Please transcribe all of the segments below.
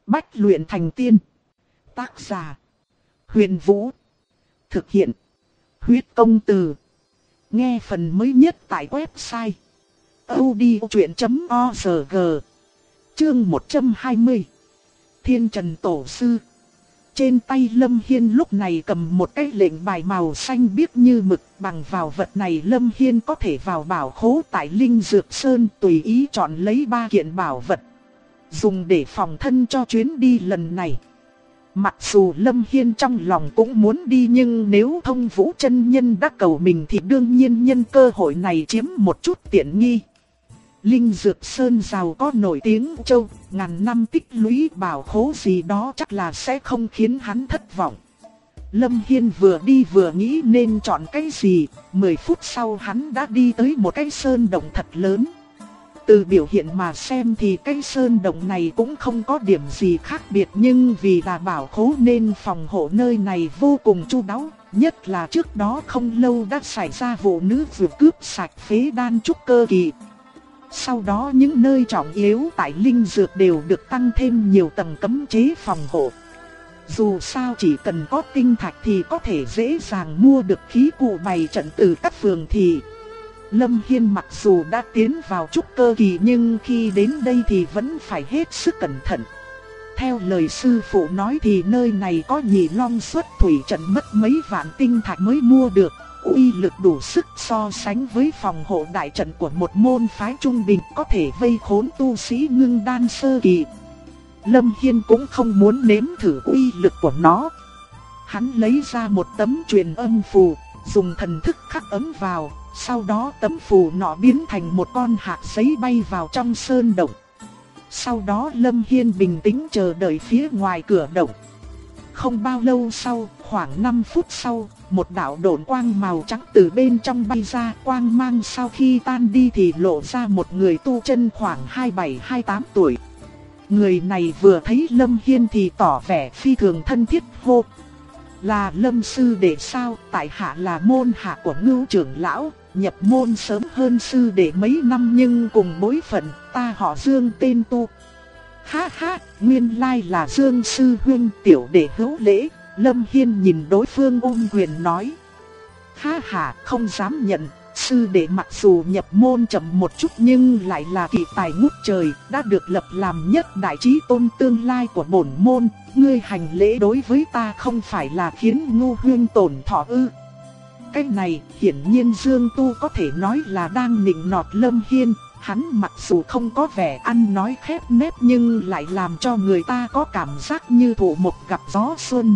Bách luyện thành tiên. Tác giả: Huyền Vũ. Thực hiện: Huyết Công Từ. Nghe phần mới nhất tại website audiochuyện.org. Chương 120. Thiên Trần Tổ Sư. Trên tay Lâm Hiên lúc này cầm một cái lệnh bài màu xanh biếc như mực. Bằng vào vật này Lâm Hiên có thể vào bảo khố tại Linh Dược Sơn, tùy ý chọn lấy 3 kiện bảo vật, dùng để phòng thân cho chuyến đi lần này. Mặc dù Lâm Hiên trong lòng cũng muốn đi, nhưng nếu Thông Vũ chân nhân đã cầu mình thì đương nhiên nhân cơ hội này chiếm một chút tiện nghi. Linh Dược Sơn giàu có nổi tiếng châu, ngàn năm tích lũy bảo khố gì đó chắc là sẽ không khiến hắn thất vọng. Lâm Hiên vừa đi vừa nghĩ nên chọn cái gì. 10 phút sau hắn đã đi tới một cái sơn động thật lớn. Từ biểu hiện mà xem thì cái sơn động này cũng không có điểm gì khác biệt, nhưng vì là bảo khố nên phòng hộ nơi này vô cùng chu đáo. Nhất là trước đó không lâu đã xảy ra vụ nữ vừa cướp sạch phế đan trúc cơ kỳ. Sau đó những nơi trọng yếu tại linh dược đều được tăng thêm nhiều tầng cấm chế phòng hộ. Dù sao chỉ cần có tinh thạch thì có thể dễ dàng mua được khí cụ bày trận từ các phường thị. Lâm Hiên mặc dù đã tiến vào trúc cơ kỳ nhưng khi đến đây thì vẫn phải hết sức cẩn thận. Theo lời sư phụ nói thì nơi này có Nhị Long xuất thủy trận mất mấy vạn tinh thạch mới mua được. Uy lực đủ sức so sánh với phòng hộ đại trận của một môn phái trung bình, có thể vây khốn tu sĩ ngưng đan sơ kỳ. Lâm Hiên cũng không muốn nếm thử uy lực của nó. Hắn lấy ra một tấm truyền âm phù, dùng thần thức khắc ấn vào. Sau đó tấm phù nọ biến thành một con hạt giấy bay vào trong sơn động. Sau đó Lâm Hiên bình tĩnh chờ đợi phía ngoài cửa động. Không bao lâu sau, khoảng 5 phút sau, một đạo độn quang màu trắng từ bên trong bay ra. Quang mang sau khi tan đi thì lộ ra một người tu chân khoảng 27-28 tuổi. Người này vừa thấy Lâm Hiên thì tỏ vẻ phi thường thân thiết, hô: "Là Lâm sư đệ sao? Tại hạ là môn hạ của Ngưu trưởng lão, nhập môn sớm hơn sư đệ mấy năm nhưng cùng bối phận, ta họ Dương tên Tu." "Ha ha, nguyên lai là Dương sư huynh, tiểu đệ hữu lễ." Lâm Hiên nhìn đối phương ôm quyền nói. "Ha ha, không dám nhận, sư đệ mặc dù nhập môn chậm một chút nhưng lại là kỳ tài ngút trời, đã được lập làm nhất đại chí tôn tương lai của bổn môn. Ngươi hành lễ đối với ta không phải là khiến Ngưu huynh tổn thọ ư?" Cái này hiển nhiên Dương Tu có thể nói là đang nịnh nọt Lâm Hiên. Hắn mặc dù không có vẻ ăn nói khép nép nhưng lại làm cho người ta có cảm giác như thụ mộc gặp gió xuân.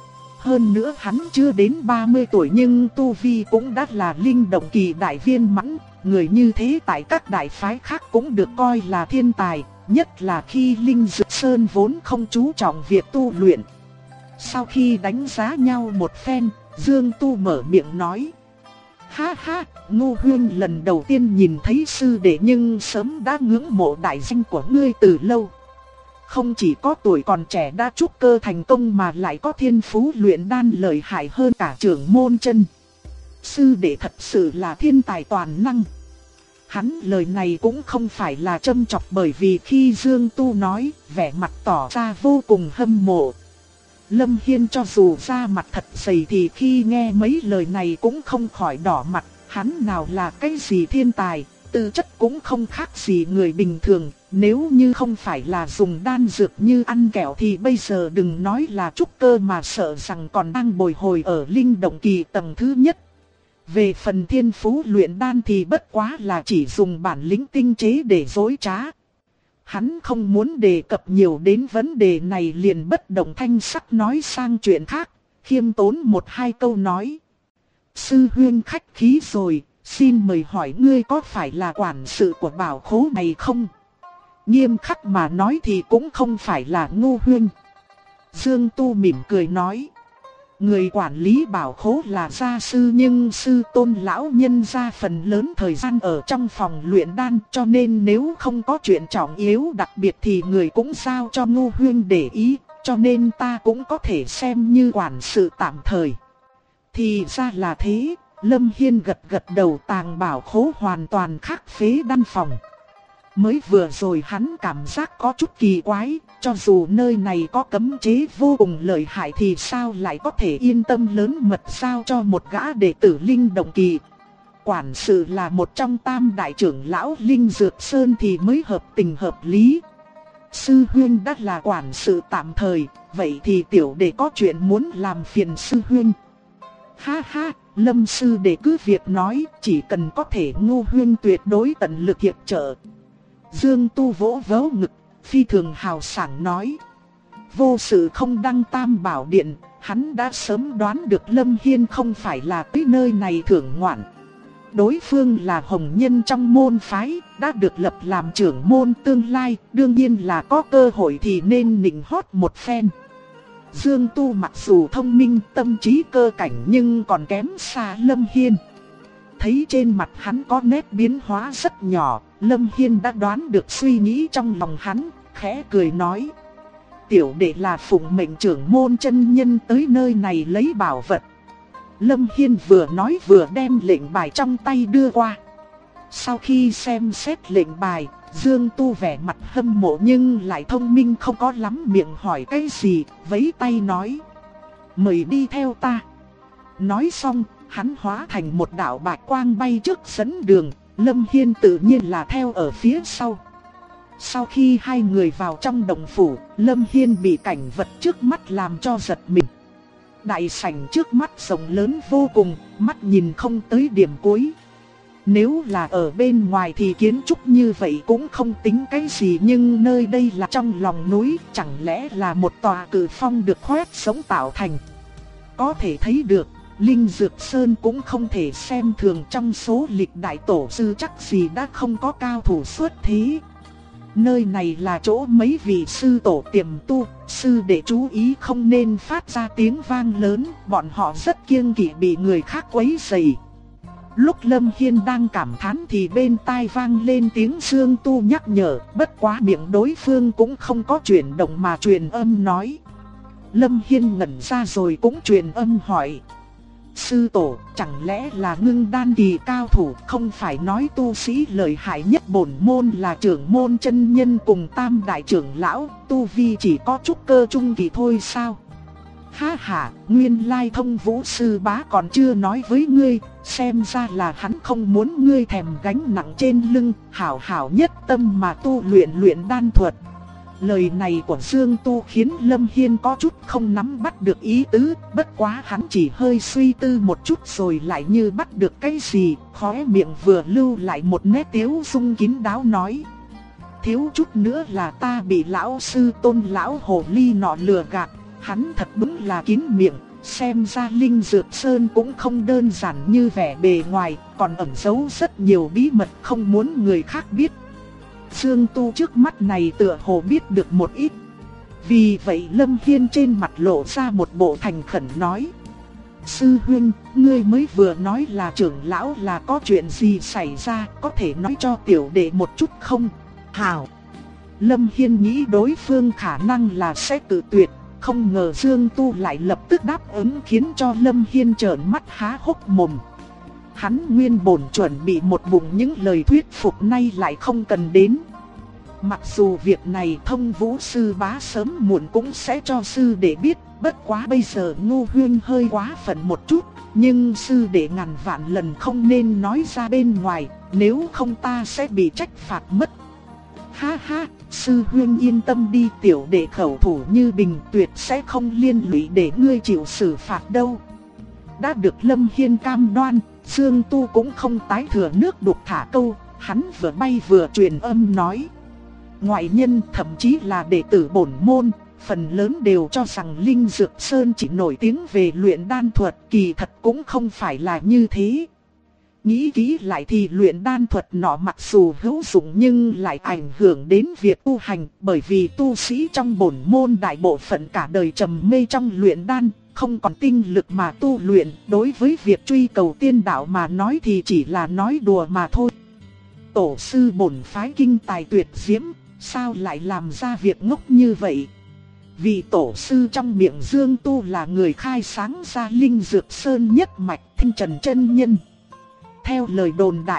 Hơn nữa hắn chưa đến 30 tuổi nhưng tu vi cũng đã là linh động kỳ đại viên mãn. Người như thế tại các đại phái khác cũng được coi là thiên tài, nhất là khi Linh Dược Sơn vốn không chú trọng việc tu luyện. Sau khi đánh giá nhau một phen, Dương Tu mở miệng nói: "Ha ha, Ngô huynh lần đầu tiên nhìn thấy sư đệ nhưng sớm đã ngưỡng mộ đại danh của ngươi từ lâu. Không chỉ có tuổi còn trẻ đã trúc cơ thành công mà lại có thiên phú luyện đan lợi hại hơn cả trưởng môn chân. Sư đệ thật sự là thiên tài toàn năng." Hắn lời này cũng không phải là châm chọc, bởi vì khi Dương Tu nói, vẻ mặt tỏ ra vô cùng hâm mộ. Lâm Hiên cho dù da mặt thật dày thì khi nghe mấy lời này cũng không khỏi đỏ mặt. Hắn nào là cái gì thiên tài, tư chất cũng không khác gì người bình thường. Nếu như không phải là dùng đan dược như ăn kẹo thì bây giờ đừng nói là trúc cơ mà sợ rằng còn đang bồi hồi ở linh động kỳ tầng thứ nhất. Về phần thiên phú luyện đan thì bất quá là chỉ dùng bản lĩnh tinh chế để dối trá. Hắn không muốn đề cập nhiều đến vấn đề này, liền bất động thanh sắc nói sang chuyện khác, khiêm tốn 1-2 câu nói: "Sư huynh khách khí rồi, xin mời hỏi ngươi có phải là quản sự của bảo khố này không?" Nghiêm khắc mà nói thì cũng không phải là Ngô huynh. Dương Tu mỉm cười nói: "Người quản lý bảo khố là gia sư, nhưng sư tôn lão nhân gia phần lớn thời gian ở trong phòng luyện đan, cho nên nếu không có chuyện trọng yếu đặc biệt thì người cũng giao cho Ngô huynh để ý, cho nên ta cũng có thể xem như quản sự tạm thời." Thì ra là thế. Lâm Hiên gật gật đầu. Tàng bảo khố hoàn toàn khác phế đan phòng. Mới vừa rồi hắn cảm giác có chút kỳ quái, cho dù nơi này có cấm chế vô cùng lợi hại thì sao lại có thể yên tâm lớn mật giao cho một gã đệ tử Linh Động Kỳ. Quản sự là một trong tam đại trưởng lão Linh Dược Sơn thì mới hợp tình hợp lý. Sư huynh đã là quản sự tạm thời, vậy thì tiểu đệ có chuyện muốn làm phiền sư huynh. Ha ha, Lâm sư đệ cứ việc nói, chỉ cần có thể Ngô huynh tuyệt đối tận lực hiệp trợ. Dương Tu vỗ vỗ ngực, phi thường hào sảng nói. Vô sự không đăng tam bảo điện, hắn đã sớm đoán được Lâm Hiên không phải là tới nơi này thưởng ngoạn. Đối phương là hồng nhân trong môn phái, đã được lập làm trưởng môn tương lai, đương nhiên là có cơ hội thì nên nịnh hót một phen. Dương Tu mặc dù thông minh tâm trí cơ cảnh nhưng còn kém xa Lâm Hiên. Thấy trên mặt hắn có nét biến hóa rất nhỏ, Lâm Hiên đã đoán được suy nghĩ trong lòng hắn, khẽ cười nói. Tiểu đệ là phụng mệnh trưởng môn chân nhân tới nơi này lấy bảo vật. Lâm Hiên vừa nói vừa đem lệnh bài trong tay đưa qua. Sau khi xem xét lệnh bài, Dương Tu vẻ mặt hâm mộ nhưng lại thông minh không có lắm miệng hỏi cái gì, vẫy tay nói. Mời đi theo ta. Nói xong, hắn hóa thành một đạo bạch quang bay trước dẫn đường, Lâm Hiên tự nhiên là theo ở phía sau. Sau khi hai người vào trong động phủ, Lâm Hiên bị cảnh vật trước mắt làm cho giật mình. Đại sảnh trước mắt rộng lớn vô cùng, mắt nhìn không tới điểm cuối. Nếu là ở bên ngoài thì kiến trúc như vậy cũng không tính cái gì, nhưng nơi đây là trong lòng núi, chẳng lẽ là một tòa cự phong được khoét sống tạo thành. Có thể thấy được, Linh Dược Sơn cũng không thể xem thường, trong số lịch đại tổ sư chắc gì đã không có cao thủ xuất thế. Nơi này là chỗ mấy vị sư tổ tiềm tu, sư đệ chú ý không nên phát ra tiếng vang lớn, bọn họ rất kiêng kỵ bị người khác quấy rầy. Lúc Lâm Hiên đang cảm thán thì bên tai vang lên tiếng Dương Tu nhắc nhở, bất quá miệng đối phương cũng không có chuyển động mà truyền âm nói. Lâm Hiên ngẩn ra rồi cũng truyền âm hỏi. Sư tổ, chẳng lẽ là Ngưng Đan kỳ cao thủ, không phải nói tu sĩ lợi hại nhất bổn môn là trưởng môn chân nhân cùng tam đại trưởng lão, tu vi chỉ có trúc cơ trung kỳ thôi sao? Ha ha, nguyên lai Thông Vũ sư bá còn chưa nói với ngươi, xem ra là hắn không muốn ngươi thèm gánh nặng trên lưng, hảo hảo nhất tâm mà tu luyện đan thuật. Lời này của Dương Tu khiến Lâm Hiên có chút không nắm bắt được ý tứ, bất quá hắn chỉ hơi suy tư một chút rồi lại như bắt được cái gì, khóe miệng vừa lưu lại một nét tiếu dung kín đáo nói. Thiếu chút nữa là ta bị lão sư Tôn lão hồ ly nọ lừa gạt, hắn thật đúng là kín miệng, xem ra Linh Dược Sơn cũng không đơn giản như vẻ bề ngoài, còn ẩn giấu rất nhiều bí mật không muốn người khác biết. Dương Tu trước mắt này tựa hồ biết được một ít. Vì vậy Lâm Hiên trên mặt lộ ra một bộ thành khẩn nói. Sư huynh, ngươi mới vừa nói là trưởng lão là có chuyện gì xảy ra, có thể nói cho tiểu đệ một chút không? Hảo. Lâm Hiên nghĩ đối phương khả năng là sẽ tự tuyệt, không ngờ Dương Tu lại lập tức đáp ứng khiến cho Lâm Hiên trợn mắt há hốc mồm. Hắn nguyên bổn chuẩn bị một bụng những lời thuyết phục nay lại không cần đến. Mặc dù việc này Thông Vũ sư bá sớm muộn cũng sẽ cho sư đệ biết, bất quá bây giờ Ngô huynh hơi quá phận một chút, nhưng sư đệ ngàn vạn lần không nên nói ra bên ngoài, nếu không ta sẽ bị trách phạt mất. Ha ha, sư huynh yên tâm đi, tiểu đệ khẩu thủ như bình, tuyệt sẽ không liên lụy để ngươi chịu xử phạt đâu. Đã được Lâm Hiên cam đoan, Dương Tu cũng không tái thừa nước đục thả câu, hắn vừa bay vừa truyền âm nói. Ngoại nhân thậm chí là đệ tử bổn môn, phần lớn đều cho rằng Linh Dược Sơn chỉ nổi tiếng về luyện đan thuật, kỳ thật cũng không phải là như thế. Nghĩ kỹ lại thì luyện đan thuật nọ mặc dù hữu dụng nhưng lại ảnh hưởng đến việc tu hành, bởi vì tu sĩ trong bổn môn đại bộ phận cả đời trầm mê trong luyện đan, không còn tinh lực mà tu luyện, đối với việc truy cầu tiên đạo mà nói thì chỉ là nói đùa mà thôi. Tổ sư bổn phái kinh tài tuyệt diễm, sao lại làm ra việc ngốc như vậy? Vị tổ sư trong miệng Dương Tu là người khai sáng ra Linh Dược Sơn nhất mạch Thanh Trần chân nhân. Theo lời đồn đại,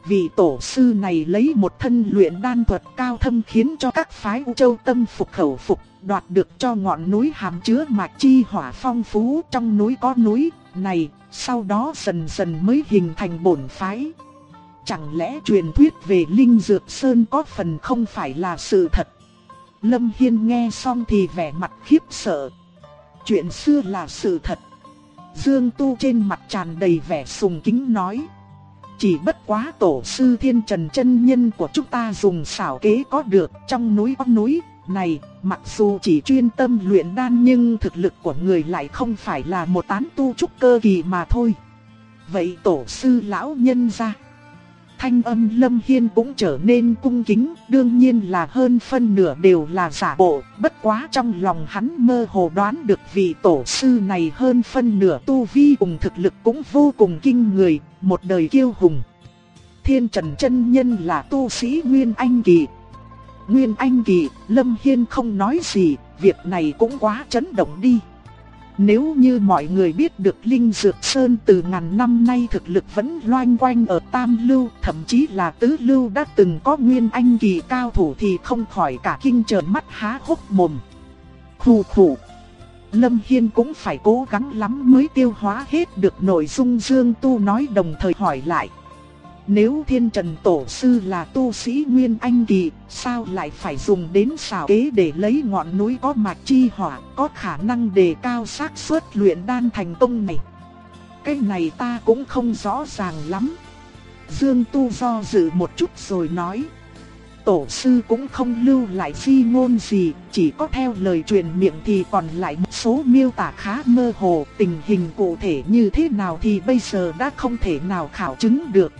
vị tổ sư này lấy một thân luyện đan thuật cao thâm khiến cho các phái U Châu tâm phục khẩu phục, đoạt được cho ngọn núi hàm chứa mạch chi hỏa phong phú, trong núi có núi này, sau đó dần dần mới hình thành bổn phái. Chẳng lẽ truyền thuyết về Linh Dược Sơn có phần không phải là sự thật? Lâm Hiên nghe xong thì vẻ mặt khiếp sợ. Chuyện xưa là sự thật. Dương Tu trên mặt tràn đầy vẻ sùng kính nói. Chỉ bất quá tổ sư Thiên Trần chân nhân của chúng ta dùng xảo kế có được, trong núi có núi này, mặc dù chỉ chuyên tâm luyện đan nhưng thực lực của người lại không phải là một tán tu trúc cơ kỳ mà thôi. Vậy tổ sư lão nhân ra. Thanh âm Lâm Hiên cũng trở nên cung kính, đương nhiên là hơn phân nửa đều là giả bộ, bất quá trong lòng hắn mơ hồ đoán được vị tổ sư này hơn phân nửa tu vi cùng thực lực cũng vô cùng kinh người, một đời kiêu hùng. Thiên Trần chân nhân là tu sĩ Nguyên Anh kỳ. Nguyên Anh kỳ, Lâm Hiên không nói gì, việc này cũng quá chấn động đi. Nếu như mọi người biết được Linh Dược Sơn từ ngàn năm nay thực lực vẫn loanh quanh ở tam lưu, thậm chí là tứ lưu đã từng có Nguyên Anh kỳ cao thủ thì không khỏi cả kinh trợn mắt há hốc mồm. Khù khù. Lâm Hiên cũng phải cố gắng lắm mới tiêu hóa hết được nội dung Dương Tu nói, đồng thời hỏi lại. Nếu Thiên Trần tổ sư là tu sĩ Nguyên Anh kỳ, sao lại phải dùng đến xảo kế để lấy ngọn núi có mạch chi hỏa, có khả năng đề cao xác suất luyện đan thành công này? Cái này ta cũng không rõ ràng lắm. Dương Tu do dự một chút rồi nói. Tổ sư cũng không lưu lại di ngôn gì, chỉ có theo lời truyền miệng thì còn lại một số miêu tả khá mơ hồ, tình hình cụ thể như thế nào thì bây giờ đã không thể nào khảo chứng được.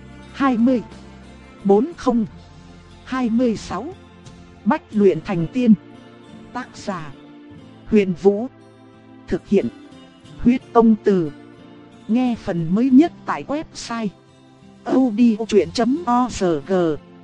20, 40, 26. Bách luyện thành tiên. Tác giả: Huyền Vũ. Thực hiện: Huyết Tông Từ. Nghe phần mới nhất tại website audiochuyện.org.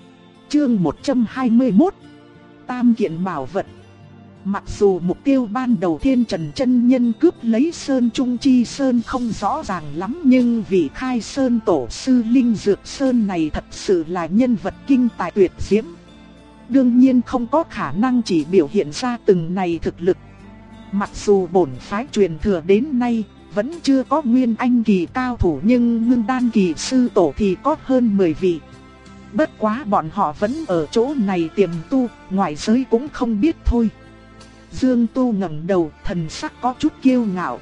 Chương 121. Tam kiện bảo vật. Mặc dù mục tiêu ban đầu Thiên Trần chân nhân cướp lấy Sơn Trung Chi Sơn không rõ ràng lắm, nhưng vị khai sơn tổ sư Linh Dược Sơn này thật sự là nhân vật kinh tài tuyệt diễm. Đương nhiên không có khả năng chỉ biểu hiện ra từng này thực lực. Mặc dù bổn phái truyền thừa đến nay vẫn chưa có Nguyên Anh kỳ cao thủ, nhưng Ngưng Đan kỳ sư tổ thì có hơn 10 vị. Bất quá bọn họ vẫn ở chỗ này tiềm tu, ngoại giới cũng không biết thôi. Dương Tu ngẩng đầu, thần sắc có chút kiêu ngạo.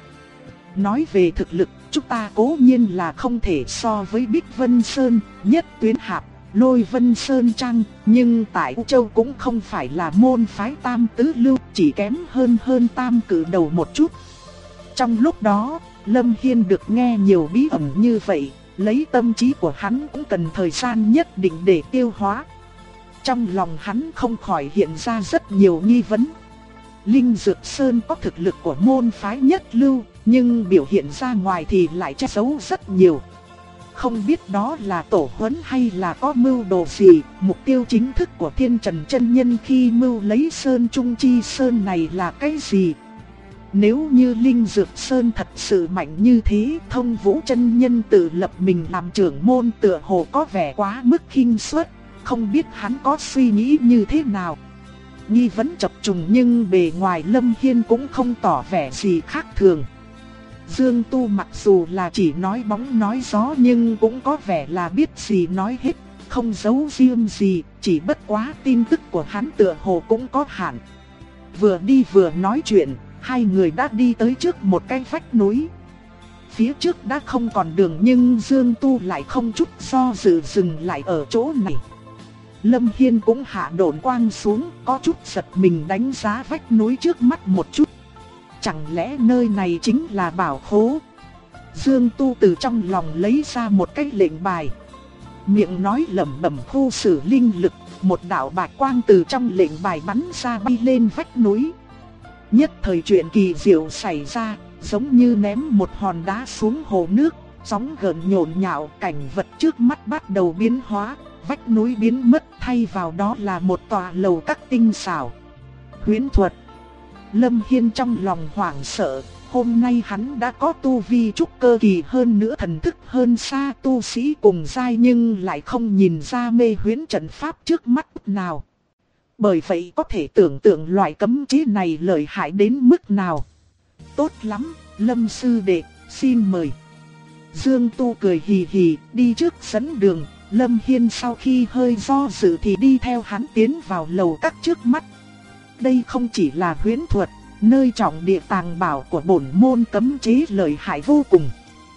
Nói về thực lực, chúng ta cố nhiên là không thể so với Bích Vân Sơn, Nhất Tuyến Hạp, Lôi Vân Sơn Trang, nhưng tại U Châu cũng không phải là môn phái tam tứ lưu, chỉ kém hơn tam cử đầu một chút. Trong lúc đó, Lâm Hiên được nghe nhiều bí ẩn như vậy, lấy tâm trí của hắn cũng cần thời gian nhất định để tiêu hóa. Trong lòng hắn không khỏi hiện ra rất nhiều nghi vấn. Linh Dược Sơn có thực lực của môn phái nhất lưu, nhưng biểu hiện ra ngoài thì lại che giấu rất nhiều. Không biết đó là tổ huấn hay là có mưu đồ gì, mục tiêu chính thức của Thiên Trần chân nhân khi mưu lấy Sơn Trung Chi Sơn này là cái gì? Nếu như Linh Dược Sơn thật sự mạnh như thế, Thông Vũ chân nhân tự lập mình làm trưởng môn tựa hồ có vẻ quá mức khinh suất, không biết hắn có suy nghĩ như thế nào. Nghi vấn chập trùng nhưng bề ngoài Lâm Hiên cũng không tỏ vẻ gì khác thường. Dương Tu mặc dù là chỉ nói bóng nói gió nhưng cũng có vẻ là biết gì nói hết, không giấu riêng gì, chỉ bất quá tin tức của hắn tựa hồ cũng có hạn. Vừa đi vừa nói chuyện, hai người đã đi tới trước một cái vách núi. Phía trước đã không còn đường nhưng Dương Tu lại không chút do dự dừng lại ở chỗ này. Lâm Hiên cũng hạ độn quang xuống, có chút giật mình đánh giá vách núi trước mắt một chút. Chẳng lẽ nơi này chính là bảo khố? Dương Tu từ trong lòng lấy ra một cái lệnh bài, miệng nói lẩm bẩm khu xử linh lực, một đạo bạch quang từ trong lệnh bài bắn ra bay lên vách núi. Nhất thời chuyện kỳ diệu xảy ra, giống như ném một hòn đá xuống hồ nước, sóng gợn nhộn nhạo, cảnh vật trước mắt bắt đầu biến hóa, vách núi biến mất, thay vào đó là một tòa lầu các tinh xảo. Huyễn thuật. Lâm Hiên trong lòng hoảng sợ, hôm nay hắn đã có tu vi trúc cơ kỳ, hơn nữa thần thức hơn xa tu sĩ cùng giai, nhưng lại không nhìn ra mê huyễn trận pháp trước mắt nào. Bởi vậy có thể tưởng tượng loại cấm chế này lợi hại đến mức nào. Tốt lắm, Lâm sư đệ, xin mời. Dương Tu cười hì hì, đi trước dẫn đường. Lâm Hiên sau khi hơi do dự thì đi theo hắn tiến vào lầu các trước mắt. Đây không chỉ là huyễn thuật, nơi trọng địa tàng bảo của bổn môn cấm chế lợi hại vô cùng.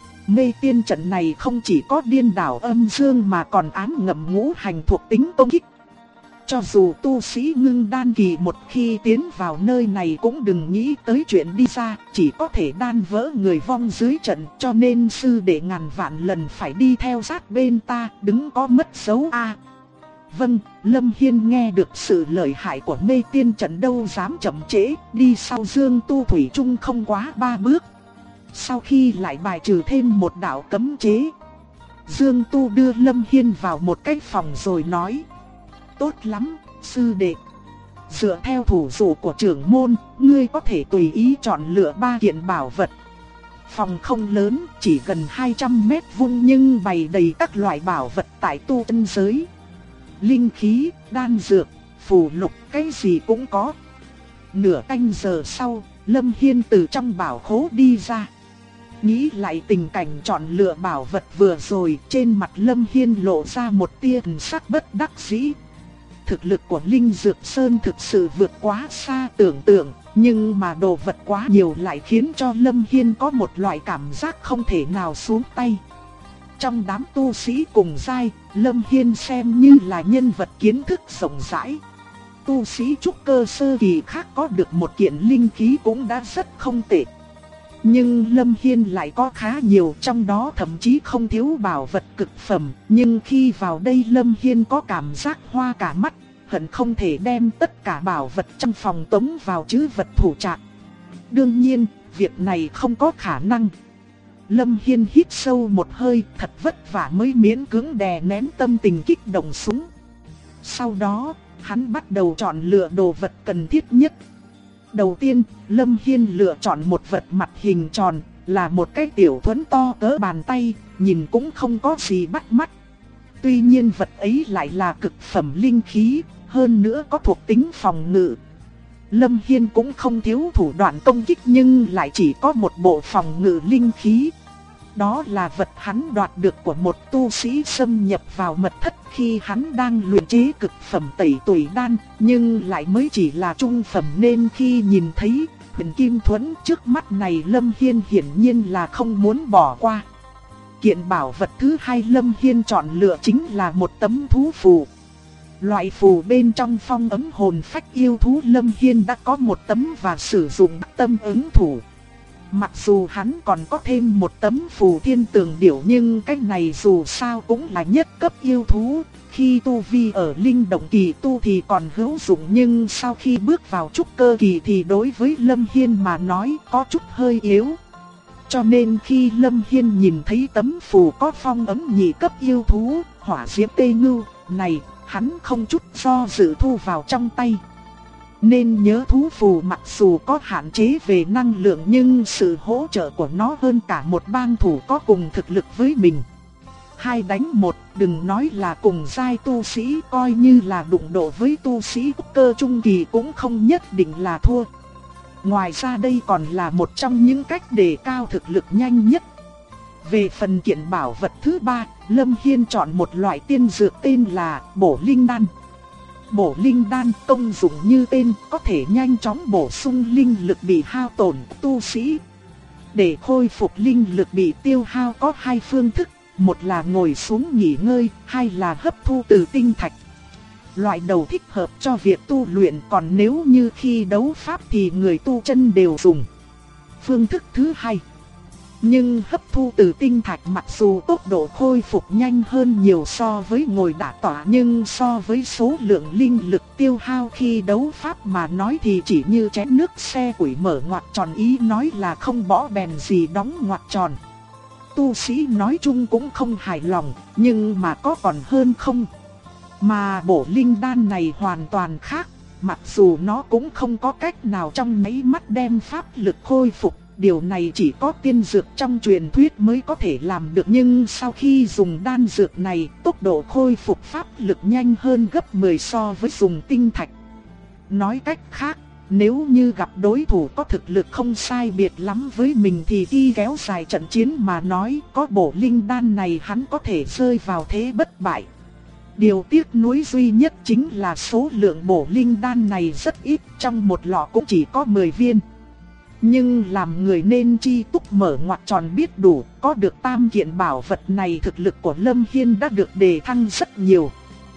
Mê tiên trận này không chỉ có điên đảo âm dương mà còn ám ngầm ngũ hành thuộc tính công kích. Cho dù tu sĩ ngưng đan kỳ một khi tiến vào nơi này cũng đừng nghĩ tới chuyện đi ra, chỉ có thể đan vỡ người vong dưới trận, cho nên sư đệ ngàn vạn lần phải đi theo sát bên ta, đứng có mất dấu a. Vâng, Lâm Hiên nghe được sự lợi hại của mê tiên trận đâu dám chậm trễ, đi sau Dương Tu thủy chung không quá 3 bước. Sau khi lại bài trừ thêm một đạo cấm chế, Dương Tu đưa Lâm Hiên vào một cái phòng rồi nói: tốt lắm, sư đệ. Dựa theo thủ dụ của trưởng môn, ngươi có thể tùy ý chọn lựa 3 kiện bảo vật. Phòng không lớn, chỉ gần 200 mét vuông nhưng bày đầy các loại bảo vật tại tu chân giới. Linh khí, đan dược, phù lục, cái gì cũng có. Nửa canh giờ sau, Lâm Hiên từ trong bảo khố đi ra. Nghĩ lại tình cảnh chọn lựa bảo vật vừa rồi, trên mặt Lâm Hiên lộ ra một tia thần sắc bất đắc dĩ. Thực lực của Linh Dược Sơn thực sự vượt quá xa tưởng tượng, nhưng mà đồ vật quá nhiều lại khiến cho Lâm Hiên có một loại cảm giác không thể nào xuống tay. Trong đám tu sĩ cùng giai, Lâm Hiên xem như là nhân vật kiến thức rộng rãi. Tu sĩ trúc cơ sơ kỳ khác có được một kiện linh khí cũng đã rất không tệ. Nhưng Lâm Hiên lại có khá nhiều, trong đó thậm chí không thiếu bảo vật cực phẩm. Nhưng khi vào đây Lâm Hiên có cảm giác hoa cả mắt, hận không thể đem tất cả bảo vật trong phòng tống vào trữ vật thủ trạc. Đương nhiên, việc này không có khả năng. Lâm Hiên hít sâu một hơi, thật vất vả mới miễn cưỡng đè nén tâm tình kích động xuống. Sau đó, hắn bắt đầu chọn lựa đồ vật cần thiết nhất. Đầu tiên, Lâm Hiên lựa chọn một vật mặt hình tròn, là một cái tiểu thuẫn to cỡ bàn tay, nhìn cũng không có gì bắt mắt. Tuy nhiên vật ấy lại là cực phẩm linh khí, hơn nữa có thuộc tính phòng ngự. Lâm Hiên cũng không thiếu thủ đoạn công kích nhưng lại chỉ có một bộ phòng ngự linh khí. Đó là vật hắn đoạt được của một tu sĩ xâm nhập vào mật thất khi hắn đang luyện chế cực phẩm tẩy tùy đan, nhưng lại mới chỉ là trung phẩm nên khi nhìn thấy huyền kim thuẫn trước mắt này Lâm Hiên hiển nhiên là không muốn bỏ qua. Kiện bảo vật thứ hai Lâm Hiên chọn lựa chính là một tấm thú phù. Loại phù bên trong phong ấn hồn phách yêu thú Lâm Hiên đã có một tấm và sử dụng tâm ứng thủ. Mặc dù hắn còn có thêm một tấm phù thiên tường điểu nhưng cái này dù sao cũng là nhất cấp yêu thú. Khi tu vi ở linh động kỳ tu thì còn hữu dụng nhưng sau khi bước vào trúc cơ kỳ thì đối với Lâm Hiên mà nói có chút hơi yếu. Cho nên khi Lâm Hiên nhìn thấy tấm phù có phong ấn nhị cấp yêu thú, hỏa diễm tê ngưu này, hắn không chút do dự thu vào trong tay. Nên nhớ thú phù mặc dù có hạn chế về năng lượng nhưng sự hỗ trợ của nó hơn cả một bang thủ có cùng thực lực với mình. 2 đánh 1, đừng nói là cùng giai tu sĩ, coi như là đụng độ với tu sĩ cơ trung kỳ cũng không nhất định là thua. Ngoài ra đây còn là một trong những cách đề cao thực lực nhanh nhất. Về phần kiện bảo vật thứ 3, Lâm Hiên chọn một loại tiên dược tên là Bổ Linh Đan. Bổ Linh Đan công dụng như tên, có thể nhanh chóng bổ sung linh lực bị hao tổn tu sĩ. Để khôi phục linh lực bị tiêu hao có 2 phương thức, một là ngồi xuống nghỉ ngơi, hai là hấp thu từ tinh thạch. Loại đầu thích hợp cho việc tu luyện, còn nếu như khi đấu pháp thì người tu chân đều dùng phương thức thứ hai. Nhưng hấp thu từ tinh thạch mặc dù tốc độ khôi phục nhanh hơn nhiều so với ngồi đả tọa, nhưng so với số lượng linh lực tiêu hao khi đấu pháp mà nói thì chỉ như chén nước xe quỷ mở ngoặc tròn, ý nói là không bỏ bèn gì đóng ngoặc tròn. Tu sĩ nói chung cũng không hài lòng, nhưng mà có còn hơn không. Mà Bổ Linh Đan này hoàn toàn khác, mặc dù nó cũng không có cách nào trong mấy mắt đem pháp lực khôi phục, điều này chỉ có tiên dược trong truyền thuyết mới có thể làm được, nhưng sau khi dùng đan dược này, tốc độ khôi phục pháp lực nhanh hơn gấp 10 so với dùng tinh thạch. Nói cách khác, nếu như gặp đối thủ có thực lực không sai biệt lắm với mình thì khi kéo dài trận chiến mà nói, có bổ linh đan này hắn có thể rơi vào thế bất bại. Điều tiếc nuối duy nhất chính là số lượng bổ linh đan này rất ít, trong một lọ cũng chỉ có 10 viên. Nhưng làm người nên chi túc mở ngoặt tròn biết đủ, có được tam kiện bảo vật này thực lực của Lâm Hiên đã được đề thăng rất nhiều.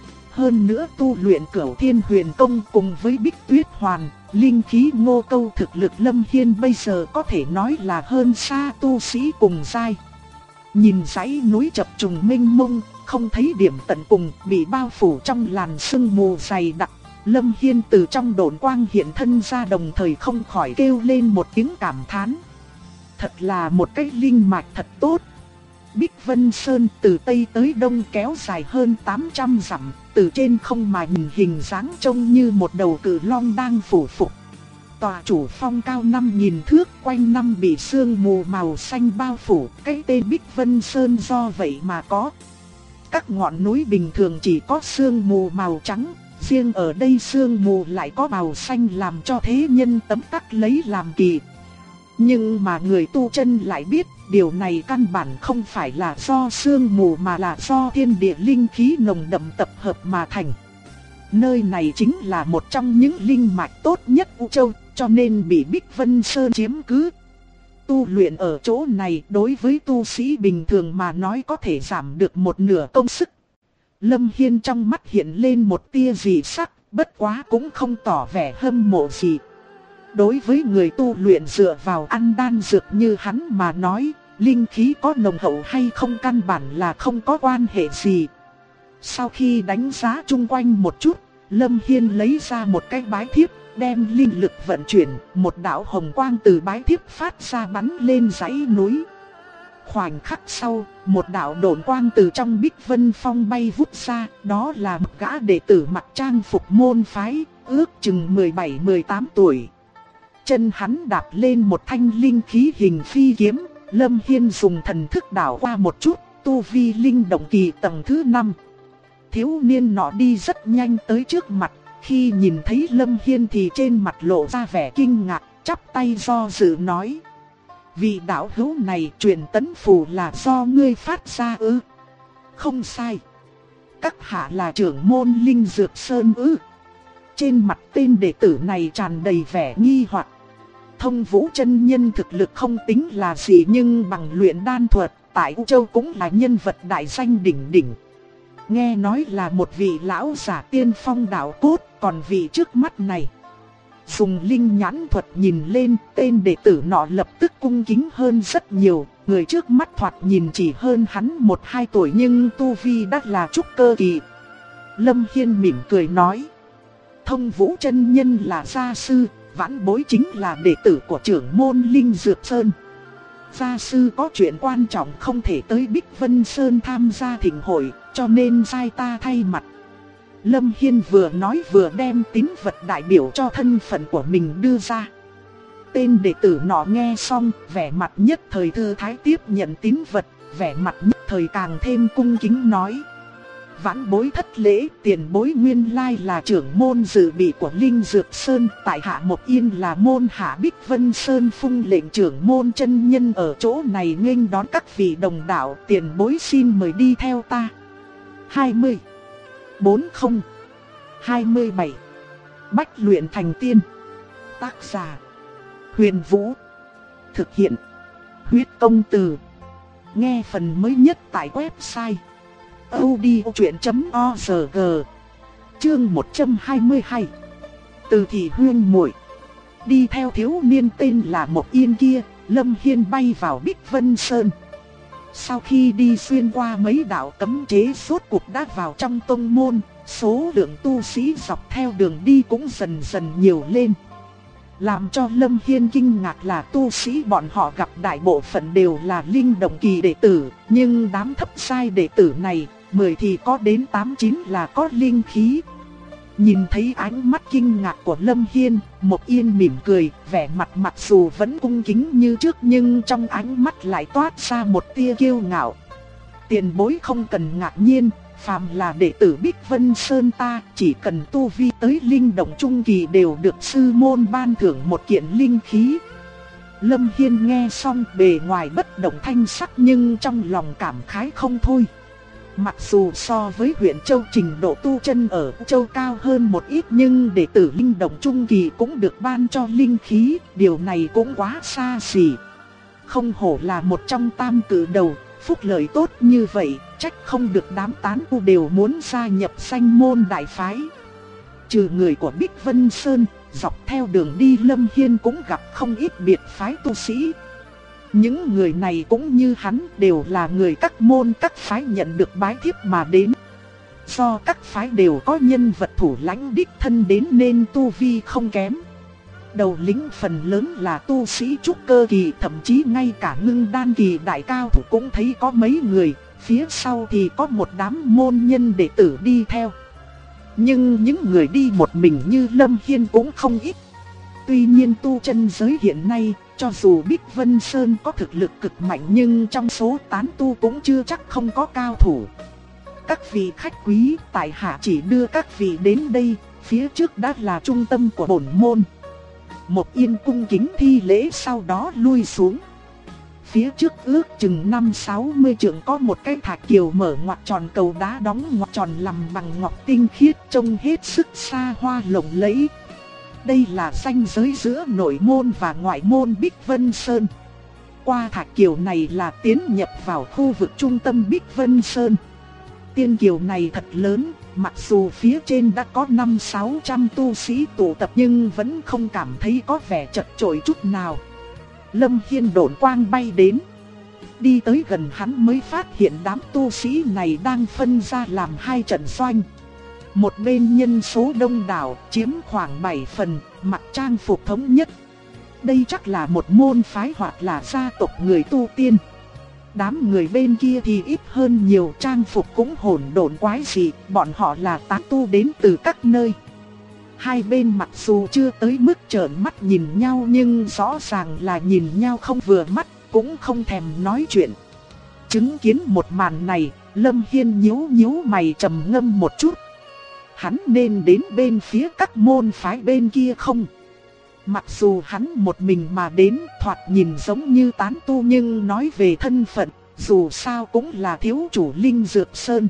Hơn nữa tu luyện Cửu Thiên Huyền Công cùng với Bích Tuyết Hoàn, linh khí Ngô Câu, thực lực Lâm Hiên bây giờ có thể nói là hơn xa tu sĩ cùng giai. Nhìn dãy núi chập trùng mênh mông, không thấy điểm tận cùng, bị bao phủ trong làn sương mù dày đặc. Lâm Hiên từ trong độn quang hiện thân ra, đồng thời không khỏi kêu lên một tiếng cảm thán. Thật là một cái linh mạch thật tốt. Bích Vân Sơn từ Tây tới Đông kéo dài hơn 800 dặm, từ trên không mà nhìn hình dáng trông như một đầu cự long đang phủ phục. Tòa chủ phong cao 5000 thước, quanh năm bị sương mù màu xanh bao phủ, cái tên Bích Vân Sơn do vậy mà có. Các ngọn núi bình thường chỉ có sương mù màu trắng, riêng ở đây sương mù lại có màu xanh làm cho thế nhân tấm tắc lấy làm kỳ. Nhưng mà người tu chân lại biết, điều này căn bản không phải là do sương mù mà là do thiên địa linh khí nồng đậm tập hợp mà thành. Nơi này chính là một trong những linh mạch tốt nhất U Châu, cho nên bị Bích Vân Sơn chiếm cứ. Tu luyện ở chỗ này đối với tu sĩ bình thường mà nói có thể giảm được một nửa công sức. Lâm Hiên trong mắt hiện lên một tia dị sắc, bất quá cũng không tỏ vẻ hâm mộ gì. Đối với người tu luyện dựa vào ăn đan dược như hắn mà nói, linh khí có nồng hậu hay không căn bản là không có quan hệ gì. Sau khi đánh giá chung quanh một chút, Lâm Hiên lấy ra một cái bái thiếp, đem linh lực vận chuyển, một đạo hồng quang từ bái thiếp phát ra bắn lên dãy núi. Khoảnh khắc sau, một đạo độn quang từ trong Bích Vân Phong bay vút ra, đó là một gã đệ tử mặc trang phục môn phái, ước chừng 17-18 tuổi. Chân hắn đạp lên một thanh linh khí hình phi kiếm, Lâm Hiên dùng thần thức đảo qua một chút, tu vi linh động kỳ tầng thứ 5. Thiếu niên nọ đi rất nhanh tới trước mặt, khi nhìn thấy Lâm Hiên thì trên mặt lộ ra vẻ kinh ngạc, chắp tay do dự nói: vị đạo hữu này, truyền tấn phù là do ngươi phát ra ư? Không sai. Các hạ là trưởng môn Linh Dược Sơn ư? Trên mặt tên đệ tử này tràn đầy vẻ nghi hoặc. Thông Vũ chân nhân thực lực không tính là gì, nhưng bằng luyện đan thuật, tại U Châu cũng là nhân vật đại danh đỉnh đỉnh. Nghe nói là một vị lão giả tiên phong đạo cốt, còn vị trước mắt này, dùng linh nhãn thuật nhìn lên, tên đệ tử nọ lập tức cung kính hơn rất nhiều. Người trước mắt thoạt nhìn chỉ hơn hắn 1-2 tuổi nhưng tu vi đã là trúc cơ kỳ. Lâm Hiên mỉm cười nói: Thông Vũ chân nhân là gia sư, vãn bối chính là đệ tử của trưởng môn Linh Dược Sơn. Gia sư có chuyện quan trọng không thể tới Bích Vân Sơn tham gia thịnh hội, cho nên sai ta thay mặt. Lâm Hiên vừa nói vừa đem tín vật đại biểu cho thân phận của mình đưa ra. Tên đệ tử nọ nghe xong, vẻ mặt nhất thời thư thái tiếp nhận tín vật, vẻ mặt nhất thời càng thêm cung kính nói: vãn bối thất lễ, tiền bối nguyên lai là trưởng môn dự bị của Linh Dược Sơn, tại hạ Mộc Yên là môn hạ Bích Vân Sơn phung lệnh trưởng môn chân nhân ở chỗ này nghênh đón các vị đồng đạo, tiền bối xin mời đi theo ta. 20 40 27 Bách luyện thành tiên. Tác giả Huyền Vũ. Thực hiện Huyết Công Từ. Nghe phần mới nhất tại website audiochuyện.org. Chương 122. Từ thị huyên muội. Đi theo thiếu niên tên là Mộc Yên kia, Lâm Hiên bay vào Bích Vân Sơn. Sau khi đi xuyên qua mấy đạo cấm chế, rốt cuộc đã vào trong tông môn, số lượng tu sĩ dọc theo đường đi cũng dần dần nhiều lên. Làm cho Lâm Hiên kinh ngạc là tu sĩ bọn họ gặp đại bộ phận đều là linh động kỳ đệ tử, nhưng đám thấp sai đệ tử này, 10 thì có đến 8-9 là có linh khí. Nhìn thấy ánh mắt kinh ngạc của Lâm Hiên, Mộc Yên mỉm cười, vẻ mặt mặc dù vẫn cung kính như trước nhưng trong ánh mắt lại toát ra một tia kiêu ngạo. Tiền bối không cần ngạc nhiên, phàm là đệ tử Bích Vân Sơn ta, chỉ cần tu vi tới linh động trung kỳ đều được sư môn ban thưởng một kiện linh khí. Lâm Hiên nghe xong bề ngoài bất động thanh sắc nhưng trong lòng cảm khái không thôi. Mặc dù so với huyện Châu trình độ tu chân ở Châu cao hơn một ít nhưng đệ tử linh động trung kỳ cũng được ban cho linh khí, điều này cũng quá xa xỉ. Không hổ là một trong tam cử đầu, phúc lợi tốt như vậy, trách không được đám tán tu đều muốn gia nhập danh môn đại phái. Trừ người của Bích Vân Sơn, dọc theo đường đi Lâm Hiên cũng gặp không ít biệt phái tu sĩ. Những người này cũng như hắn đều là người các môn các phái nhận được bái thiếp mà đến. Do các phái đều có nhân vật thủ lãnh đích thân đến nên tu vi không kém. Đầu lĩnh phần lớn là tu sĩ trúc cơ kỳ, thậm chí ngay cả ngưng đan kỳ đại cao thủ cũng thấy có mấy người, phía sau thì có một đám môn nhân đệ tử đi theo. Nhưng những người đi một mình như Lâm Hiên cũng không ít. Tuy nhiên tu chân giới hiện nay, cho dù Bích Vân Sơn có thực lực cực mạnh nhưng trong số tán tu cũng chưa chắc không có cao thủ. Các vị khách quý, tại hạ chỉ đưa các vị đến đây, phía trước đã là trung tâm của bổn môn. Mộc Yên cung kính thi lễ sau đó lui xuống. Phía trước ước chừng 50-60 trượng có một cái thạch kiều mở ngoặt tròn, cầu đá đóng ngoặt tròn làm bằng ngọc tinh khiết, trông hết sức xa hoa lộng lẫy. Đây là ranh giới giữa nội môn và ngoại môn Bích Vân Sơn. Qua thạch kiều này là tiến nhập vào khu vực trung tâm Bích Vân Sơn. Tiên kiều này thật lớn, mặc dù phía trên đã có 500-600 tu sĩ tụ tập nhưng vẫn không cảm thấy có vẻ chật chội chút nào. Lâm Hiên độn quang bay đến. Đi tới gần hắn mới phát hiện đám tu sĩ này đang phân ra làm hai trận doanh. Một bên nhân số đông đảo, chiếm khoảng 7 phần, mặc trang phục thống nhất. Đây chắc là một môn phái hoặc là gia tộc người tu tiên. Đám người bên kia thì ít hơn nhiều, trang phục cũng hỗn độn quái dị, bọn họ là tán tu đến từ các nơi. Hai bên mặc dù chưa tới mức trợn mắt nhìn nhau nhưng rõ ràng là nhìn nhau không vừa mắt, cũng không thèm nói chuyện. Chứng kiến một màn này, Lâm Hiên nhíu mày trầm ngâm một chút. Hắn nên đến bên phía các môn phái bên kia không? Mặc dù hắn một mình mà đến, thoạt nhìn giống như tán tu nhưng nói về thân phận, dù sao cũng là thiếu chủ Linh Dược Sơn.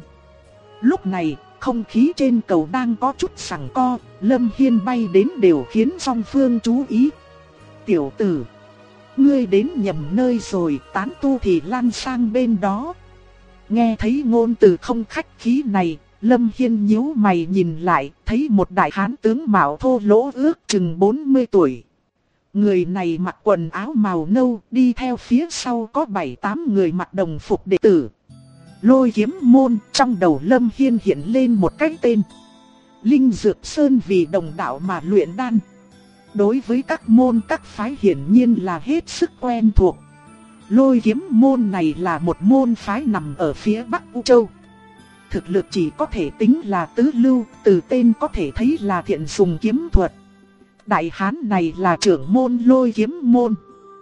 Lúc này, không khí trên cầu đang có chút giằng co, Lâm Hiên bay đến đều khiến song phương chú ý. Tiểu tử, ngươi đến nhầm nơi rồi, tán tu thì lan sang bên đó. Nghe thấy ngôn từ không khách khí này, Lâm Hiên nhíu mày nhìn lại, thấy một đại hán tướng mạo thô lỗ ước chừng 40 tuổi. Người này mặc quần áo màu nâu, đi theo phía sau có 7-8 người mặc đồng phục đệ tử. Lôi Kiếm môn, trong đầu Lâm Hiên hiện lên một cái tên. Linh Dược Sơn vì đồng đạo mà luyện đan. Đối với các môn các phái hiển nhiên là hết sức quen thuộc. Lôi Kiếm môn này là một môn phái nằm ở phía Bắc U Châu. Thực lực chỉ có thể tính là tứ lưu, từ tên có thể thấy là thiện dùng kiếm thuật. Đại hán này là trưởng môn Lôi Kiếm môn.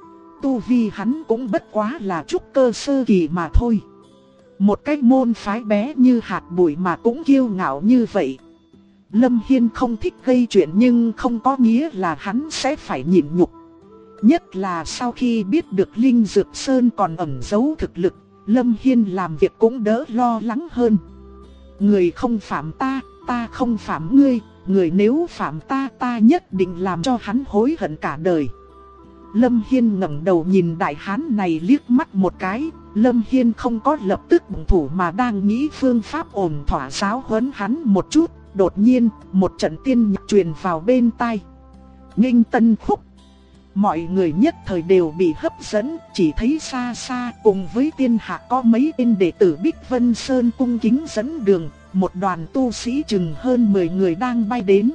Tu vi hắn cũng bất quá là trúc cơ sơ kỳ mà thôi. Một cái môn phái bé như hạt bụi mà cũng kiêu ngạo như vậy. Lâm Hiên không thích gây chuyện nhưng không có nghĩa là hắn sẽ phải nhịn nhục. Nhất là sau khi biết được Linh Dược Sơn còn ẩn giấu thực lực, Lâm Hiên làm việc cũng đỡ lo lắng hơn. Người không phạm ta, ta không phạm ngươi, người nếu phạm ta, ta nhất định làm cho hắn hối hận cả đời. Lâm Hiên ngẩng đầu nhìn đại hán này liếc mắt một cái, Lâm Hiên không có lập tức động thủ mà đang nghĩ phương pháp ổn thỏa giáo huấn hắn một chút. Đột nhiên, một trận tiên nhạc truyền vào bên tai. Nghênh tân khúc. Mọi người nhất thời đều bị hấp dẫn, chỉ thấy xa xa cùng với tiên hạ có mấy tên đệ tử Bích Vân Sơn cung kính dẫn đường. Một đoàn tu sĩ chừng hơn 10 người đang bay đến.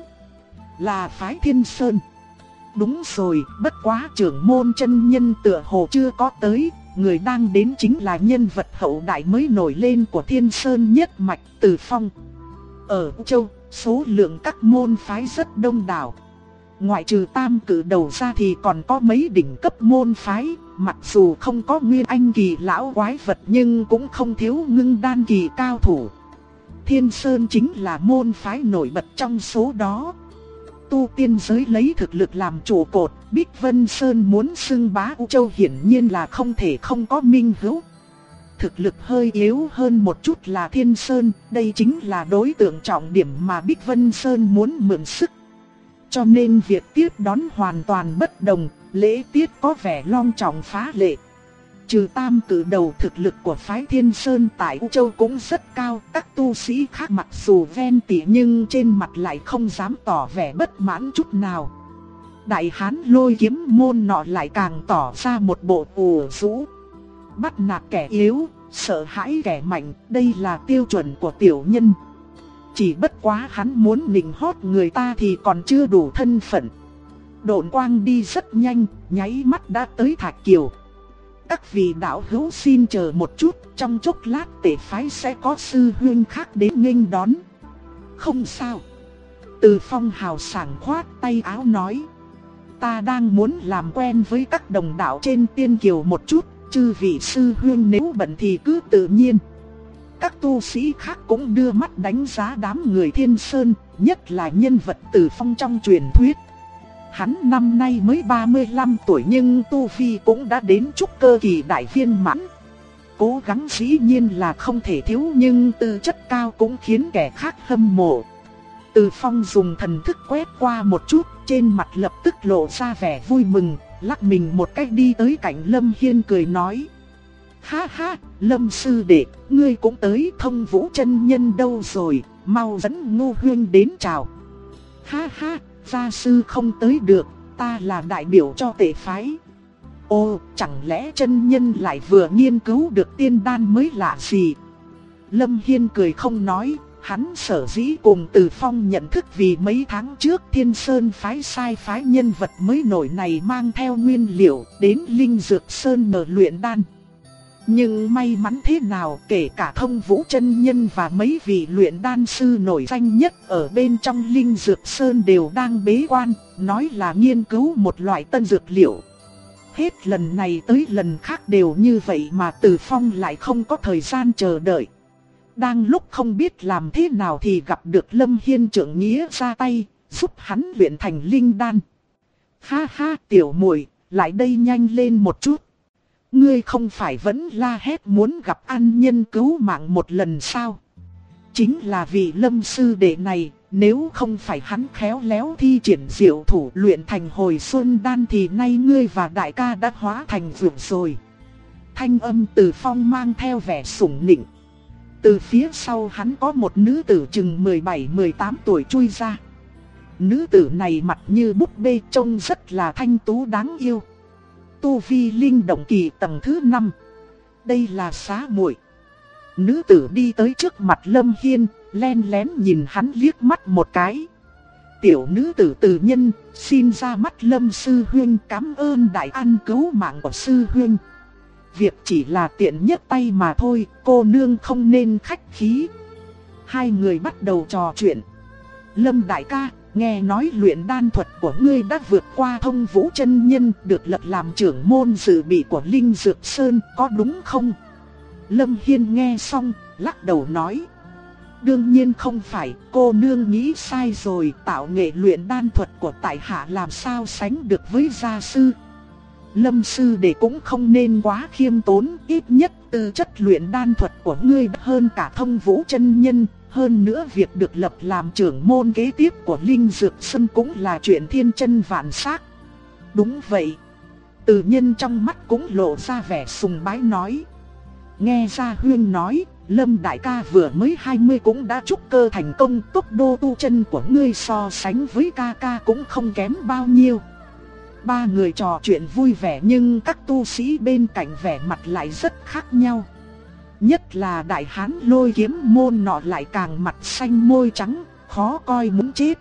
Là phái Thiên Sơn. Đúng rồi, bất quá trưởng môn chân nhân tựa hồ chưa có tới. Người đang đến chính là nhân vật hậu đại mới nổi lên của Thiên Sơn nhất mạch Từ Phong. Ở U Châu, số lượng các môn phái rất đông đảo. Ngoại trừ Tam Cử Đầu ra thì còn có mấy đỉnh cấp môn phái, mặc dù không có Nguyên Anh kỳ lão quái vật nhưng cũng không thiếu Ngưng Đan kỳ cao thủ. Thiên Sơn chính là môn phái nổi bật trong số đó. Tu tiên giới lấy thực lực làm trụ cột, Bích Vân Sơn muốn xưng bá U Châu hiển nhiên là không thể không có minh hữu. Thực lực hơi yếu hơn một chút là Thiên Sơn, đây chính là đối tượng trọng điểm mà Bích Vân Sơn muốn mượn sức. Cho nên việc tiếp đón hoàn toàn bất đồng, lễ tiết có vẻ long trọng phá lệ. Trừ Tam Cử Đầu, thực lực của phái Thiên Sơn tại U Châu cũng rất cao. Các tu sĩ khác mặc dù ven tỉ nhưng trên mặt lại không dám tỏ vẻ bất mãn chút nào. Đại hán Lôi Kiếm môn nọ lại càng tỏ ra một bộ ủ rũ. Bắt nạt kẻ yếu, sợ hãi kẻ mạnh, đây là tiêu chuẩn của tiểu nhân. Chỉ bất quá hắn muốn nịnh hót người ta thì còn chưa đủ thân phận. Độn quang đi rất nhanh, nháy mắt đã tới Thạch Kiều. Các vị đạo hữu xin chờ một chút, trong chốc lát Tể phái sẽ có sư huynh khác đến nghênh đón. Không sao. Từ Phong hào sảng khoát tay áo nói. Ta đang muốn làm quen với các đồng đạo trên Tiên Kiều một chút, chư vị sư huynh nếu bận thì cứ tự nhiên. Các tu sĩ khác cũng đưa mắt đánh giá đám người Thiên Sơn, nhất là nhân vật Từ Phong trong truyền thuyết. Hắn năm nay mới 35 tuổi nhưng tu vi cũng đã đến trúc cơ kỳ đại viên mãn. Cố gắng dĩ nhiên là không thể thiếu nhưng tư chất cao cũng khiến kẻ khác hâm mộ. Từ Phong dùng thần thức quét qua một chút, trên mặt lập tức lộ ra vẻ vui mừng, lắc mình một cách đi tới cạnh Lâm Hiên cười nói. Ha ha, Lâm sư đệ, ngươi cũng tới. Thông Vũ chân nhân đâu rồi, mau dẫn Ngô huynh đến chào. Ha ha, gia sư không tới được, ta là đại biểu cho Tể phái. Ồ, chẳng lẽ chân nhân lại vừa nghiên cứu được tiên đan mới lạ gì? Lâm Hiên cười không nói, hắn sở dĩ cùng Từ Phong nhận thức vì mấy tháng trước Thiên Sơn phái sai phái nhân vật mới nổi này mang theo nguyên liệu đến Linh Dược Sơn mở luyện đan. Nhưng may mắn thế nào, kể cả Thông Vũ chân nhân và mấy vị luyện đan sư nổi danh nhất ở bên trong Linh Dược Sơn đều đang bế quan, nói là nghiên cứu một loại tân dược liệu. Hết lần này tới lần khác đều như vậy mà Từ Phong lại không có thời gian chờ đợi. Đang lúc không biết làm thế nào thì gặp được Lâm Hiên trượng nghĩa ra tay, giúp hắn luyện thành linh đan. Ha ha, tiểu muội, lại đây nhanh lên một chút. Ngươi không phải vẫn la hét muốn gặp ăn nhân cứu mạng một lần sao? Chính là vì Lâm sư đệ này, nếu không phải hắn khéo léo thi triển diệu thủ luyện thành hồi xuân đan thì nay ngươi và đại ca đã hóa thành vượt rồi. Thanh âm Từ Phong mang theo vẻ sủng nịnh. Từ phía sau hắn có một nữ tử chừng 17-18 tuổi chui ra. Nữ tử này mặt như búp bê trông rất là thanh tú đáng yêu. Tu vi linh động kỳ tầng thứ 5. Đây là Xá muội. Nữ tử đi tới trước mặt Lâm Hiên, len lén nhìn hắn liếc mắt một cái. Tiểu nữ tử Từ Nhân, xin ra mắt Lâm sư huynh, cảm ơn đại ân cứu mạng của sư huynh. Việc chỉ là tiện nhất tay mà thôi, cô nương không nên khách khí. Hai người bắt đầu trò chuyện. Lâm đại ca, nghe nói luyện đan thuật của ngươi đã vượt qua Thông Vũ chân nhân, được lập làm trưởng môn dự bị của Linh Dược Sơn, có đúng không? Lâm Hiên nghe xong, lắc đầu nói. Đương nhiên không phải, cô nương nghĩ sai rồi, tạo nghệ luyện đan thuật của tại hạ làm sao sánh được với gia sư. Lâm sư đệ cũng không nên quá khiêm tốn, ít nhất tư chất luyện đan thuật của ngươi hơn cả Thông Vũ chân nhân. Hơn nữa việc được lập làm trưởng môn kế tiếp của Linh Dược Sơn cũng là chuyện thiên chân vạn xác. Đúng vậy. Từ Nhân trong mắt cũng lộ ra vẻ sùng bái nói. Nghe Gia Huyên nói, Lâm đại ca vừa mới 20 cũng đã trúc cơ thành công, tốc độ tu chân của ngươi so sánh với ca ca cũng không kém bao nhiêu. Ba người trò chuyện vui vẻ nhưng các tu sĩ bên cạnh vẻ mặt lại rất khác nhau. Nhất là đại hán Lôi Kiếm môn nọ lại càng mặt xanh môi trắng, khó coi muốn chết.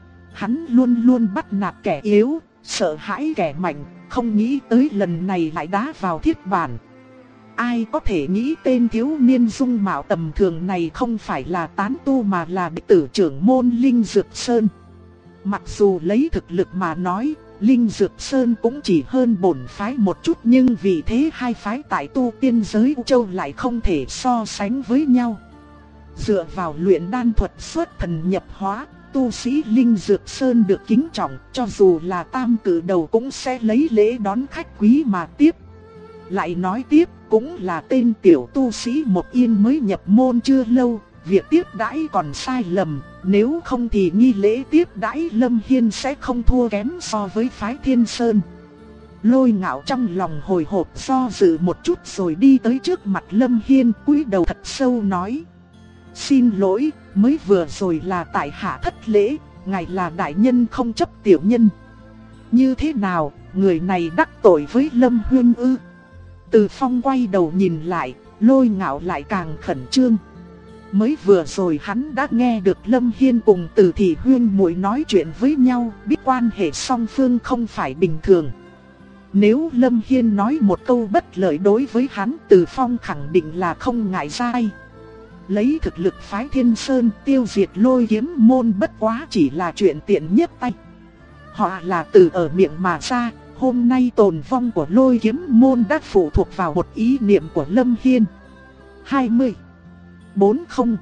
Hắn luôn luôn bắt nạt kẻ yếu, sợ hãi kẻ mạnh, không nghĩ tới lần này lại đá vào thiết bản. Ai có thể nghĩ tên thiếu niên dung mạo tầm thường này không phải là tán tu mà là đệ tử trưởng môn Linh Dược Sơn. Mặc dù lấy thực lực mà nói, Linh Dược Sơn cũng chỉ hơn bổn phái một chút, nhưng vì thế hai phái tại tu tiên giới U Châu lại không thể so sánh với nhau. Dựa vào luyện đan thuật xuất thần nhập hóa, tu sĩ Linh Dược Sơn được kính trọng, cho dù là tam cử đầu cũng sẽ lấy lễ đón khách quý mà tiếp. Lại nói tiếp, cũng là tên tiểu tu sĩ một yên mới nhập môn chưa lâu, việc tiếp đãi còn sai lầm, nếu không thì nghi lễ tiếp đãi Lâm Hiên sẽ không thua kém so với phái Thiên Sơn. Lôi Ngạo trong lòng hồi hộp do dự một chút rồi đi tới trước mặt Lâm Hiên, cúi đầu thật sâu nói: xin lỗi, mới vừa rồi là tại hạ thất lễ, ngài là đại nhân không chấp tiểu nhân. Như thế nào, người này đắc tội với Lâm Huyên ư? Từ Phong quay đầu nhìn lại, Lôi Ngạo lại càng khẩn trương. Mới vừa rồi hắn đã nghe được Lâm Hiên cùng Từ Thị Huyên muội nói chuyện với nhau, biết quan hệ song phương không phải bình thường. Nếu Lâm Hiên nói một câu bất lợi đối với hắn, Từ Phong khẳng định là không ngại sai. Lấy thực lực phái Thiên Sơn tiêu diệt Lôi Kiếm môn bất quá chỉ là chuyện tiện nhất tay. Họ là từ ở miệng mà ra, hôm nay tồn vong của Lôi Kiếm môn đã phụ thuộc vào một ý niệm của Lâm Hiên. 20, 40,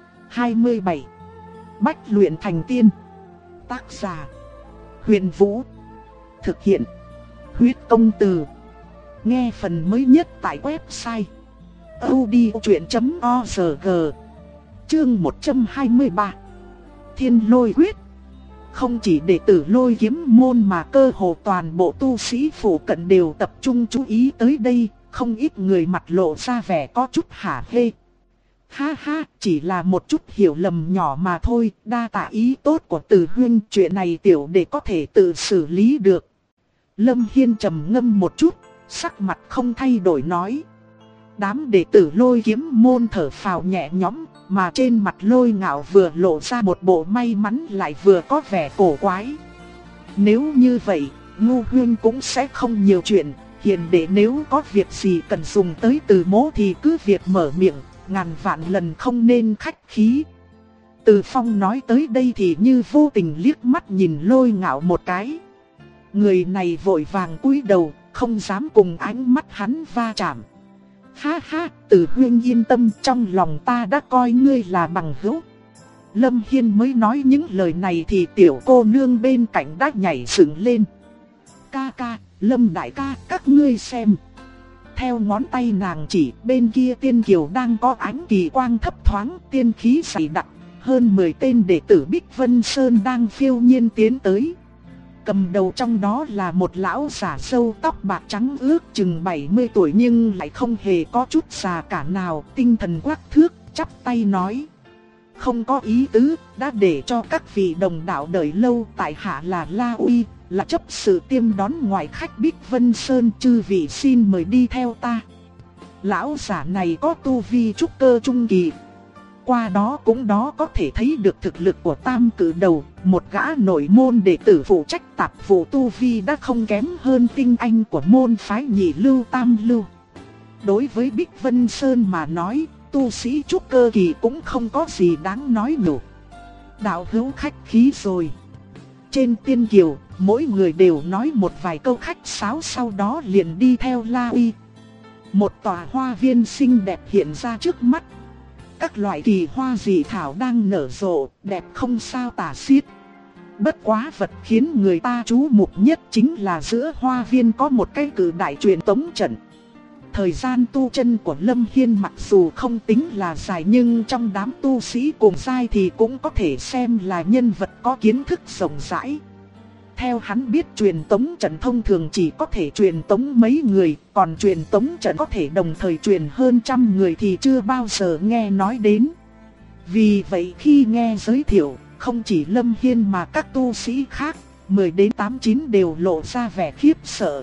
27 Bách luyện thành tiên. Tác giả Huyền Vũ. Thực hiện Huyết Công Từ. Nghe phần mới nhất tại website audiochuyện.org. Chương 123 Thiên Lôi Quyết. Không chỉ đệ tử Lôi Kiếm môn mà cơ hồ toàn bộ tu sĩ phụ cận đều tập trung chú ý tới đây, không ít người mặt lộ ra vẻ có chút hả hê. Ha ha, chỉ là một chút hiểu lầm nhỏ mà thôi, đa tạ ý tốt của Từ Huyên, chuyện này tiểu đệ có thể tự xử lý được. Lâm Hiên trầm ngâm một chút, sắc mặt không thay đổi nói. Đám đệ tử Lôi Kiếm môn thở phào nhẹ nhõm, mà trên mặt Lôi Ngạo vừa lộ ra một bộ may mắn lại vừa có vẻ cổ quái. Nếu như vậy, Ngu Huyên cũng sẽ không nhiều chuyện, hiền đệ nếu có việc gì cần dùng tới Từ mỗ thì cứ việc mở miệng, ngàn vạn lần không nên khách khí. Từ Phong nói tới đây thì như vô tình liếc mắt nhìn Lôi Ngạo một cái. Người này vội vàng cúi đầu, không dám cùng ánh mắt hắn va chạm. Ha ha, Từ Huyên yên tâm, trong lòng ta đã coi ngươi là bằng hữu. Lâm Hiên mới nói những lời này thì tiểu cô nương bên cạnh đã nhảy dựng lên. Ca ca, Lâm đại ca, các ngươi xem. Theo ngón tay nàng chỉ, bên kia tiên kiều đang có ánh kỳ quang thấp thoáng, tiên khí dày đặc. Hơn 10 tên đệ tử Bích Vân Sơn đang phiêu nhiên tiến tới. Cầm đầu trong đó là một lão giả râu tóc bạc trắng ước chừng 70 tuổi nhưng lại không hề có chút già cả nào, tinh thần quắc thước, chắp tay nói. Không có ý tứ, đã để cho các vị đồng đạo đợi lâu, tại hạ là La Uy, là chấp sự tiêm đón ngoại khách Bích Vân Sơn, chư vị xin mời đi theo ta. Lão giả này có tu vi trúc cơ trung kỳ. Qua đó cũng có thể thấy được thực lực của tam cử đầu, một gã nội môn đệ tử phụ trách tạp vụ tu vi đã không kém hơn tinh anh của môn phái nhị lưu tam lưu. Đối với Bích Vân Sơn mà nói, tu sĩ trúc cơ kỳ cũng không có gì đáng nói nhổ. Đạo hữu khách khí rồi. Trên tiên kiều, mỗi người đều nói một vài câu khách sáo, sau đó liền đi theo La Uy. Một tòa hoa viên xinh đẹp hiện ra trước mắt. Các loại kỳ hoa dị thảo đang nở rộ, đẹp không sao tả xiết. Bất quá vật khiến người ta chú mục nhất chính là giữa hoa viên có một cái cử đại truyền tống trận. Thời gian tu chân của Lâm Hiên mặc dù không tính là dài nhưng trong đám tu sĩ cùng giai thì cũng có thể xem là nhân vật có kiến thức rộng rãi. Theo hắn biết truyền tống trận thông thường chỉ có thể truyền tống mấy người, còn truyền tống trận có thể đồng thời truyền hơn 100 người thì chưa bao giờ nghe nói đến. Vì vậy khi nghe giới thiệu, không chỉ Lâm Hiên mà các tu sĩ khác, 10 đến 89 đều lộ ra vẻ khiếp sợ.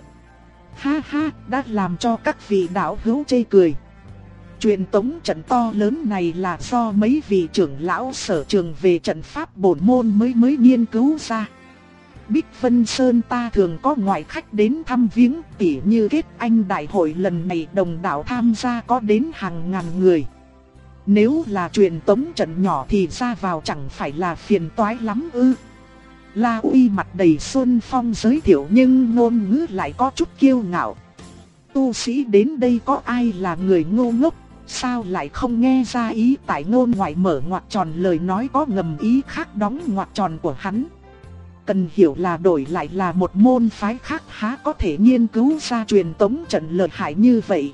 Ha ha, đã làm cho các vị đạo hữu chê cười. Truyền tống trận to lớn này là do mấy vị trưởng lão sở trường về trận pháp bổn môn mới nghiên cứu ra. Bích Vân Sơn ta thường có ngoại khách đến thăm viếng, tỉ như kết anh đại hội lần này đồng đạo tham gia có đến hàng ngàn người. Nếu là truyền tống trận nhỏ thì ra vào chẳng phải là phiền toái lắm ư? La Uy mặt đầy xuân phong giới thiệu nhưng ngôn ngữ lại có chút kiêu ngạo. Tu sĩ đến đây có ai là người ngu ngốc, sao lại không nghe ra ý tại ngôn ngoại mở ngoặc tròn lời nói có ngầm ý khác đóng ngoặc tròn của hắn. Cần hiểu là đổi lại là một môn phái khác há có thể nghiên cứu ra truyền tống trận lợi hại như vậy.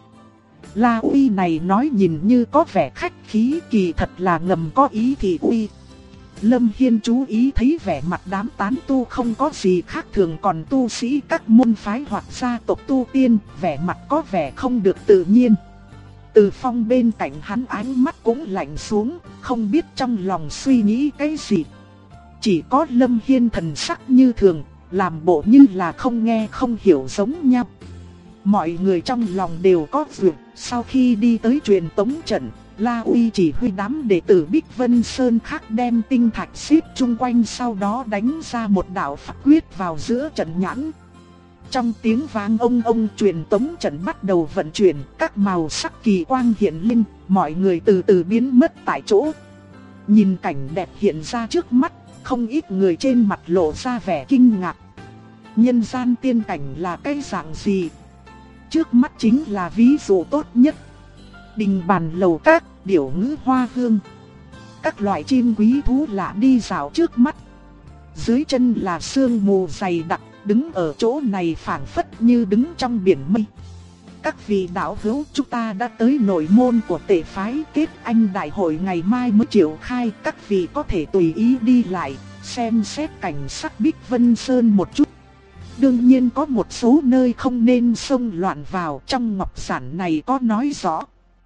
La Uy này nói nhìn như có vẻ khách khí, kỳ thật là ngầm có ý thị uy. Lâm Hiên chú ý thấy vẻ mặt đám tán tu không có gì khác thường, còn tu sĩ các môn phái hoặc gia tộc tu tiên, vẻ mặt có vẻ không được tự nhiên. Từ Phong bên cạnh hắn ánh mắt cũng lạnh xuống, không biết trong lòng suy nghĩ cái gì. Chỉ có Lâm Hiên thần sắc như thường, làm bộ như là không nghe không hiểu giống nhau. Mọi người trong lòng đều có việc, sau khi đi tới truyền tống trận, La Uy chỉ huy đám đệ tử Bích Vân Sơn khác đem tinh thạch xếp chung quanh, sau đó đánh ra một đạo pháp quyết vào giữa trận nhãn. Trong tiếng vang ông truyền tống trận bắt đầu vận chuyển, các màu sắc kỳ quang hiện lên, mọi người từ từ biến mất tại chỗ. Nhìn cảnh đẹp hiện ra trước mắt, không ít người trên mặt lộ ra vẻ kinh ngạc. Nhân gian tiên cảnh là cái dạng gì? Trước mắt chính là ví dụ tốt nhất. Đình bàn lầu các, điểu ngữ hoa hương, các loại chim quý thú lạ đi dạo trước mắt. Dưới chân là sương mù dày đặc, đứng ở chỗ này phảng phất như đứng trong biển mây. Các vị đạo hữu, chúng ta đã tới nội môn của Tề phái, kết anh đại hội ngày mai mới triệu khai, các vị có thể tùy ý đi lại, xem xét cảnh sắc Bích Vân Sơn một chút. Đương nhiên có một số nơi không nên xông loạn vào, trong ngọc giản này có nói rõ.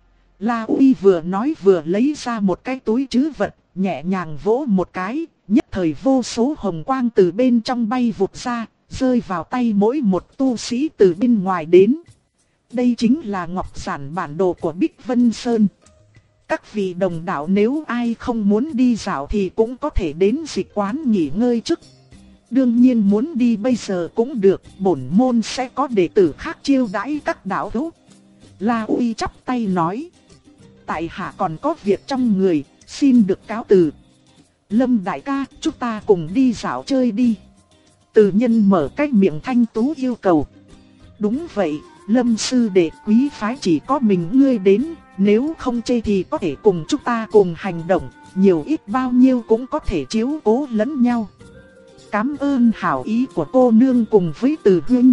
La Uy vừa nói vừa lấy ra một cái túi trữ vật, nhẹ nhàng vỗ một cái, nhất thời vô số hồng quang từ bên trong bay vụt ra, rơi vào tay mỗi một tu sĩ từ bên ngoài đến. Đây chính là ngọc giản bản đồ của Bích Vân Sơn. Các vị đồng đạo nếu ai không muốn đi dạo thì cũng có thể đến dịch quán nghỉ ngơi trước. Đương nhiên muốn đi bây giờ cũng được, bổn môn sẽ có đệ tử khác chiêu đãi các đạo hữu. La Uy chắp tay nói: tại hạ còn có việc trong người, xin được cáo từ. Lâm đại ca, chúng ta cùng đi dạo chơi đi. Từ Nhân mở cái miệng thanh tú yêu cầu. Đúng vậy, Lâm sư đệ, quý phái chỉ có mình ngươi đến, nếu không chê thì có thể cùng chúng ta cùng hành động, nhiều ít bao nhiêu cũng có thể chiếu cố lẫn nhau. Cảm ơn hảo ý của cô nương cùng với Từ huynh.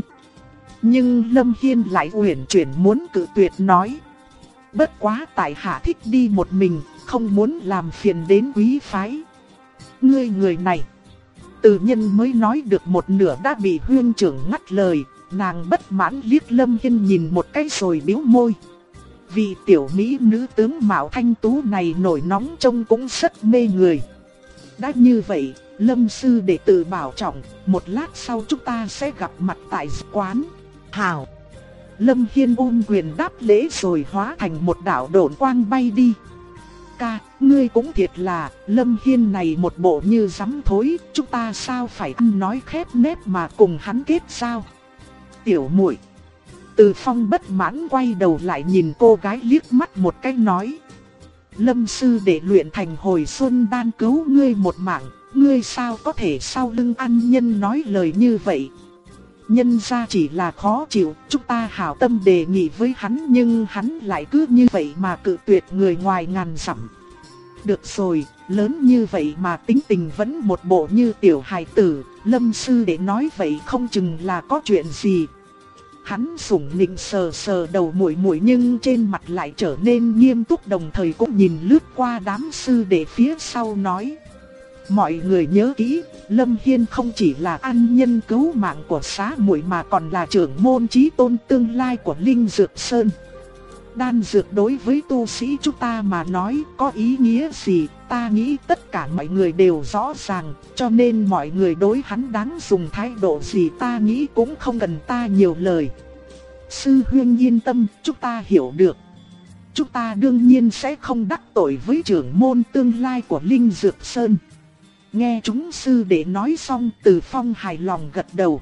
Nhưng Lâm Hiên lại uyển chuyển muốn cự tuyệt nói: bất quá tại hạ thích đi một mình, không muốn làm phiền đến quý phái. Ngươi người này. Từ Nhân mới nói được một nửa đã bị huynh trưởng ngắt lời, nàng bất mãn liếc Lâm Hiên nhìn một cái rồi bĩu môi. Vị tiểu mỹ nữ tướng mạo thanh tú này nổi nóng trông cũng rất mê người. Đã như vậy, Lâm sư đệ tự bảo trọng, một lát sau chúng ta sẽ gặp mặt tại quán. Hảo. Lâm Hiên ôm quyền đáp lễ rồi hóa thành một đạo độn quang bay đi. Ca, ngươi cũng thiệt là, Lâm Hiên này một bộ như rắm thối, chúng ta sao phải ăn nói khép nép mà cùng hắn kết sao? Tiểu muội. Từ Phong bất mãn quay đầu lại nhìn cô gái liếc mắt một cái nói: Lâm sư đệ luyện thành hồi xuân đan cứu ngươi một mạng, ngươi sao có thể sau lưng ăn nhân nói lời như vậy? Nhân ra chỉ là khó chịu, chúng ta hảo tâm đề nghị với hắn nhưng hắn lại cứ như vậy mà cự tuyệt người ngoài ngàn dặm. Được rồi, lớn như vậy mà tính tình vẫn một bộ như tiểu hài tử, Lâm sư đệ nói vậy không chừng là có chuyện gì. Hắn sủng nịnh sờ sờ đầu muội muội nhưng trên mặt lại trở nên nghiêm túc, đồng thời cũng nhìn lướt qua đám sư đệ phía sau nói: mọi người nhớ kỹ, Lâm Hiên không chỉ là ân nhân cứu mạng của xá muội mà còn là trưởng môn chí tôn tương lai của Linh Dược Sơn. Đan dược đối với tu sĩ chúng ta mà nói có ý nghĩa gì, ta nghĩ tất cả mọi người đều rõ ràng, cho nên mọi người đối hắn đáng dùng thái độ gì ta nghĩ cũng không cần ta nhiều lời. Sư huynh yên tâm, chúng ta hiểu được. Chúng ta đương nhiên sẽ không đắc tội với trưởng môn tương lai của Linh Dược Sơn. Nghe chúng sư đệ nói xong, Từ Phong hài lòng gật đầu.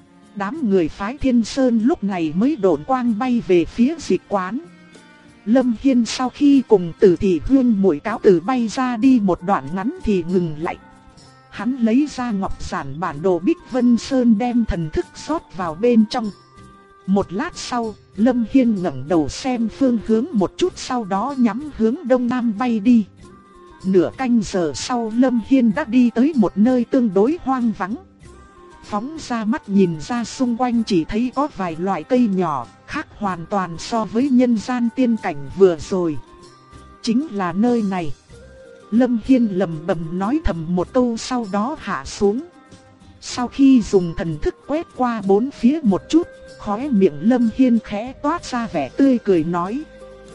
Đám người phái Thiên Sơn lúc này mới độn quang bay về phía dịch quán. Lâm Hiên sau khi cùng Từ Thị Huyên muội cáo từ bay ra đi một đoạn ngắn thì ngừng lại. Hắn lấy ra ngọc giản bản đồ Bích Vân Sơn đem thần thức rót vào bên trong. Một lát sau, Lâm Hiên ngẩng đầu xem phương hướng một chút, sau đó nhắm hướng đông nam bay đi. Nửa canh giờ sau, Lâm Hiên đã đi tới một nơi tương đối hoang vắng. Phóng ra mắt nhìn ra xung quanh chỉ thấy có vài loại cây nhỏ, khác hoàn toàn so với nhân gian tiên cảnh vừa rồi. Chính là nơi này. Lâm Hiên lẩm bẩm nói thầm một câu, sau đó hạ xuống. Sau khi dùng thần thức quét qua bốn phía một chút, khóe miệng Lâm Hiên khẽ toát ra vẻ tươi cười nói: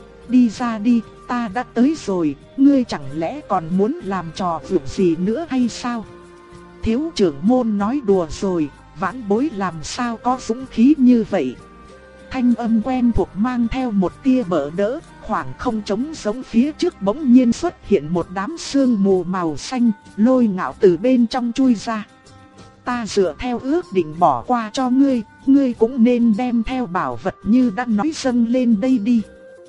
đi ra đi, ta đã tới rồi, ngươi chẳng lẽ còn muốn làm trò việc gì nữa hay sao? Thiếu trưởng môn nói đùa rồi, vãn bối làm sao có dũng khí như vậy. Thanh âm quen thuộc mang theo một tia bỡ đỡ, khoảng không trống giống phía trước bỗng nhiên xuất hiện một đám sương mù màu xanh, Lôi Ngạo từ bên trong chui ra. Ta dựa theo ước định bỏ qua cho ngươi, ngươi cũng nên đem theo bảo vật như đã nói dâng lên đây đi.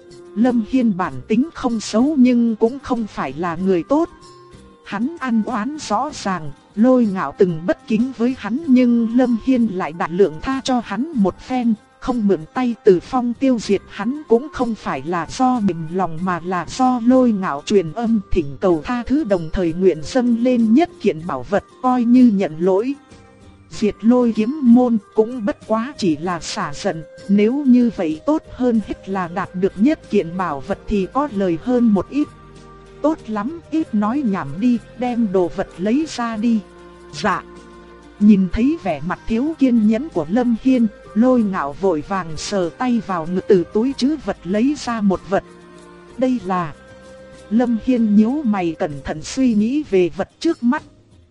Lâm Hiên bản tính không xấu nhưng cũng không phải là người tốt. Hắn ăn oán rõ ràng, Lôi Ngạo từng bất kính với hắn nhưng Lâm Hiên lại đại lượng tha cho hắn một phen, không mượn tay Từ Phong tiêu diệt hắn cũng không phải là do mềm lòng mà là do Lôi Ngạo truyền âm thỉnh cầu tha thứ, đồng thời nguyện dâng lên nhất kiện bảo vật coi như nhận lỗi. Diệt Lôi kiếm môn cũng bất quá chỉ là xả giận, nếu như vậy tốt hơn hết là đạt được nhất kiện bảo vật thì có lời hơn một ít. Tốt lắm, ít nói nhảm đi, đem đồ vật lấy ra đi. Dạ. Nhìn thấy vẻ mặt thiếu kiên nhẫn của Lâm Hiên, Lôi Ngạo vội vàng sờ tay vào ngực từ túi trữ vật lấy ra một vật. Đây là... Lâm Hiên nhíu mày cẩn thận suy nghĩ về vật trước mắt.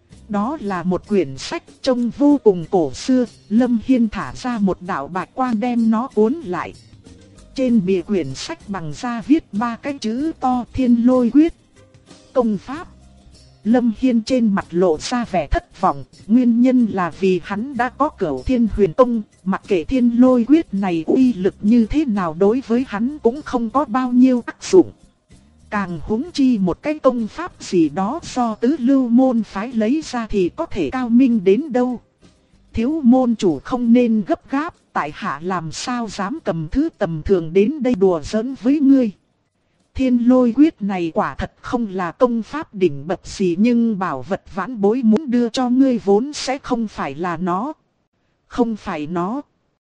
Đó là một quyển sách trông vô cùng cổ xưa, Lâm Hiên thả ra một đạo bạch quang đem nó cuốn lại. Trên bìa quyển sách bằng da viết ba cái chữ to: Thiên Lôi Quyết. Công pháp. Lâm Hiên trên mặt lộ ra vẻ thất vọng, nguyên nhân là vì hắn đã có Cửu Thiên Huyền Tông, mặc kệ Thiên Lôi Quyết này uy lực như thế nào đối với hắn cũng không có bao nhiêu tác dụng. Càng huống chi một cái công pháp gì đó do Tứ Lưu môn phái lấy ra thì có thể cao minh đến đâu. Thiếu môn chủ không nên gấp gáp, tại hạ làm sao dám cầm thứ tầm thường đến đây đùa giỡn với ngươi. Thiên Lôi Quyết này quả thật không là công pháp đỉnh bậc gì, nhưng bảo vật vãn bối muốn đưa cho ngươi vốn sẽ không phải là nó. Không phải nó.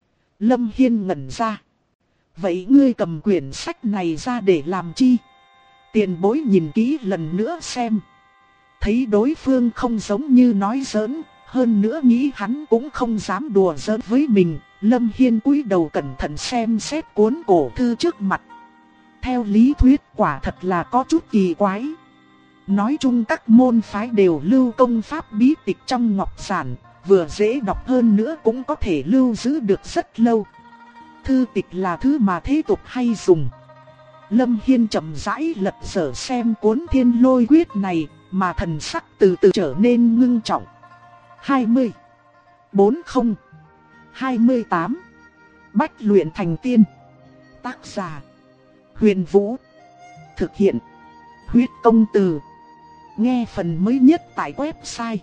Lâm Hiên ngẩn ra. Vậy ngươi cầm quyển sách này ra để làm chi? Tiền bối nhìn kỹ lần nữa xem. Thấy đối phương không giống như nói giỡn, hơn nữa nghĩ hắn cũng không dám đùa giỡn với mình, Lâm Hiên cúi đầu cẩn thận xem xét cuốn cổ thư trước mặt. Theo lý thuyết quả thật là có chút kỳ quái. Nói chung các môn phái đều lưu công pháp bí tịch trong ngọc giản, vừa dễ đọc hơn nữa cũng có thể lưu giữ được rất lâu. Thư tịch là thứ mà thế tục hay dùng. Lâm Hiên chậm rãi lật dở xem cuốn Thiên Lôi Quyết này, mà thần sắc từ từ trở nên ngưng trọng. 20, 40, 28. Bách luyện thành tiên. Tác giả: Huyền Vũ. Thực hiện: Huyết Công Từ. Nghe phần mới nhất tại website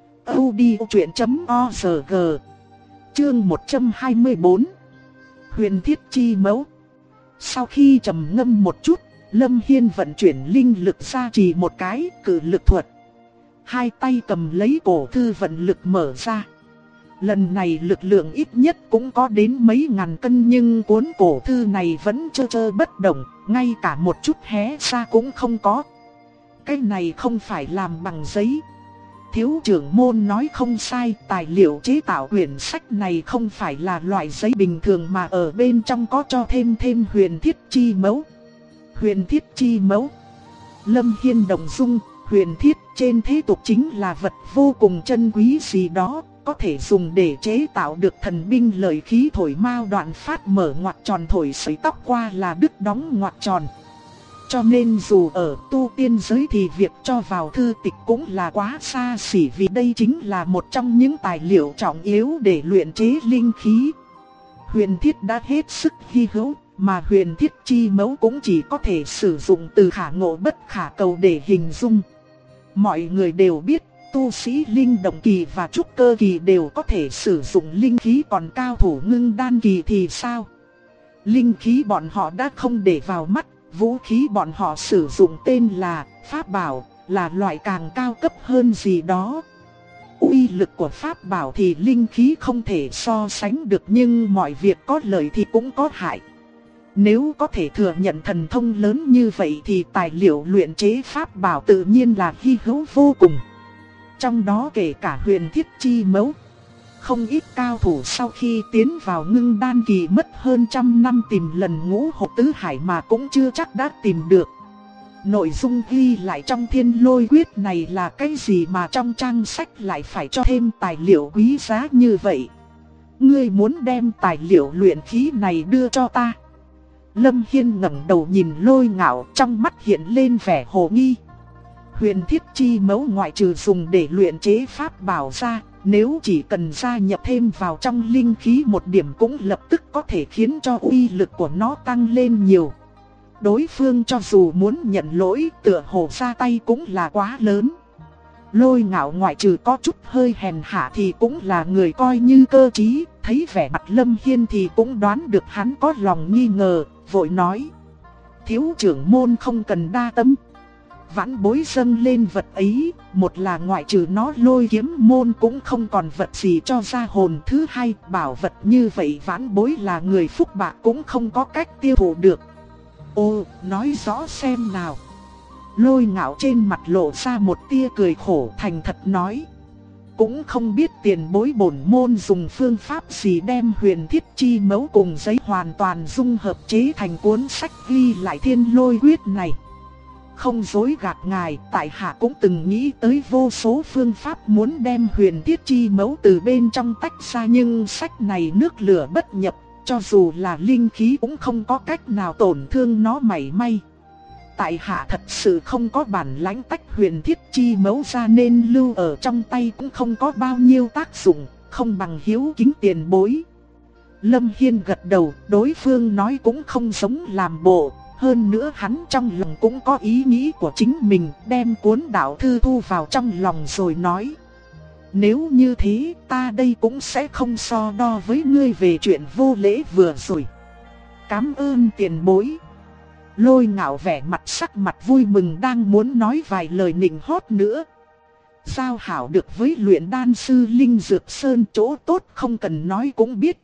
audiochuyện.org. Chương 124. Huyền Thiết Chi Mẫu. Sau khi trầm ngâm một chút, Lâm Hiên vận chuyển linh lực ra chỉ một cái cử lực thuật. Hai tay cầm lấy cổ thư vận lực mở ra. Lần này lực lượng ít nhất cũng có đến mấy ngàn cân, nhưng cuốn cổ thư này vẫn trơ trơ bất động, ngay cả một chút hé ra cũng không có. Cái này không phải làm bằng giấy. Thiếu trưởng môn nói không sai, tài liệu chế tạo quyển sách này không phải là loại giấy bình thường mà ở bên trong có cho thêm huyền thiết chi mẫu. Huyền thiết chi mẫu. Lâm Hiên động dung, huyền thiết trên thế tục chính là vật vô cùng chân quý gì đó, có thể dùng để chế tạo được thần binh lợi khí thổi mao đoạn phát, mở ngoặc tròn thổi sấy tóc qua là đứt đóng ngoặc tròn. Cho nên dù ở tu tiên giới thì việc cho vào thư tịch cũng là quá xa xỉ, vì đây chính là một trong những tài liệu trọng yếu để luyện chế linh khí. Huyền thiết đã hết sức hy hữu, mà huyền thiết chi mẫu cũng chỉ có thể sử dụng từ khả ngộ bất khả cầu để hình dung. Mọi người đều biết, tu sĩ linh động kỳ và trúc cơ kỳ đều có thể sử dụng linh khí, còn cao thủ ngưng đan kỳ thì sao? Linh khí bọn họ đã không để vào mắt, vũ khí bọn họ sử dụng tên là pháp bảo, là loại càng cao cấp hơn gì đó. Uy lực của pháp bảo thì linh khí không thể so sánh được, nhưng mọi việc có lợi thì cũng có hại. Nếu có thể thừa nhận thần thông lớn như vậy thì tài liệu luyện chế pháp bảo tự nhiên là hy hữu vô cùng. Trong đó kể cả huyền thiết chi mẫu. Không ít cao thủ sau khi tiến vào ngưng đan kỳ mất hơn 100 năm tìm lần ngũ hộp tứ hải mà cũng chưa chắc đã tìm được. Nội dung ghi lại trong thiên lôi quyết này là cái gì mà trong trang sách lại phải cho thêm tài liệu quý giá như vậy? Ngươi muốn đem tài liệu luyện khí này đưa cho ta? Lâm Hiên ngẩng đầu nhìn Lôi Ngạo, trong mắt hiện lên vẻ hồ nghi. Huyền thiết chi mẫu ngoại trừ dùng để luyện chế pháp bảo ra, nếu chỉ cần gia nhập thêm vào trong linh khí một điểm cũng lập tức có thể khiến cho uy lực của nó tăng lên nhiều. Đối phương cho dù muốn nhận lỗi, tựa hồ ra tay cũng là quá lớn. Lôi Ngạo ngoại trừ có chút hơi hèn hạ thì cũng là người coi như cơ trí, thấy vẻ mặt Lâm Hiên thì cũng đoán được hắn có lòng nghi ngờ, vội nói: thiếu trưởng môn không cần đa tâm. Vãn bối dâng lên vật ấy, một là ngoại trừ nó Lôi kiếm môn cũng không còn vật gì cho ra hồn, thứ hai bảo vật như vậy vãn bối là người phúc bạc cũng không có cách tiêu thụ được. Ô, nói rõ xem nào. Lôi Ngạo trên mặt lộ ra một tia cười khổ, thành thật nói: cũng không biết tiền bối bổn môn dùng phương pháp gì đem huyền thiết chi mẫu cùng giấy hoàn toàn dung hợp chế thành cuốn sách ghi lại thiên lôi quyết này. Không dối gạt ngài, tại hạ cũng từng nghĩ tới vô số phương pháp muốn đem huyền thiết chi mẫu từ bên trong tách ra, nhưng sách này nước lửa bất nhập, cho dù là linh khí cũng không có cách nào tổn thương nó mảy may. Tại hạ thật sự không có bản lãnh tách huyền thiết chi mẫu ra nên lưu ở trong tay cũng không có bao nhiêu tác dụng, không bằng hiếu kính tiền bối. Lâm Hiên gật đầu, đối phương nói cũng không giống làm bộ. Hơn nữa hắn trong lòng cũng có ý nghĩ của chính mình, đem cuốn đạo thư thu vào trong lòng rồi nói: nếu như thế ta đây cũng sẽ không so đo với ngươi về chuyện vô lễ vừa rồi. Cảm ơn tiền bối. Lôi Ngạo vẻ mặt sắc mặt vui mừng, đang muốn nói vài lời nịnh hót nữa. Giao hảo được với luyện đan sư Linh Dược Sơn chỗ tốt không cần nói cũng biết.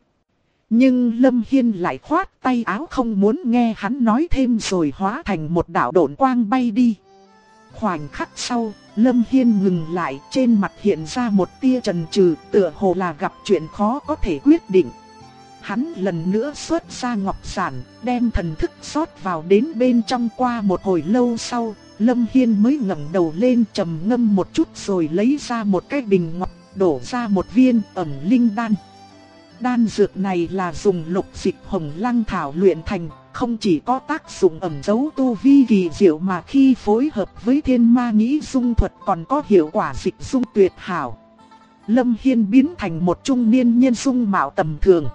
Nhưng Lâm Hiên lại khoát tay áo không muốn nghe hắn nói thêm, rồi hóa thành một đạo độn quang bay đi. Khoảnh khắc sau, Lâm Hiên ngừng lại, trên mặt hiện ra một tia chần chừ, tựa hồ là gặp chuyện khó có thể quyết định. Hắn lần nữa xuất ra ngọc giản, đem thần thức rót vào đến bên trong. Qua một hồi lâu sau, Lâm Hiên mới ngẩng đầu lên, trầm ngâm một chút rồi lấy ra một cái bình ngọc, đổ ra một viên ẩn linh đan. Đan dược này là dùng lục dịch hồng lăng thảo luyện thành, không chỉ có tác dụng ẩn giấu tu vi kỳ diệu mà khi phối hợp với thiên ma nghĩ dung thuật còn có hiệu quả dịch dung tuyệt hảo. Lâm Hiên biến thành một trung niên nhân dung mạo tầm thường.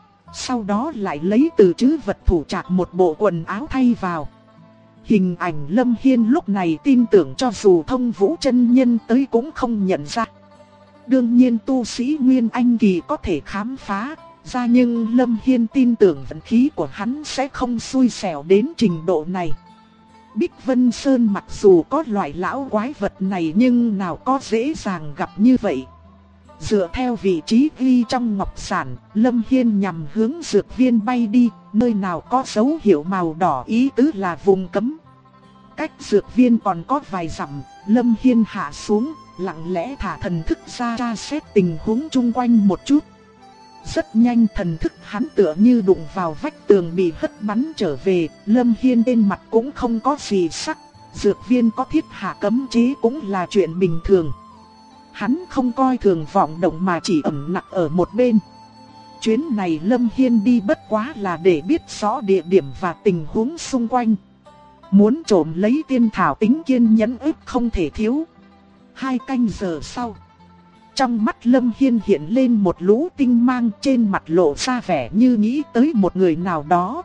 Sau đó lại lấy từ trữ vật thủ trạc một bộ quần áo thay vào. Hình ảnh Lâm Hiên lúc này tin tưởng cho dù Thông Vũ chân nhân tới cũng không nhận ra. Đương nhiên tu sĩ Nguyên Anh kỳ có thể khám phá ra, nhưng Lâm Hiên tin tưởng vận khí của hắn sẽ không xui xẻo đến trình độ này. Bích Vân Sơn mặc dù có loại lão quái vật này nhưng nào có dễ dàng gặp như vậy. Dựa theo vị trí ghi trong ngọc giản, Lâm Hiên nhằm hướng dược viên bay đi, nơi nào có dấu hiệu màu đỏ ý tứ là vùng cấm. Cách dược viên còn có vài dặm, Lâm Hiên hạ xuống, lặng lẽ thả thần thức ra tra xét tình huống chung quanh một chút. Rất nhanh thần thức hắn tựa như đụng vào vách tường bị hất bắn trở về, Lâm Hiên trên mặt cũng không có gì sắc, dược viên có thiết hạ cấm chế cũng là chuyện bình thường. Hắn không coi thường vọng động mà chỉ ẩn nặc ở một bên. Chuyến này Lâm Hiên đi bất quá là để biết rõ địa điểm và tình huống xung quanh. Muốn trộm lấy tiên thảo tính kiên nhẫn ức không thể thiếu. 2 canh giờ sau, trong mắt Lâm Hiên hiện lên một lũ tinh mang, trên mặt lộ ra vẻ như nghĩ tới một người nào đó.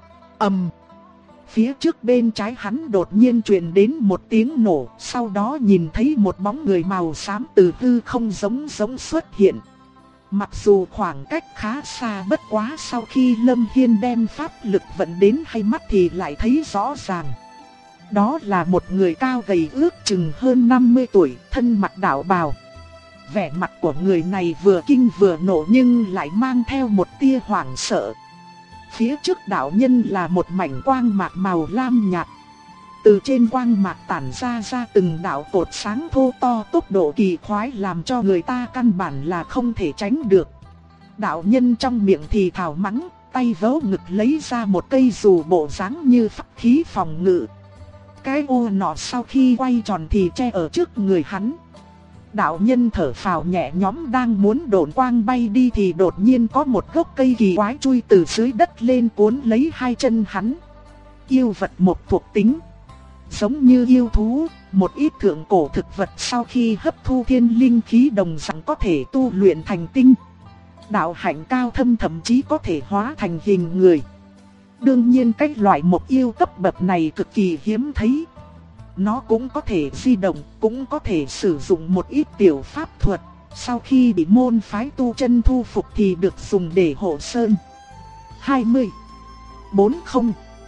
Phía trước bên trái hắn đột nhiên truyền đến một tiếng nổ, sau đó nhìn thấy một bóng người màu xám từ hư không giống xuất hiện. Mặc dù khoảng cách khá xa, bất quá sau khi Lâm Hiên đem pháp lực vận đến hai mắt thì lại thấy rõ ràng. Đó là một người cao gầy ước chừng hơn 50 tuổi, thân mặc đạo bào. Vẻ mặt của người này vừa kinh vừa nộ nhưng lại mang theo một tia hoảng sợ. Phía trước đạo nhân là một mảnh quang mạc màu lam nhạt. Từ trên quang mạc tản ra từng đạo cột sáng thô to, tốc độ kỳ khoái làm cho người ta căn bản là không thể tránh được. Đạo nhân trong miệng thì thào mắng, tay vớ ngực lấy ra một cây dù bộ dáng như pháp khí phòng ngự. Cái ô nọ sau khi quay tròn thì che ở trước người hắn. Đạo nhân thở phào nhẹ nhõm đang muốn độn quang bay đi thì đột nhiên có một gốc cây kỳ quái chui từ dưới đất lên cuốn lấy hai chân hắn. Yêu vật một thuộc tính. Giống như yêu thú, một ít thượng cổ thực vật sau khi hấp thu thiên linh khí đồng dạng có thể tu luyện thành tinh. Đạo hạnh cao thâm thậm chí có thể hóa thành hình người. Đương nhiên cái loại một yêu cấp bậc này cực kỳ hiếm thấy. Nó cũng có thể di động, cũng có thể sử dụng một ít tiểu pháp thuật. Sau khi bị môn phái tu chân thu phục thì được dùng để hộ sơn. 20 40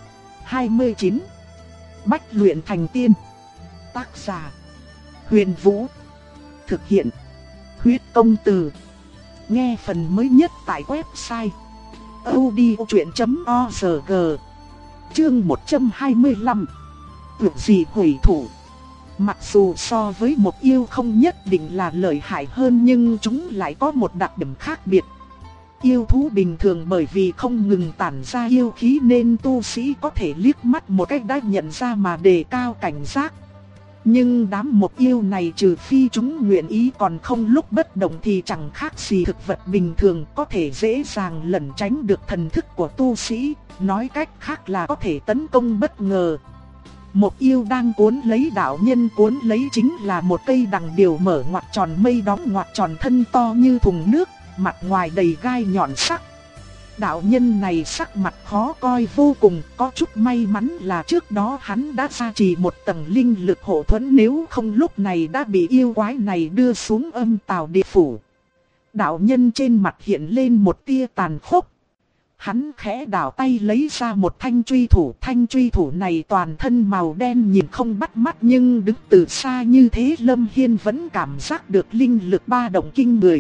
29 Bách luyện thành tiên. Tác giả Huyền Vũ. Thực hiện Huyết Công Từ. Nghe phần mới nhất tại website audiochuyện.org. Chương 125. Việc gì hủy thủ. Mặc dù so với một yêu không nhất định là lợi hại hơn nhưng chúng lại có một đặc điểm khác biệt. Yêu thú bình thường bởi vì không ngừng tản ra yêu khí nên tu sĩ có thể liếc mắt một cách đã nhận ra mà đề cao cảnh giác. Nhưng đám mộc yêu này trừ phi chúng nguyện ý, còn không lúc bất động thì chẳng khác gì thực vật bình thường, có thể dễ dàng lẩn tránh được thần thức của tu sĩ, nói cách khác là có thể tấn công bất ngờ. Mộc yêu đang cuốn lấy đạo nhân cuốn lấy chính là một cây đằng điều mở ngoặt tròn mây đóng ngoặt tròn thân to như thùng nước, mặt ngoài đầy gai nhọn sắc. Đạo nhân này sắc mặt khó coi vô cùng, có chút may mắn là trước đó hắn đã gia trì một tầng linh lực hộ thuẫn, nếu không lúc này đã bị yêu quái này đưa xuống âm tào địa phủ. Đạo nhân trên mặt hiện lên một tia tàn khốc. Hắn khẽ đảo tay lấy ra một thanh truy thủ này toàn thân màu đen nhìn không bắt mắt nhưng đứng từ xa như thế Lâm Hiên vẫn cảm giác được linh lực ba động kinh người.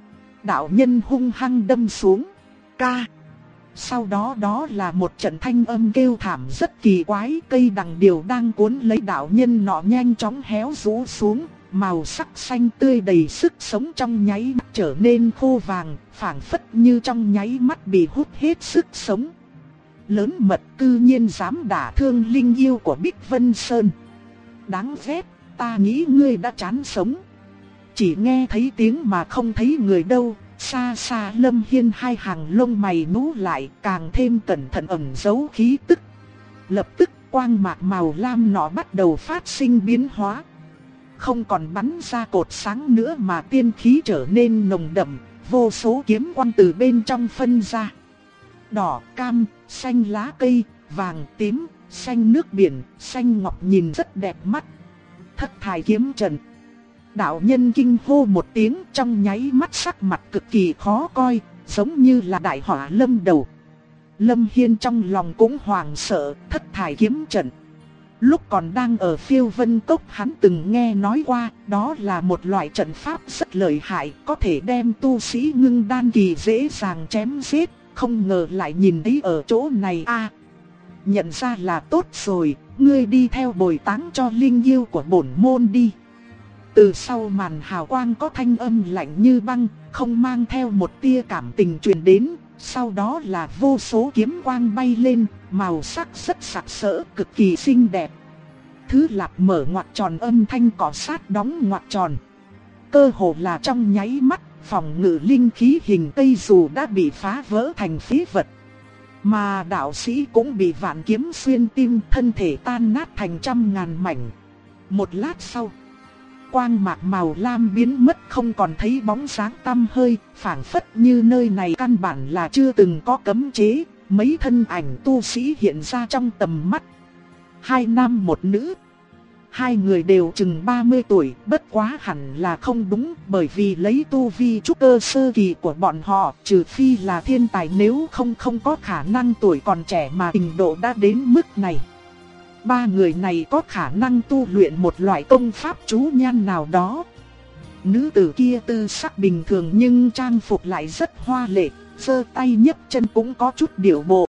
Đạo nhân hung hăng đâm xuống. Ca. Sau đó là một trận thanh âm kêu thảm rất kỳ quái, cây đằng điều đang cuốn lấy đạo nhân nọ nhanh chóng héo rũ xuống, màu sắc xanh tươi đầy sức sống trong nháy mắt trở nên khô vàng, phảng phất như trong nháy mắt bị hút hết sức sống. Lớn mật cư nhiên dám đả thương linh yêu của Bích Vân Sơn. Đáng ghét, ta nghĩ ngươi đã chán sống. Chỉ nghe thấy tiếng mà không thấy người đâu. Xa xa Lâm Hiên hai hàng lông mày nhíu lại, càng thêm cẩn thận ẩn giấu khí tức. Lập tức quang mạc màu lam nọ bắt đầu phát sinh biến hóa. Không còn bắn ra cột sáng nữa mà tiên khí trở nên nồng đậm, vô số kiếm quang từ bên trong phân ra. Đỏ, cam, xanh lá cây, vàng, tím, xanh nước biển, xanh ngọc nhìn rất đẹp mắt. Thất thải kiếm trận. Đạo nhân kinh hô một tiếng, trong nháy mắt sắc mặt cực kỳ khó coi, giống như là đại họa lâm đầu. Lâm Hiên trong lòng cũng hoảng sợ. Thất thải kiếm trận. Lúc còn đang ở Phiêu Vân Cốc hắn từng nghe nói qua, đó là một loại trận pháp rất lợi hại, có thể đem tu sĩ ngưng đan kỳ dễ dàng chém giết, không ngờ lại nhìn thấy ở chỗ này a. Nhận ra là tốt rồi, ngươi đi theo bồi táng cho linh yêu của bổn môn đi. Từ sau màn hào quang có thanh âm lạnh như băng, không mang theo một tia cảm tình truyền đến, sau đó là vô số kiếm quang bay lên, màu sắc rất sặc sỡ, cực kỳ xinh đẹp. Thứ Lạp mở ngoặt tròn, âm thanh cọ sát đóng ngoặt tròn. Cơ hồ là trong nháy mắt, phòng ngự linh khí hình cây dù đã bị phá vỡ thành phế vật. Mà đạo sĩ cũng bị vạn kiếm xuyên tim, thân thể tan nát thành trăm ngàn mảnh. Một lát sau, quang mạc màu lam biến mất không còn thấy bóng dáng tăm hơi, phảng phất như nơi này căn bản là chưa từng có cấm chế. Mấy thân ảnh tu sĩ hiện ra trong tầm mắt. Hai nam một nữ. Hai người đều chừng 30 tuổi, bất quá hẳn là không đúng, bởi vì lấy tu vi trúc cơ sơ kỳ của bọn họ, trừ phi là thiên tài, nếu không có khả năng tuổi còn trẻ mà trình độ đã đến mức này. Ba người này có khả năng tu luyện một loại công pháp chú nhan nào đó. Nữ tử kia tư sắc bình thường nhưng trang phục lại rất hoa lệ, giơ tay nhấc chân cũng có chút điệu bộ.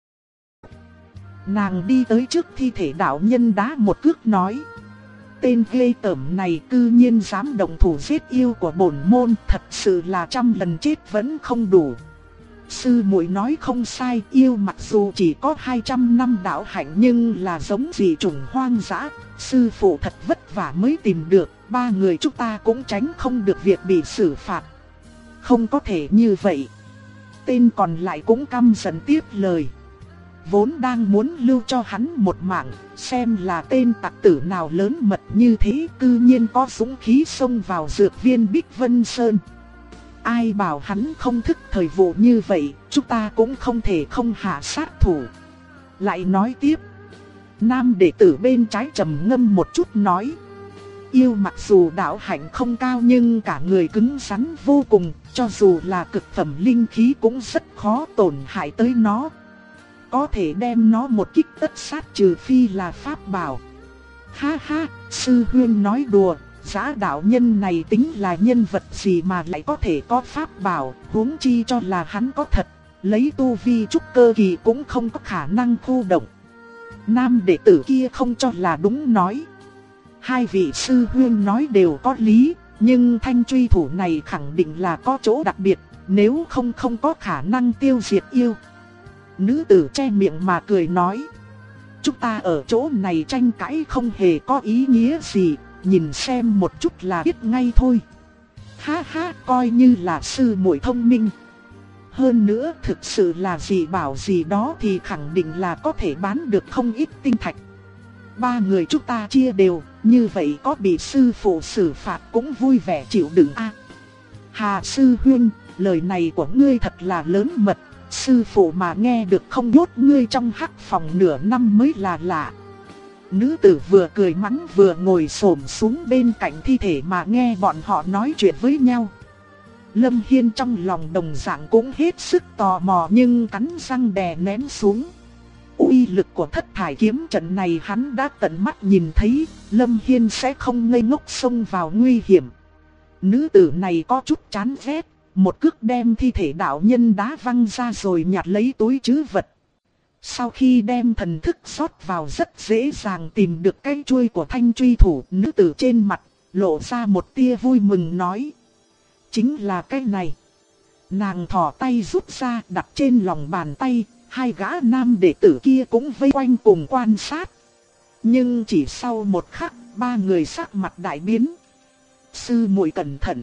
Nàng đi tới trước thi thể đạo nhân đá một cước nói: tên ghê tởm này cư nhiên dám động thủ giết yêu của bổn môn, thật sự là trăm lần chết vẫn không đủ. Sư muội nói không sai, yêu mặc dù chỉ có 200 năm đạo hạnh nhưng là giống dị chủng hoang dã. Sư phụ thật vất vả mới tìm được, ba người chúng ta cũng tránh không được việc bị xử phạt. Không có thể như vậy. Tên còn lại cũng căm giận tiếp lời. Vốn đang muốn lưu cho hắn một mạng, xem là tên tặc tử nào lớn mật như thế, cư nhiên có dũng khí xông vào dược viên Bích Vân Sơn. Ai bảo hắn không thức thời vụ như vậy, chúng ta cũng không thể không hạ sát thủ. Lại nói tiếp. Nam đệ tử bên trái trầm ngâm một chút nói: yêu mặc dù đạo hạnh không cao nhưng cả người cứng rắn vô cùng, cho dù là cực phẩm linh khí cũng rất khó tổn hại tới nó. Có thể đem nó một kích tất sát trừ phi là pháp bảo. Ha ha, sư huynh nói đùa, Giá đạo nhân này tính là nhân vật gì mà lại có thể có pháp bảo, huống chi cho là hắn có thật, lấy tu vi trúc cơ kỳ cũng không có khả năng khu động. Nam đệ tử kia không cho là đúng nói: hai vị sư huynh nói đều có lý, nhưng thanh truy thủ này khẳng định là có chỗ đặc biệt, nếu không có khả năng tiêu diệt yêu. Nữ tử che miệng mà cười nói: chúng ta ở chỗ này tranh cãi không hề có ý nghĩa gì, nhìn xem một chút là biết ngay thôi. Ha ha, coi như là sư muội thông minh. Hơn nữa thực sự là gì bảo gì đó thì khẳng định là có thể bán được không ít tinh thạch. Ba người chúng ta chia đều, như vậy có bị sư phụ xử phạt cũng vui vẻ chịu đựng a. Hà sư huynh, lời này của ngươi thật là lớn mật, sư phụ mà nghe được không nhốt ngươi trong hắc phòng nửa năm mới là lạ. Nữ tử vừa cười mắng vừa ngồi xổm xuống bên cạnh thi thể mà nghe bọn họ nói chuyện với nhau. Lâm Hiên trong lòng đồng dạng cũng hết sức tò mò nhưng cắn răng đè nén xuống. Uy lực của thất thải kiếm trận này hắn đã tận mắt nhìn thấy, Lâm Hiên sẽ không ngây ngốc xông vào nguy hiểm. Nữ tử này có chút chán ghét, một cước đem thi thể đạo nhân đá văng ra rồi nhặt lấy túi trữ vật. Sau khi đem thần thức rót vào rất dễ dàng tìm được cái chuôi của thanh truy thủ, nữ tử trên mặt lộ ra một tia vui mừng nói: chính là cái này. Nàng thò tay rút ra đặt trên lòng bàn tay, hai gã nam đệ tử kia cũng vây quanh cùng quan sát. Nhưng chỉ sau một khắc, ba người sắc mặt đại biến. Sư muội cẩn thận,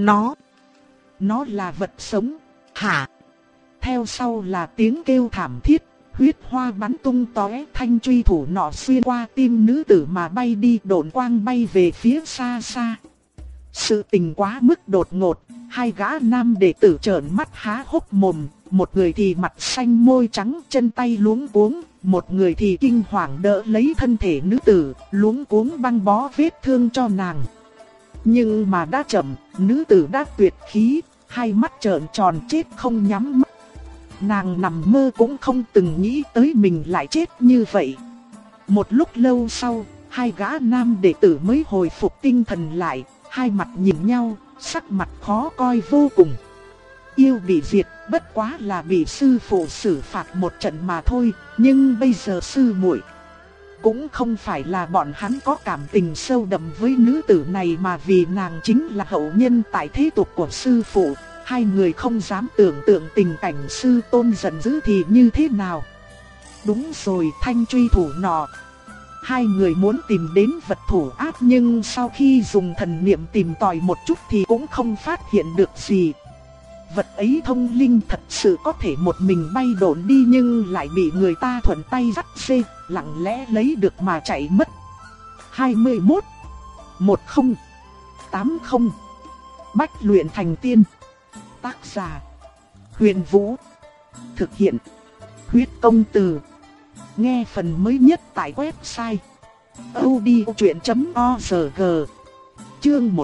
nó là vật sống. Hả? Theo sau là tiếng kêu thảm thiết, huyết hoa bắn tung tóe, thanh truy thủ nọ xuyên qua tim nữ tử mà bay đi, độn quang bay về phía xa xa. Sự tình quá mức đột ngột, hai gã nam đệ tử trợn mắt há hốc mồm, một người thì mặt xanh môi trắng chân tay luống cuống, một người thì kinh hoàng đỡ lấy thân thể nữ tử, luống cuống băng bó vết thương cho nàng. Nhưng mà đã chậm, nữ tử đã tuyệt khí, hai mắt trợn tròn chết không nhắm mắt. Nàng nằm mơ cũng không từng nghĩ tới mình lại chết như vậy. Một lúc lâu sau, hai gã nam đệ tử mới hồi phục tinh thần lại, hai mặt nhìn nhau, sắc mặt khó coi vô cùng. Yêu bị diệt, bất quá là bị sư phụ xử phạt một trận mà thôi, nhưng bây giờ sư muội cũng không phải là bọn hắn có cảm tình sâu đậm với nữ tử này, mà vì nàng chính là hậu nhân tại thế tục của sư phụ. Hai người không dám tưởng tượng tình cảnh sư tôn giận dữ thì như thế nào. Đúng rồi, thanh truy thủ nọ. Hai người muốn tìm đến vật thủ ác nhưng sau khi dùng thần niệm tìm tòi một chút thì cũng không phát hiện được gì. Vật ấy thông linh thật sự có thể một mình bay độn đi nhưng lại bị người ta thuận tay dắt dê, lặng lẽ lấy được mà chạy mất. 21 1080 Bách luyện thành tiên. Tác giả Huyền Vũ. Thực hiện Huyết Công Từ. Nghe phần mới nhất tại website audiochuyện.org. Chương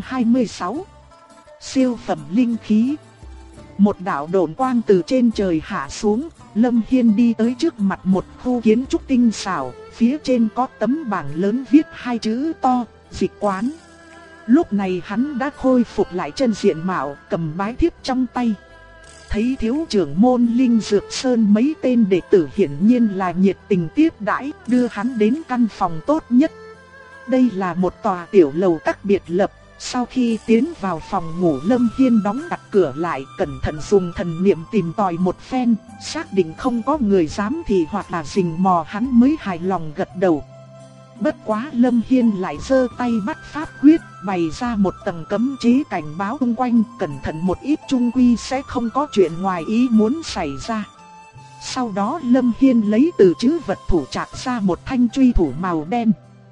126. Siêu phẩm linh khí. Một đạo độn quang từ trên trời hạ xuống, Lâm Hiên đi tới trước mặt một khu kiến trúc tinh xảo, phía trên có tấm bảng lớn viết hai chữ to, Dịch Quán. Lúc này hắn đã khôi phục lại chân diện mạo, cầm bái thiếp trong tay. Thấy thiếu trưởng môn Linh Dược Sơn mấy tên đệ tử hiển nhiên là nhiệt tình tiếp đãi, đưa hắn đến căn phòng tốt nhất. Đây là một tòa tiểu lầu các biệt lập. Sau khi tiến vào phòng ngủ, Lâm Hiên đóng đặt cửa lại, cẩn thận dùng thần niệm tìm tòi một phen, xác định không có người dám thì hoặc là rình mò, hắn mới hài lòng gật đầu. Bất quá Lâm Hiên lại giơ tay bắt pháp quyết, bày ra một tầng cấm chế cảnh báo xung quanh, cẩn thận một ít chung quy sẽ không có chuyện ngoài ý muốn xảy ra. Sau đó Lâm Hiên lấy từ trữ vật thủ trạc ra một thanh truy thủ màu đen.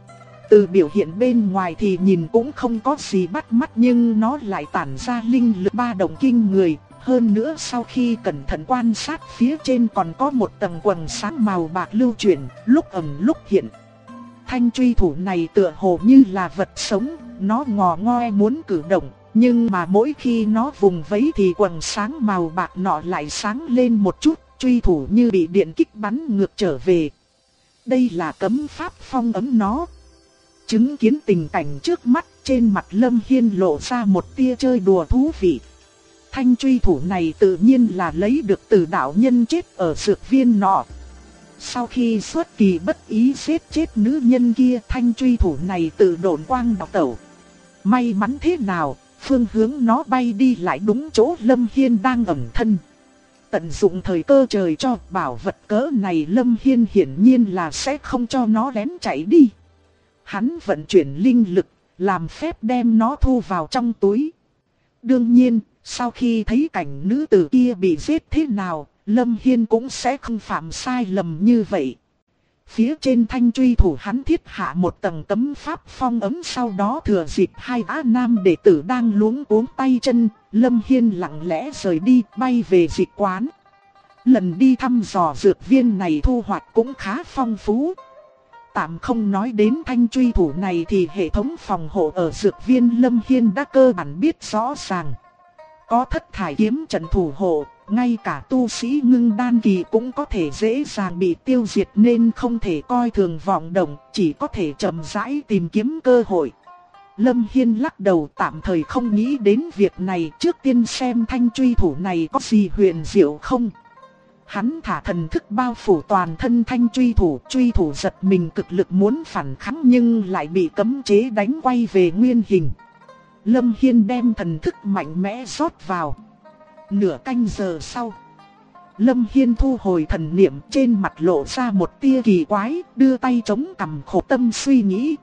Từ biểu hiện bên ngoài thì nhìn cũng không có gì bắt mắt nhưng nó lại tản ra linh lực ba động kinh người. Hơn nữa sau khi cẩn thận quan sát, phía trên còn có một tầng quầng sáng màu bạc lưu chuyển, lúc ẩn lúc hiện. Thanh truy thủ này tựa hồ như là vật sống, nó ngò ngoe muốn cử động, nhưng mà mỗi khi nó vùng vẫy thì quầng sáng màu bạc nọ lại sáng lên một chút, truy thủ như bị điện kích bắn ngược trở về. Đây là cấm pháp phong ấn nó. Chứng kiến tình cảnh trước mắt, trên mặt Lâm Hiên lộ ra một tia chơi đùa thú vị. Thanh truy thủ này tự nhiên là lấy được từ đạo nhân chết ở dược viên nọ. Sau khi xuất kỳ bất ý giết chết nữ nhân kia, thanh truy thủ này tự độn quang đào tẩu. May mắn thế nào, phương hướng nó bay đi lại đúng chỗ Lâm Hiên đang ẩn thân. Tận dụng thời cơ trời cho, bảo vật cỡ này Lâm Hiên hiển nhiên là sẽ không cho nó lén chạy đi. Hắn vận chuyển linh lực, làm phép đem nó thu vào trong túi. Đương nhiên, sau khi thấy cảnh nữ tử kia bị giết thế nào, Lâm Hiên cũng sẽ không phạm sai lầm như vậy. Phía trên thanh truy thủ hắn thiết hạ một tầng cấm pháp phong ấn, sau đó thừa dịp hai gã nam đệ tử đang luống cuống tay chân, Lâm Hiên lặng lẽ rời đi, bay về Dịch Quán. Lần đi thăm dò dược viên này thu hoạch cũng khá phong phú. Tạm không nói đến thanh truy thủ này thì hệ thống phòng hộ ở dược viên Lâm Hiên đã cơ bản biết rõ ràng. Có thất thải kiếm trận thủ hộ, ngay cả tu sĩ ngưng đan kỳ cũng có thể dễ dàng bị tiêu diệt nên không thể coi thường vọng động, chỉ có thể chậm rãi tìm kiếm cơ hội. Lâm Hiên lắc đầu, tạm thời không nghĩ đến việc này, trước tiên xem thanh truy thủ này có gì huyền diệu không. Hắn thả thần thức bao phủ toàn thân thanh truy thủ giật mình cực lực muốn phản kháng nhưng lại bị cấm chế đánh quay về nguyên hình. Lâm Hiên đem thần thức mạnh mẽ rót vào. Nửa canh giờ sau, Lâm Hiên thu hồi thần niệm, trên mặt lộ ra một tia kỳ quái, đưa tay chống cằm khổ tâm suy nghĩ.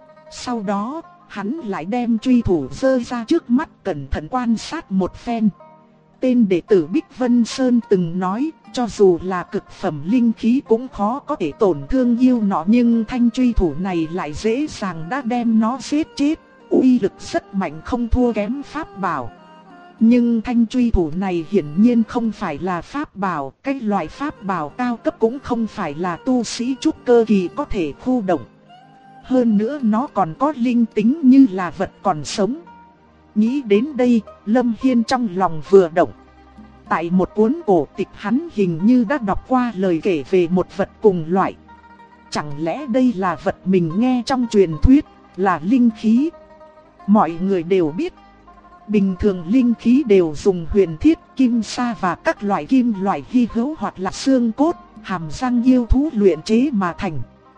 Sau đó, hắn lại đem truy thủ giơ ra trước mắt, cẩn thận quan sát một phen. Tên đệ tử Bích Vân Sơn từng nói, cho dù là cực phẩm linh khí cũng khó có thể tổn thương yêu nó, nhưng thanh truy thủ này lại dễ dàng đã đem nó giết chết, uy lực rất mạnh không thua kém pháp bảo. Nhưng thanh truy thủ này hiển nhiên không phải là pháp bảo, cái loại pháp bảo cao cấp cũng không phải là tu sĩ trúc cơ kỳ có thể khu động. Hơn nữa nó còn có linh tính như là vật còn sống. Nghĩ đến đây, Lâm Hiên trong lòng vừa động. Tại một cuốn cổ tịch hắn hình như đã đọc qua lời kể về một vật cùng loại. Chẳng lẽ đây là vật mình nghe trong truyền thuyết, là linh khí? Mọi người đều biết, bình thường linh khí đều dùng huyền thiết, kim sa và các loại kim loại hy hữu hoặc là xương cốt, hàm răng yêu thú luyện chế mà thành.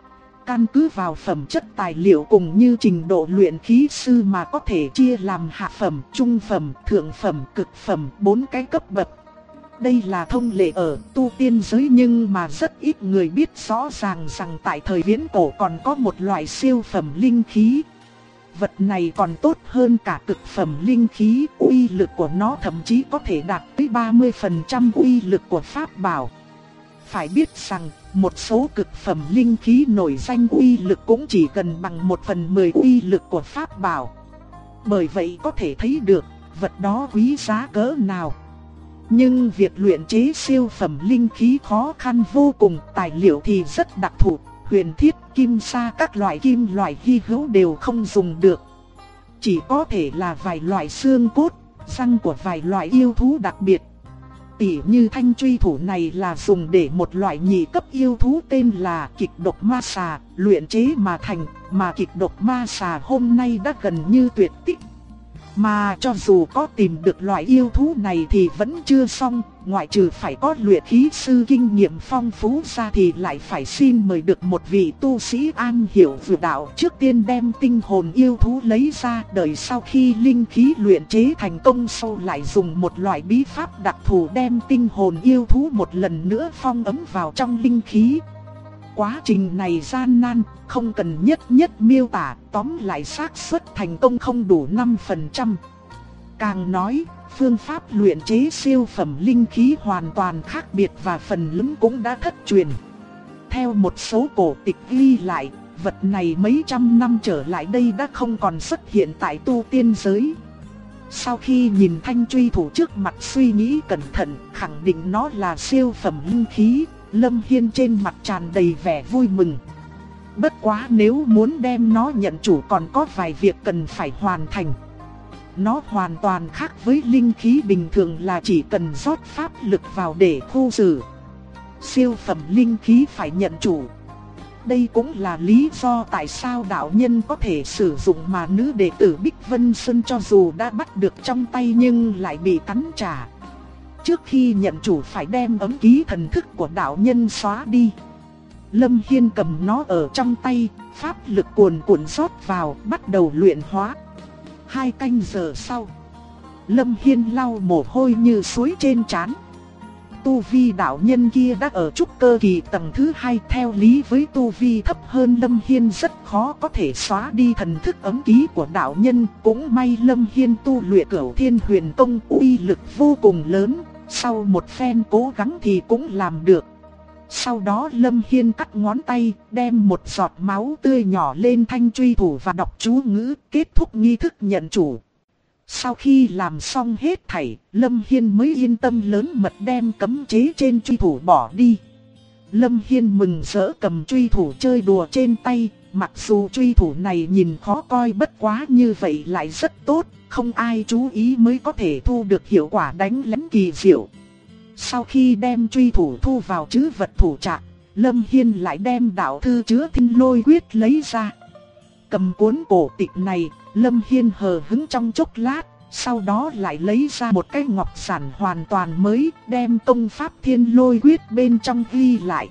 Căn cứ vào phẩm chất tài liệu cùng như trình độ luyện khí sư mà có thể chia làm hạ phẩm, trung phẩm, thượng phẩm, cực phẩm, 4 cái cấp bậc. Đây là thông lệ ở tu tiên giới nhưng mà rất ít người biết rõ ràng rằng tại thời viễn cổ còn có một loại siêu phẩm linh khí. Vật này còn tốt hơn cả cực phẩm linh khí, uy lực của nó thậm chí có thể đạt tới 30% uy lực của pháp bảo. Phải biết rằng, một số cực phẩm linh khí nổi danh uy lực cũng chỉ gần bằng 1/10 uy lực của pháp bảo. Bởi vậy có thể thấy được, vật đó quý giá cỡ nào. Nhưng việc luyện chế siêu phẩm linh khí khó khăn vô cùng, tài liệu thì rất đặc thù, huyền thiết, kim sa các loại kim loại hy hữu đều không dùng được. Chỉ có thể là vài loại xương cốt, răng của vài loại yêu thú đặc biệt. Tỉ như thanh truy thủ này là dùng để một loại nhị cấp yêu thú tên là kịch độc ma xà, luyện chế mà thành, mà kịch độc ma xà hôm nay đã gần như tuyệt tích. Mà cho dù có tìm được loại yêu thú này thì vẫn chưa xong, ngoại trừ phải có luyện khí sư kinh nghiệm phong phú ra thì lại phải xin mời được một vị tu sĩ an hiểu vừa đạo trước tiên đem tinh hồn yêu thú lấy ra, đợi sau khi linh khí luyện chế thành công sau lại dùng một loại bí pháp đặc thù đem tinh hồn yêu thú một lần nữa phong ấn vào trong linh khí. Quá trình này gian nan, không cần nhất miêu tả, tóm lại xác suất thành công không đủ 5%. Càng nói, phương pháp luyện chế siêu phẩm linh khí hoàn toàn khác biệt và phần lớn cũng đã thất truyền. Theo một số cổ tịch ghi lại, vật này mấy trăm năm trở lại đây đã không còn xuất hiện tại tu tiên giới. Sau khi nhìn thanh truy thủ trước mặt suy nghĩ cẩn thận, khẳng định nó là siêu phẩm linh khí, Lâm Hiên trên mặt tràn đầy vẻ vui mừng. Bất quá nếu muốn đem nó nhận chủ còn có vài việc cần phải hoàn thành. Nó hoàn toàn khác với linh khí bình thường là chỉ cần rót pháp lực vào để khu xử. Siêu phẩm linh khí phải nhận chủ. Đây cũng là lý do tại sao đạo nhân có thể sử dụng mà nữ đệ tử Bích Vân Sơn cho dù đã bắt được trong tay nhưng lại bị cắn trả. Trước khi nhận chủ phải đem ấm ký thần thức của đạo nhân xóa đi. Lâm Hiên cầm nó ở trong tay, pháp lực cuồn cuộn rót vào, bắt đầu luyện hóa. 2 canh giờ sau, Lâm Hiên lau mồ hôi như suối trên trán. Tu vi đạo nhân kia đã ở trúc cơ kỳ tầng thứ 2, theo lý với tu vi thấp hơn Lâm Hiên rất khó có thể xóa đi thần thức ấm ký của đạo nhân. Cũng may Lâm Hiên tu luyện Cửu Thiên Huyền Tông uy lực vô cùng lớn, sau một phen cố gắng thì cũng làm được. Sau đó Lâm Hiên cắt ngón tay, đem một giọt máu tươi nhỏ lên thanh truy thủ và đọc chú ngữ, kết thúc nghi thức nhận chủ. Sau khi làm xong hết thảy, Lâm Hiên mới yên tâm lớn mật đem cấm chế trên truy thủ bỏ đi. Lâm Hiên mừng rỡ cầm truy thủ chơi đùa trên tay, mặc dù truy thủ này nhìn khó coi bất quá như vậy lại rất tốt, không ai chú ý mới có thể thu được hiệu quả đánh lén kỳ diệu. Sau khi đem truy thủ thu vào trữ vật thủ trạc, Lâm Hiên lại đem đạo thư chứa Thiên Lôi Quyết lấy ra. Cầm cuốn cổ tịch này, Lâm Hiên hờ hững trong chốc lát, sau đó lại lấy ra một cái ngọc giản hoàn toàn mới, đem công pháp Thiên Lôi Quyết bên trong ghi lại.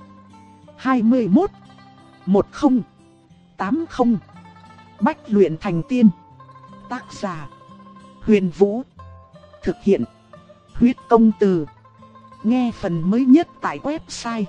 21 10 80 Bách luyện thành tiên. Tác giả Huyền Vũ. Thực hiện Huyết Công Từ. Nghe phần mới nhất tại website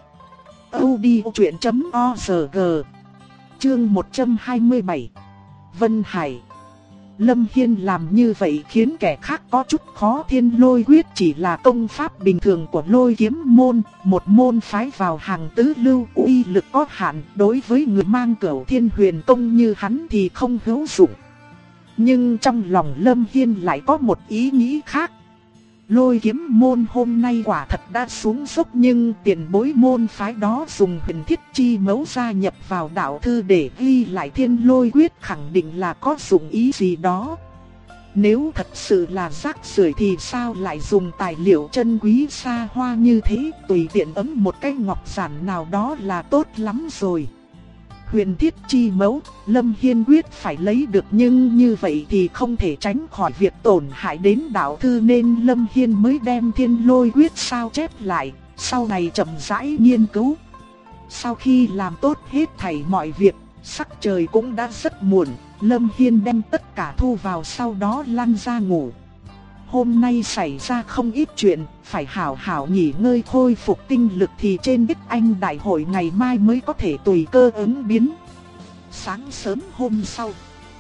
audiochuyện.org. Chương 127. Vân Hải. Lâm Hiên làm như vậy khiến kẻ khác có chút khó. Thiên Lôi Quyết chỉ là công pháp bình thường của Lôi Kiếm môn, một môn phái vào hàng tứ lưu, uy lực có hạn, đối với người mang Cửu Thiên Huyền Tông như hắn thì không hữu dụng. Nhưng trong lòng Lâm Hiên lại có một ý nghĩ khác. Lôi Kiếm môn hôm nay quả thật đã xuống dốc, nhưng tiền bối môn phái đó dùng huyền thiết chi mẫu gia nhập vào đạo thư để ghi lại Thiên Lôi Quyết, khẳng định là có dụng ý gì đó. Nếu thật sự là rác rưởi thì sao lại dùng tài liệu chân quý xa hoa như thế, tùy tiện ấn một cái ngọc giản nào đó là tốt lắm rồi. Huyền thiết chi mẫu, Lâm Hiên quyết phải lấy được, nhưng như vậy thì không thể tránh khỏi việc tổn hại đến đạo thư, nên Lâm Hiên mới đem Thiên Lôi Quyết sao chép lại, sau này chậm rãi nghiên cứu. Sau khi làm tốt hết thảy mọi việc, sắc trời cũng đã rất muộn, Lâm Hiên đem tất cả thu vào sau đó lăn ra ngủ. Hôm nay xảy ra không ít chuyện, phải hảo hảo nghỉ ngơi khôi phục tinh lực thì trên Bích Anh đại hội ngày mai mới có thể tùy cơ ứng biến. Sáng sớm hôm sau,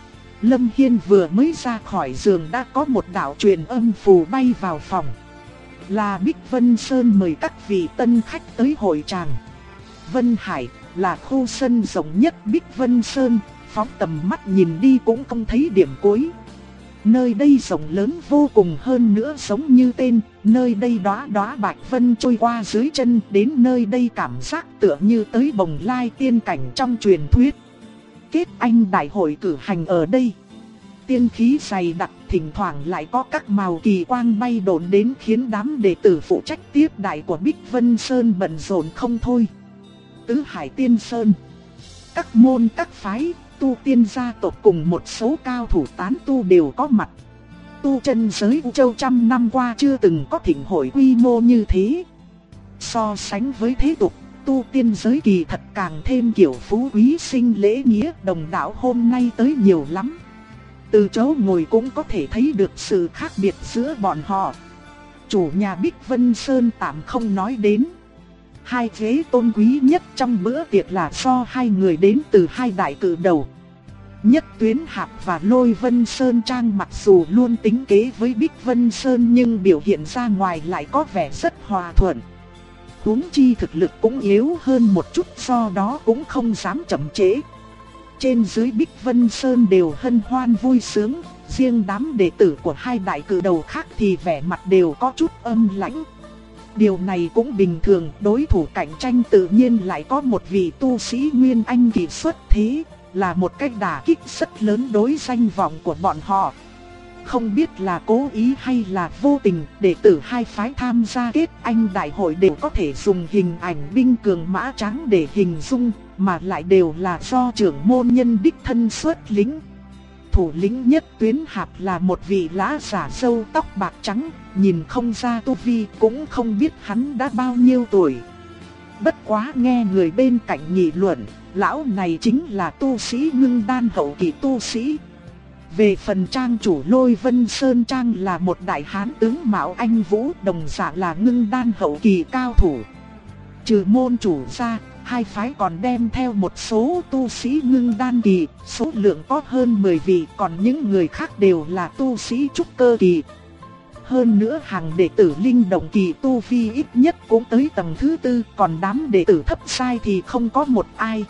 Lâm Hiên vừa mới ra khỏi giường đã có một đạo truyền âm phù bay vào phòng. Là Bích Vân Sơn mời các vị tân khách tới hội tràng. Vân Hải là khu sân rộng nhất Bích Vân Sơn, phóng tầm mắt nhìn đi cũng không thấy điểm cuối. Nơi đây rộng lớn vô cùng, hơn nữa giống như tên, nơi đây đóa đóa bạch vân trôi qua dưới chân, đến nơi đây cảm giác tựa như tới Bồng Lai tiên cảnh trong truyền thuyết. Kết anh đại hội cử hành ở đây. Tiên khí dày đặc, thỉnh thoảng lại có các màu kỳ quang bay độn đến khiến đám đệ tử phụ trách tiếp đại của Bích Vân Sơn bận rộn không thôi. Tứ Hải Tiên Sơn, các môn các phái, tu tiên gia tộc cùng một số cao thủ tán tu đều có mặt. Tu chân giới U Châu trăm năm qua chưa từng có thịnh hội quy mô như thế. So sánh với thế tục, tu tiên giới kỳ thật càng thêm kiểu phú quý sinh lễ nghĩa, đồng đạo hôm nay tới nhiều lắm. Từ chỗ ngồi cũng có thể thấy được sự khác biệt giữa bọn họ. Chủ nhà Bích Vân Sơn tạm không nói đến. Hai ghế tôn quý nhất trong bữa tiệc là do hai người đến từ hai đại cử đầu. Nhất Tuyến Hạp và Lôi Vân Sơn Trang mặc dù luôn tính kế với Bích Vân Sơn nhưng biểu hiện ra ngoài lại có vẻ rất hòa thuận. Huống chi thực lực cũng yếu hơn một chút, do đó cũng không dám chậm trễ. Trên dưới Bích Vân Sơn đều hân hoan vui sướng, riêng đám đệ tử của hai đại cử đầu khác thì vẻ mặt đều có chút âm lãnh. Điều này cũng bình thường, đối thủ cạnh tranh tự nhiên lại có một vị tu sĩ Nguyên Anh kỳ xuất thế, là một cách đả kích rất lớn đối danh vọng của bọn họ. Không biết là cố ý hay là vô tình, đệ tử hai phái tham gia kết anh đại hội đều có thể dùng hình ảnh binh cường mã tráng để hình dung, mà lại đều là do trưởng môn nhân đích thân xuất lĩnh. Thủ lĩnh Nhất Tuyến Hạp là một vị lã giả râu tóc bạc trắng, nhìn không ra tu vi, cũng không biết hắn đã bao nhiêu tuổi. Bất quá nghe người bên cạnh nghị luận, lão này chính là tu sĩ Ngưng Đan hậu kỳ tu sĩ. Về phần trang chủ Lôi Vân Sơn Trang là một đại hán tướng mạo anh vũ, đồng dạng là Ngưng Đan hậu kỳ cao thủ. Trừ môn chủ ra, hai phái còn đem theo một số tu sĩ Ngưng Đan kỳ, số lượng có hơn 10 vị, còn những người khác đều là tu sĩ trúc cơ kỳ. Hơn nữa hàng đệ tử linh động kỳ tu vi ít nhất cũng tới tầng thứ 4, còn đám đệ tử thấp sai thì không có một ai.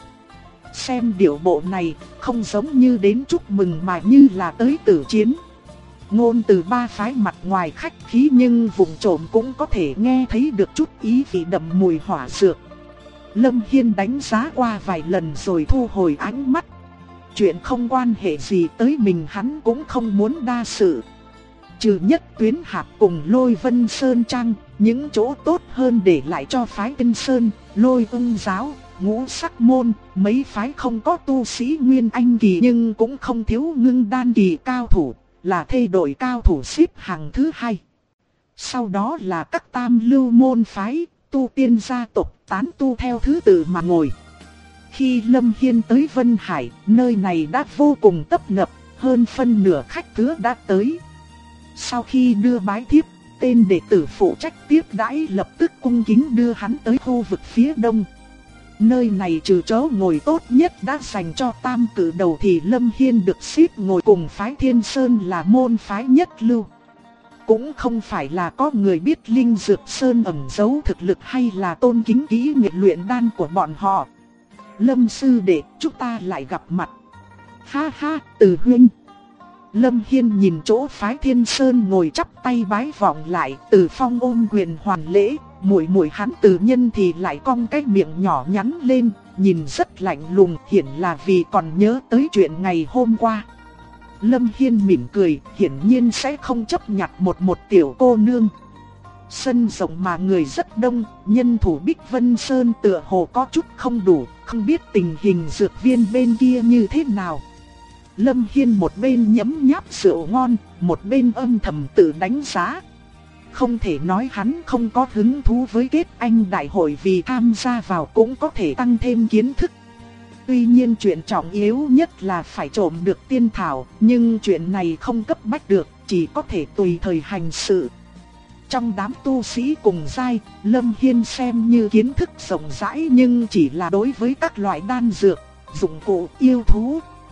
Xem điệu bộ này, không giống như đến chúc mừng mà như là tới tử chiến. Ngôn từ ba phái mặt ngoài khách khí nhưng vùng trộm cũng có thể nghe thấy được chút ý vị đậm mùi hỏa dược. Lâm Hiên đánh giá qua vài lần rồi thu hồi ánh mắt. Chuyện không quan hệ gì tới mình hắn cũng không muốn đa sự. Trừ Nhất Tuyến Hạp cùng Lôi Vân Sơn Trang, những chỗ tốt hơn để lại cho phái Tinh Sơn, Lôi Ưng Giáo, Ngũ Sắc Môn. Mấy phái không có tu sĩ Nguyên Anh kỳ nhưng cũng không thiếu Ngưng Đan kỳ cao thủ, là thê đội cao thủ xếp hàng thứ 2. Sau đó là các tam lưu môn phái, tu tiên gia tộc tán tu theo thứ tự mà ngồi. Khi Lâm Hiên tới Vân Hải, nơi này đã vô cùng tấp nập, hơn phân nửa khách khứa đã tới. Sau khi đưa bái thiếp, tên đệ tử phụ trách tiếp đãi lập tức cung kính đưa hắn tới khu vực phía đông. Nơi này trừ chỗ ngồi tốt nhất đã dành cho tam cử đầu thì Lâm Hiên được xếp ngồi cùng phái Thiên Sơn là môn phái nhất lưu. Cũng không phải là có người biết Linh Dược Sơn ẩn giấu thực lực hay là tôn kính kỹ nghệ luyện đan của bọn họ. Lâm sư đệ, chúng ta lại gặp mặt. Ha ha, Từ huynh. Lâm Hiên nhìn chỗ phái Thiên Sơn ngồi chắp tay bái vọng lại, Từ Phong ôm quyền hoàn lễ, muội muội hắn Từ Nhân thì lại cong cái miệng nhỏ nhắn lên, nhìn rất lạnh lùng, hiển là vì còn nhớ tới chuyện ngày hôm qua. Lâm Hiên mỉm cười, hiển nhiên sẽ không chấp nhặt một tiểu cô nương. Sân rộng mà người rất đông, nhân thủ Bích Vân Sơn tựa hồ có chút không đủ, không biết tình hình dược viên bên kia như thế nào. Lâm Hiên một bên nhấm nháp rượu ngon, một bên âm thầm tự đánh giá. Không thể nói hắn không có hứng thú với kết anh đại hội, vì tham gia vào cũng có thể tăng thêm kiến thức. Tuy nhiên chuyện trọng yếu nhất là phải trộm được tiên thảo, nhưng chuyện này không cấp bách được, chỉ có thể tùy thời hành sự. Trong đám tu sĩ cùng giai, Lâm Hiên xem như kiến thức rộng rãi nhưng chỉ là đối với các loại đan dược, dụng cụ, yêu thú.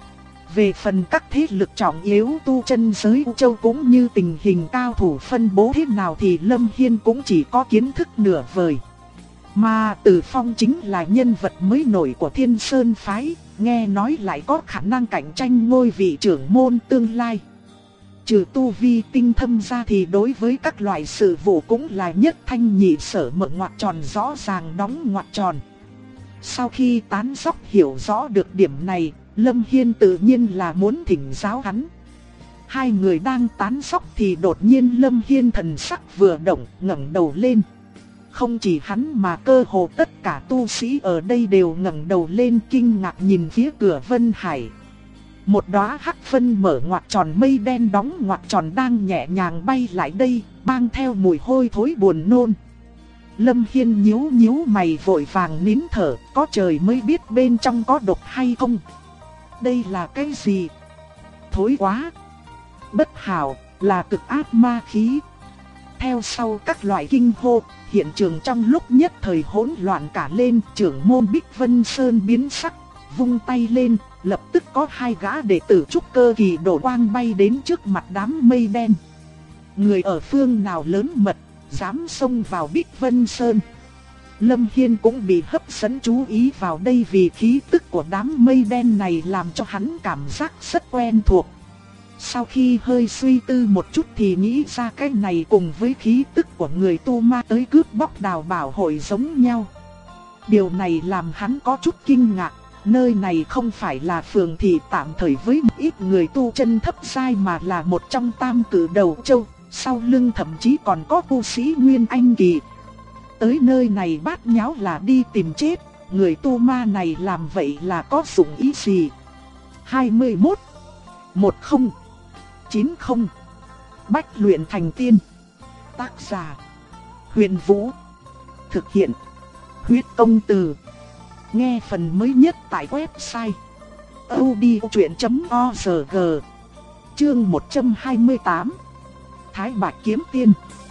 Về phần các thế lực trọng yếu tu chân giới U Châu cũng như tình hình cao thủ phân bố thế nào thì Lâm Hiên cũng chỉ có kiến thức nửa vời. Mà Từ Phong chính là nhân vật mới nổi của Thiên Sơn Phái, nghe nói lại có khả năng cạnh tranh ngôi vị trưởng môn tương lai. Trừ tu vi tinh thâm ra thì đối với các loại sự vụ cũng là nhất thanh nhị sở, mở ngoặc tròn rõ ràng đóng ngoặc tròn. Sau khi tán dóc hiểu rõ được điểm này, Lâm Hiên tự nhiên là muốn thỉnh giáo hắn. Hai người đang tán dóc thì đột nhiên Lâm Hiên thần sắc vừa động, ngẩng đầu lên. Không chỉ hắn mà cơ hồ tất cả tu sĩ ở đây đều ngẩng đầu lên kinh ngạc nhìn phía cửa Vân Hải. Một đóa hắc vân mở ngoặc tròn mây đen đóng ngoặc tròn đang nhẹ nhàng bay lại đây, mang theo mùi hôi thối buồn nôn. Lâm Hiên nhíu nhíu mày vội vàng nín thở, có trời mới biết bên trong có độc hay không. Đây là cái gì? Thối quá! Bất hảo, là cực ác ma khí. Theo sau các loại kinh hô, hiện trường trong lúc nhất thời hỗn loạn cả lên, trưởng môn Bích Vân Sơn biến sắc, vung tay lên, lập tức có hai gã đệ tử trúc cơ kỳ đổ quang bay đến trước mặt đám mây đen. Người ở phương nào lớn mật, dám xông vào Bích Vân Sơn. Lâm Hiên cũng bị hấp dẫn chú ý vào đây vì khí tức của đám mây đen này làm cho hắn cảm giác rất quen thuộc. Sau khi hơi suy tư một chút thì nghĩ ra cái này cùng với khí tức của người tu ma tới cướp bóc đào bảo hội giống nhau. Điều này làm hắn có chút kinh ngạc, nơi này không phải là phường thị tạm thời với một ít người tu chân thấp giai mà là một trong tam cử đầu châu, sau lưng thậm chí còn có tu sĩ Nguyên Anh kỳ. Tới nơi này bát nháo là đi tìm chết, người tu ma này làm vậy là có dụng ý gì? 21 10 90 Bách luyện thành tiên. Tác giả Huyền Vũ. Thực hiện Huyết Công Từ. Nghe phần mới nhất tại website audiochuyện.org. Chương 128. Thái Bạch Kiếm Tiên.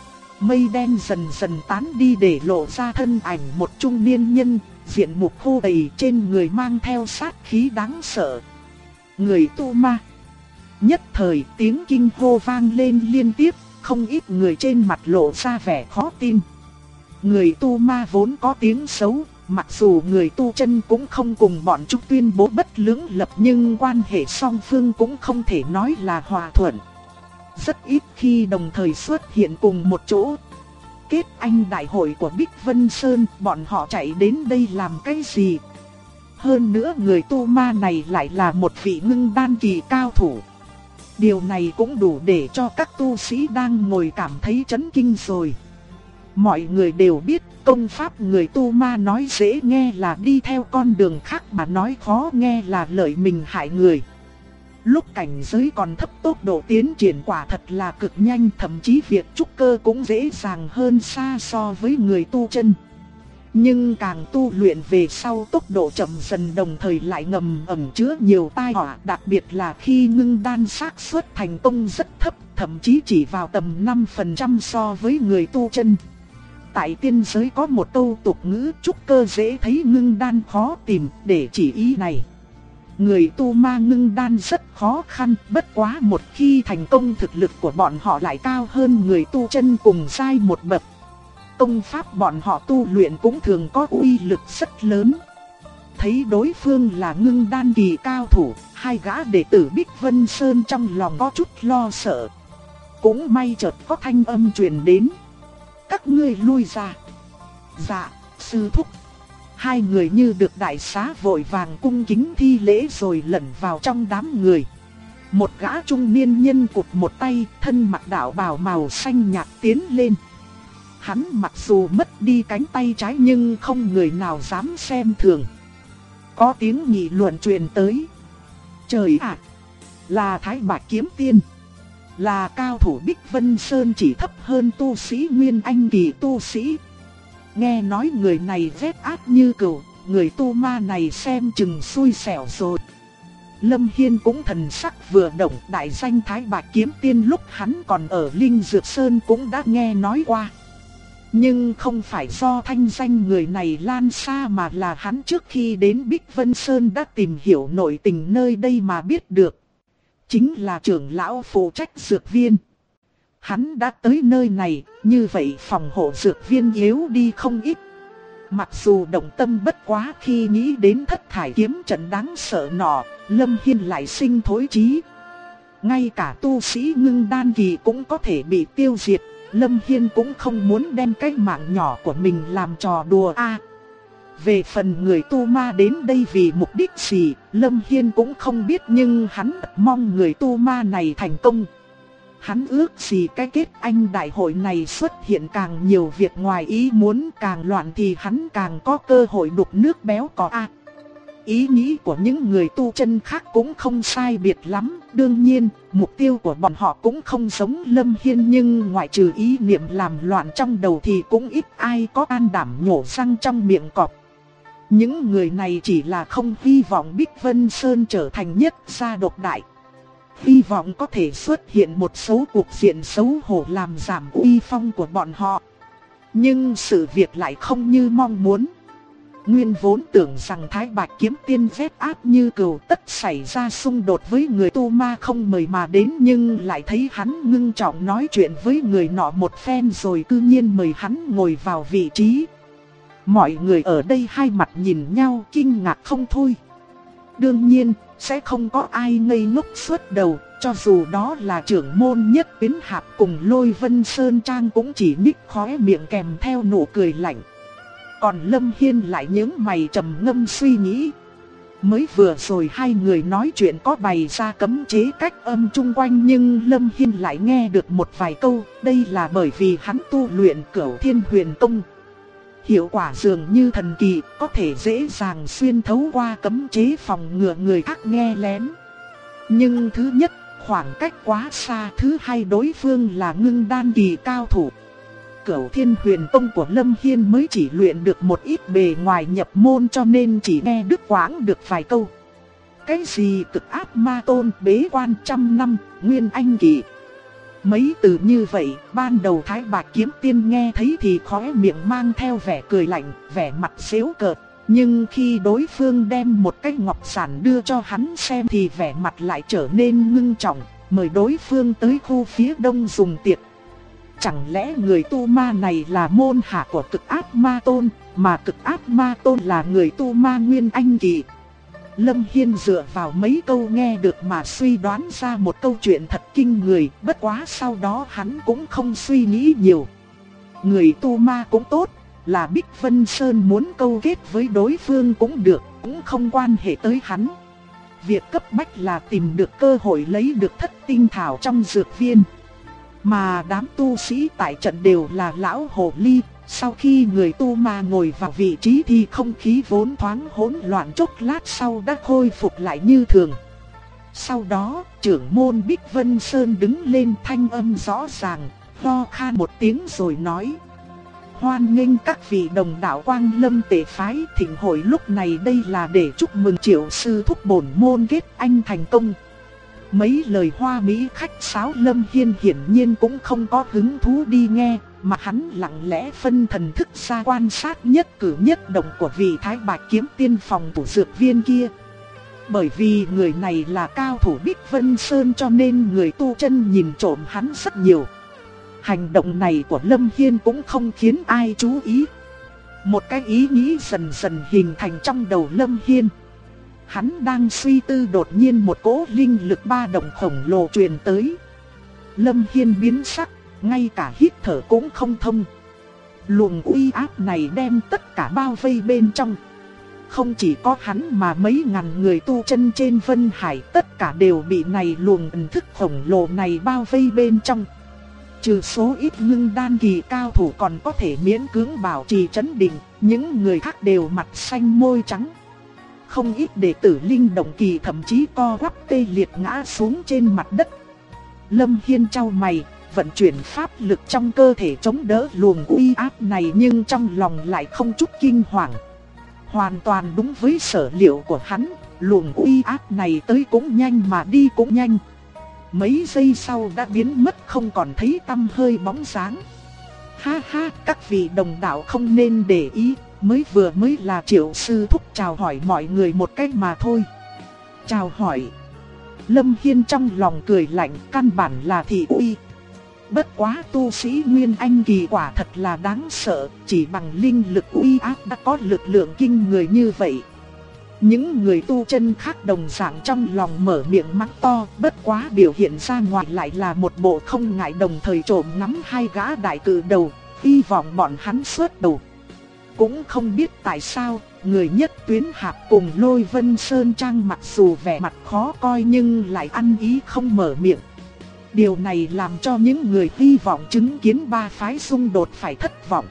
Mây đen dần dần tán đi để lộ ra thân ảnh một trung niên nhân, diện mục khô gầy, trên người mang theo sát khí đáng sợ. Người tu ma. Nhất thời tiếng kinh hô vang lên liên tiếp, không ít người trên mặt lộ ra vẻ khó tin. Người tu ma vốn có tiếng xấu, mặc dù người tu chân cũng không cùng bọn chúng tuyên bố bất lưỡng lập nhưng quan hệ song phương cũng không thể nói là hòa thuận. Rất ít khi đồng thời xuất hiện cùng một chỗ. Kết anh đại hội của Bích Vân Sơn, bọn họ chạy đến đây làm cái gì? Hơn nữa người tu ma này lại là một vị ngưng đan kỳ cao thủ. Điều này cũng đủ để cho các tu sĩ đang ngồi cảm thấy chấn kinh rồi. Mọi người đều biết công pháp người tu ma nói dễ nghe là đi theo con đường khác mà nói khó nghe là lợi mình hại người. Lúc cảnh giới còn thấp tốc độ tiến triển quả thật là cực nhanh, thậm chí việc trúc cơ cũng dễ dàng hơn xa so với người tu chân. Nhưng càng tu luyện về sau tốc độ chậm dần đồng thời lại ngầm ẩn chứa nhiều tai họa, đặc biệt là khi ngưng đan xác suất thành công rất thấp, thậm chí chỉ vào tầm 5% so với người tu chân. Tại tiên giới có một câu tục ngữ trúc cơ dễ thấy ngưng đan khó tìm để chỉ ý này. Người tu ma ngưng đan rất khó khăn, bất quá một khi thành công thực lực của bọn họ lại cao hơn người tu chân cùng giai một bậc. Công pháp bọn họ tu luyện cũng thường có uy lực rất lớn. Thấy đối phương là ngưng đan kỳ cao thủ, hai gã đệ tử Bích Vân Sơn trong lòng có chút lo sợ. Cũng may chợt có thanh âm truyền đến. Các ngươi lui ra. Dạ, sư thúc. Hai người như được đại xá vội vàng cung kính thi lễ rồi lẩn vào trong đám người. Một gã trung niên nhân cụp một tay, thân mặc đạo bào màu xanh nhạt tiến lên. Hắn mặc dù mất đi cánh tay trái nhưng không người nào dám xem thường. Có tiếng nghị luận truyền tới. Trời ạ! Là Thái Bạch Kiếm Tiên. Là cao thủ Bích Vân Sơn chỉ thấp hơn tu sĩ Nguyên Anh kỳ tu sĩ. Nghe nói người này vết ác như cừu, người tu ma này xem chừng xui xẻo rồi. Lâm Hiên cũng thần sắc vừa động, đại danh Thái Bạch Kiếm Tiên lúc hắn còn ở Linh Dược Sơn cũng đã nghe nói qua. Nhưng không phải do thanh danh người này lan xa mà là hắn trước khi đến Bích Vân Sơn đã tìm hiểu nội tình nơi đây mà biết được. Chính là trưởng lão phụ trách dược viên. Hắn đã tới nơi này, như vậy phòng hộ dược viên yếu đi không ít. Mặc dù động tâm bất quá khi nghĩ đến thất thải kiếm trận đáng sợ nọ, Lâm Hiên lại sinh thối chí. Ngay cả tu sĩ ngưng đan kỳ cũng có thể bị tiêu diệt, Lâm Hiên cũng không muốn đem cái mạng nhỏ của mình làm trò đùa a. Về phần người tu ma đến đây vì mục đích gì, Lâm Hiên cũng không biết, nhưng hắn mong người tu ma này thành công. Hắn ước gì cái kết anh đại hội này xuất hiện càng nhiều việc ngoài ý muốn, càng loạn thì hắn càng có cơ hội đục nước béo cò a. Ý nghĩ của những người tu chân khác cũng không sai biệt lắm, đương nhiên, mục tiêu của bọn họ cũng không giống Lâm Hiên, nhưng ngoại trừ ý niệm làm loạn trong đầu thì cũng ít ai có can đảm nhổ răng trong miệng cọp. Những người này chỉ là không hy vọng Bích Vân Sơn trở thành nhất gia độc đại. Hy vọng có thể xuất hiện một số cuộc diện xấu hổ làm giảm uy phong của bọn họ. Nhưng sự việc lại không như mong muốn. Nguyên vốn tưởng rằng Thái Bạch Kiếm Tiên vết áp như cừu tất xảy ra xung đột với người tu ma không mời mà đến, nhưng lại thấy hắn ngưng trọng nói chuyện với người nọ một phen rồi cư nhiên mời hắn ngồi vào vị trí. Mọi người ở đây hai mặt nhìn nhau kinh ngạc không thôi. Đương nhiên, sẽ không có ai ngây ngốc suốt đầu, cho dù đó là trưởng môn Nhất Biến Hạp cùng Lôi Vân Sơn Trang cũng chỉ nhích khóe miệng kèm theo nụ cười lạnh. Còn Lâm Hiên lại nhướng mày trầm ngâm suy nghĩ. Mới vừa rồi hai người nói chuyện có bày ra cấm chế cách âm chung quanh, nhưng Lâm Hiên lại nghe được một vài câu. Đây là bởi vì hắn tu luyện Cửu Thiên Huyền Tông. Hiệu quả dường như thần kỳ, có thể dễ dàng xuyên thấu qua cấm chế phòng ngừa người khác nghe lén. Nhưng thứ nhất, khoảng cách quá xa. Thứ hai, đối phương là ngưng đan kỳ cao thủ. Cửu Thiên Huyền Tông của Lâm Hiên mới chỉ luyện được một ít bề ngoài nhập môn, cho nên chỉ nghe đứt quãng được vài câu. Cái gì cực áp ma tôn, bế quan trăm năm, nguyên anh kỳ. Mấy từ như vậy, ban đầu Thái Bạch Kiếm Tiên nghe thấy thì khóe miệng mang theo vẻ cười lạnh, vẻ mặt giễu cợt. Nhưng khi đối phương đem một cái ngọc giản đưa cho hắn xem thì vẻ mặt lại trở nên ngưng trọng, mời đối phương tới khu phía đông dùng tiệc. Chẳng lẽ người tu ma này là môn hạ của cực áp ma tôn, mà cực áp ma tôn là người tu ma nguyên anh kỳ? Lâm Hiên dựa vào mấy câu nghe được mà suy đoán ra một câu chuyện thật kinh người, bất quá sau đó hắn cũng không suy nghĩ nhiều. Người tu ma cũng tốt, là Bích Vân Sơn muốn câu kết với đối phương cũng được, cũng không quan hệ tới hắn. Việc cấp bách là tìm được cơ hội lấy được thất tinh thảo trong dược viên. Mà đám tu sĩ tại trận đều là lão hồ ly. Sau khi người tu ma ngồi vào vị trí thì không khí vốn thoáng hỗn loạn chốc lát sau đã khôi phục lại như thường. Sau đó, trưởng môn Bích Vân Sơn đứng lên thanh âm rõ ràng, ho khan một tiếng rồi nói: hoan nghênh các vị đồng đạo Quang Lâm Tề phái thịnh hội, lúc này đây là để chúc mừng Triệu sư thúc bổn môn kết anh thành công. Mấy lời hoa mỹ khách sáo Lâm Hiên hiển nhiên cũng không có hứng thú đi nghe, mà hắn lặng lẽ phân thần thức ra quan sát nhất cử nhất động của vị Thái Bạch Kiếm Tiên phòng thủ dược viên kia. Bởi vì người này là cao thủ Bích Vân Sơn cho nên người tu chân nhìn trộm hắn rất nhiều. Hành động này của Lâm Hiên cũng không khiến ai chú ý. Một cái ý nghĩ dần dần hình thành trong đầu Lâm Hiên. Hắn đang suy tư, đột nhiên một cỗ linh lực ba động khổng lồ truyền tới. Lâm Hiên biến sắc, ngay cả hít thở cũng không thông. Luồng uy áp này đem tất cả bao vây bên trong. Không chỉ có hắn mà mấy ngàn người tu chân trên Vân Hải tất cả đều bị này luồng ẩn thức khổng lồ này bao vây bên trong. Trừ số ít ngưng đan kỳ cao thủ còn có thể miễn cưỡng bảo trì trấn định, những người khác đều mặt xanh môi trắng. Không ít đệ tử linh động kỳ thậm chí co quắp tê liệt ngã xuống trên mặt đất. Lâm Hiên chau mày, vận chuyển pháp lực trong cơ thể chống đỡ luồng uy áp này, nhưng trong lòng lại không chút kinh hoàng. Hoàn toàn đúng với sở liệu của hắn, luồng uy áp này tới cũng nhanh mà đi cũng nhanh. Mấy giây sau đã biến mất không còn thấy tăm hơi bóng dáng. Ha ha, các vị đồng đạo không nên để ý, mới là Triệu sư thúc chào hỏi mọi người một cách mà thôi. Chào hỏi. Lâm Hiên trong lòng cười lạnh, căn bản là thị uy. Bất quá tu sĩ Nguyên Anh kỳ quả thật là đáng sợ, chỉ bằng linh lực uy áp đã có lực lượng kinh người như vậy. Những người tu chân khác đồng dạng trong lòng mở miệng mắng to, bất quá biểu hiện ra ngoài lại là một bộ không ngại đồng thời trộm ngắm hai gã đại cử đầu, hy vọng bọn hắn xuất đầu. Cũng không biết tại sao, người Nhất Tuyến Hạp cùng Lôi Vân Sơn Trang mặc dù vẻ mặt khó coi nhưng lại ăn ý không mở miệng. Điều này làm cho những người hy vọng chứng kiến ba phái xung đột phải thất vọng.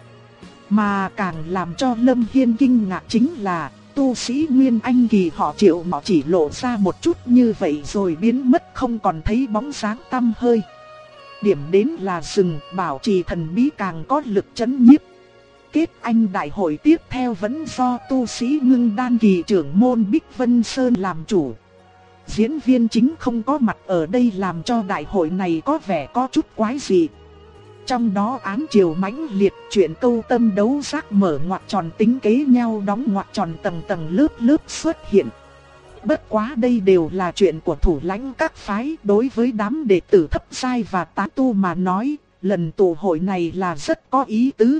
Mà càng làm cho Lâm Hiên kinh ngạc chính là tu sĩ Nguyên Anh kỳ họ Triệu họ chỉ lộ ra một chút như vậy rồi biến mất không còn thấy bóng dáng tăm hơi. Điểm đến là rừng, bảo trì thần bí càng có lực chấn nhiếp. Kết anh đại hội tiếp theo vẫn do tu sĩ Ngưng Đan kỳ trưởng môn Bích Vân Sơn làm chủ. Diễn viên chính không có mặt ở đây làm cho đại hội này có vẻ có chút quái dị. Trong đó ám chiều mãnh liệt, chuyện câu tâm đấu giác mở ngoặc tròn tính kế nhau đóng ngoặc tròn tầng tầng lớp lớp xuất hiện. Bất quá đây đều là chuyện của thủ lãnh các phái, đối với đám đệ tử thấp giai và tán tu mà nói, lần tụ hội này là rất có ý tứ.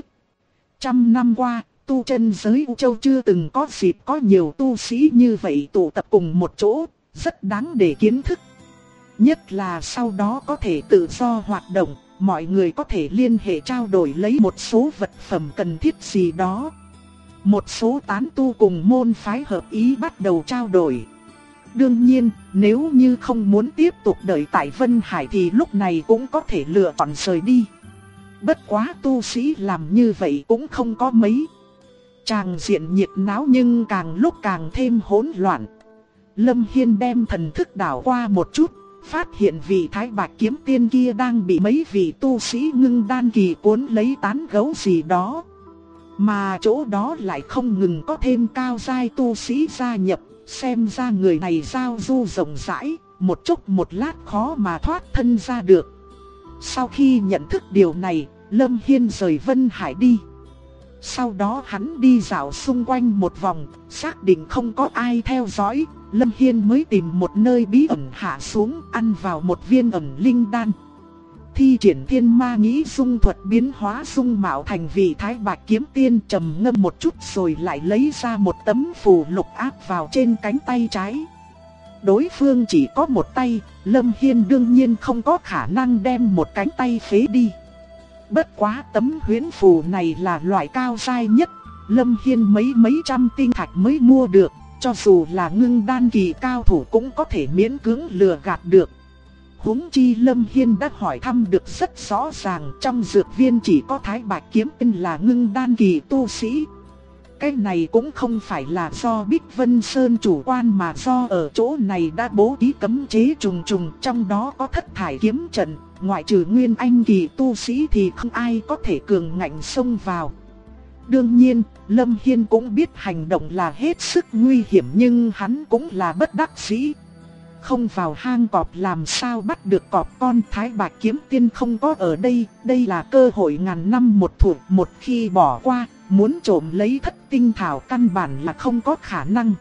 Trăm năm qua, tu chân giới U Châu chưa từng có dịp có nhiều tu sĩ như vậy tụ tập cùng một chỗ, rất đáng để kiến thức. Nhất là sau đó có thể tự do hoạt động, mọi người có thể liên hệ trao đổi lấy một số vật phẩm cần thiết gì đó. Một số tán tu cùng môn phái hợp ý bắt đầu trao đổi. Đương nhiên, nếu như không muốn tiếp tục đợi tại Vân Hải thì lúc này cũng có thể lựa chọn rời đi. Bất quá tu sĩ làm như vậy cũng không có mấy. Tràng diện nhiệt náo nhưng càng lúc càng thêm hỗn loạn. Lâm Hiên đem thần thức đảo qua một chút, phát hiện vị Thái Bạch kiếm tiên kia đang bị mấy vị tu sĩ Ngưng Đan kỳ cuốn lấy tán gẫu gì đó. Mà chỗ đó lại không ngừng có thêm cao giai tu sĩ gia nhập, xem ra người này giao du rộng rãi, một chốc một lát khó mà thoát thân ra được. Sau khi nhận thức điều này, Lâm Hiên rời Vân Hải đi. Sau đó hắn đi dạo xung quanh một vòng, xác định không có ai theo dõi, Lâm Hiên mới tìm một nơi bí ẩn hạ xuống, ăn vào một viên ẩn linh đan. Thi triển thiên ma nghĩ dung thuật biến hóa dung mạo thành vị Thái Bạch kiếm tiên, trầm ngâm một chút rồi lại lấy ra một tấm phù lục áp vào trên cánh tay trái. Đối phương chỉ có một tay, Lâm Hiên đương nhiên không có khả năng đem một cánh tay phế đi. Bất quá tấm huyễn phù này là loại cao giai nhất, Lâm Hiên mấy trăm tinh thạch mới mua được, cho dù là Ngưng Đan kỳ cao thủ cũng có thể miễn cưỡng lừa gạt được. Huống chi Lâm Hiên đã hỏi thăm được rất rõ ràng, trong dược viên chỉ có Thái Bạch kiếm tiên là Ngưng Đan kỳ tu sĩ. Cái này cũng không phải là do Bích Vân Sơn chủ quan mà do ở chỗ này đã bố trí cấm chế trùng trùng, trong đó có thất thải kiếm trận, ngoại trừ Nguyên Anh kỳ tu sĩ thì không ai có thể cường ngạnh xông vào. Đương nhiên, Lâm Hiên cũng biết hành động là hết sức nguy hiểm nhưng hắn cũng là bất đắc dĩ. Không vào hang cọp làm sao bắt được cọp con, Thái Bạch kiếm tiên không có ở đây, đây là cơ hội ngàn năm một thủa, một khi bỏ qua, muốn trộm lấy thất tinh thảo căn bản là không có khả năng.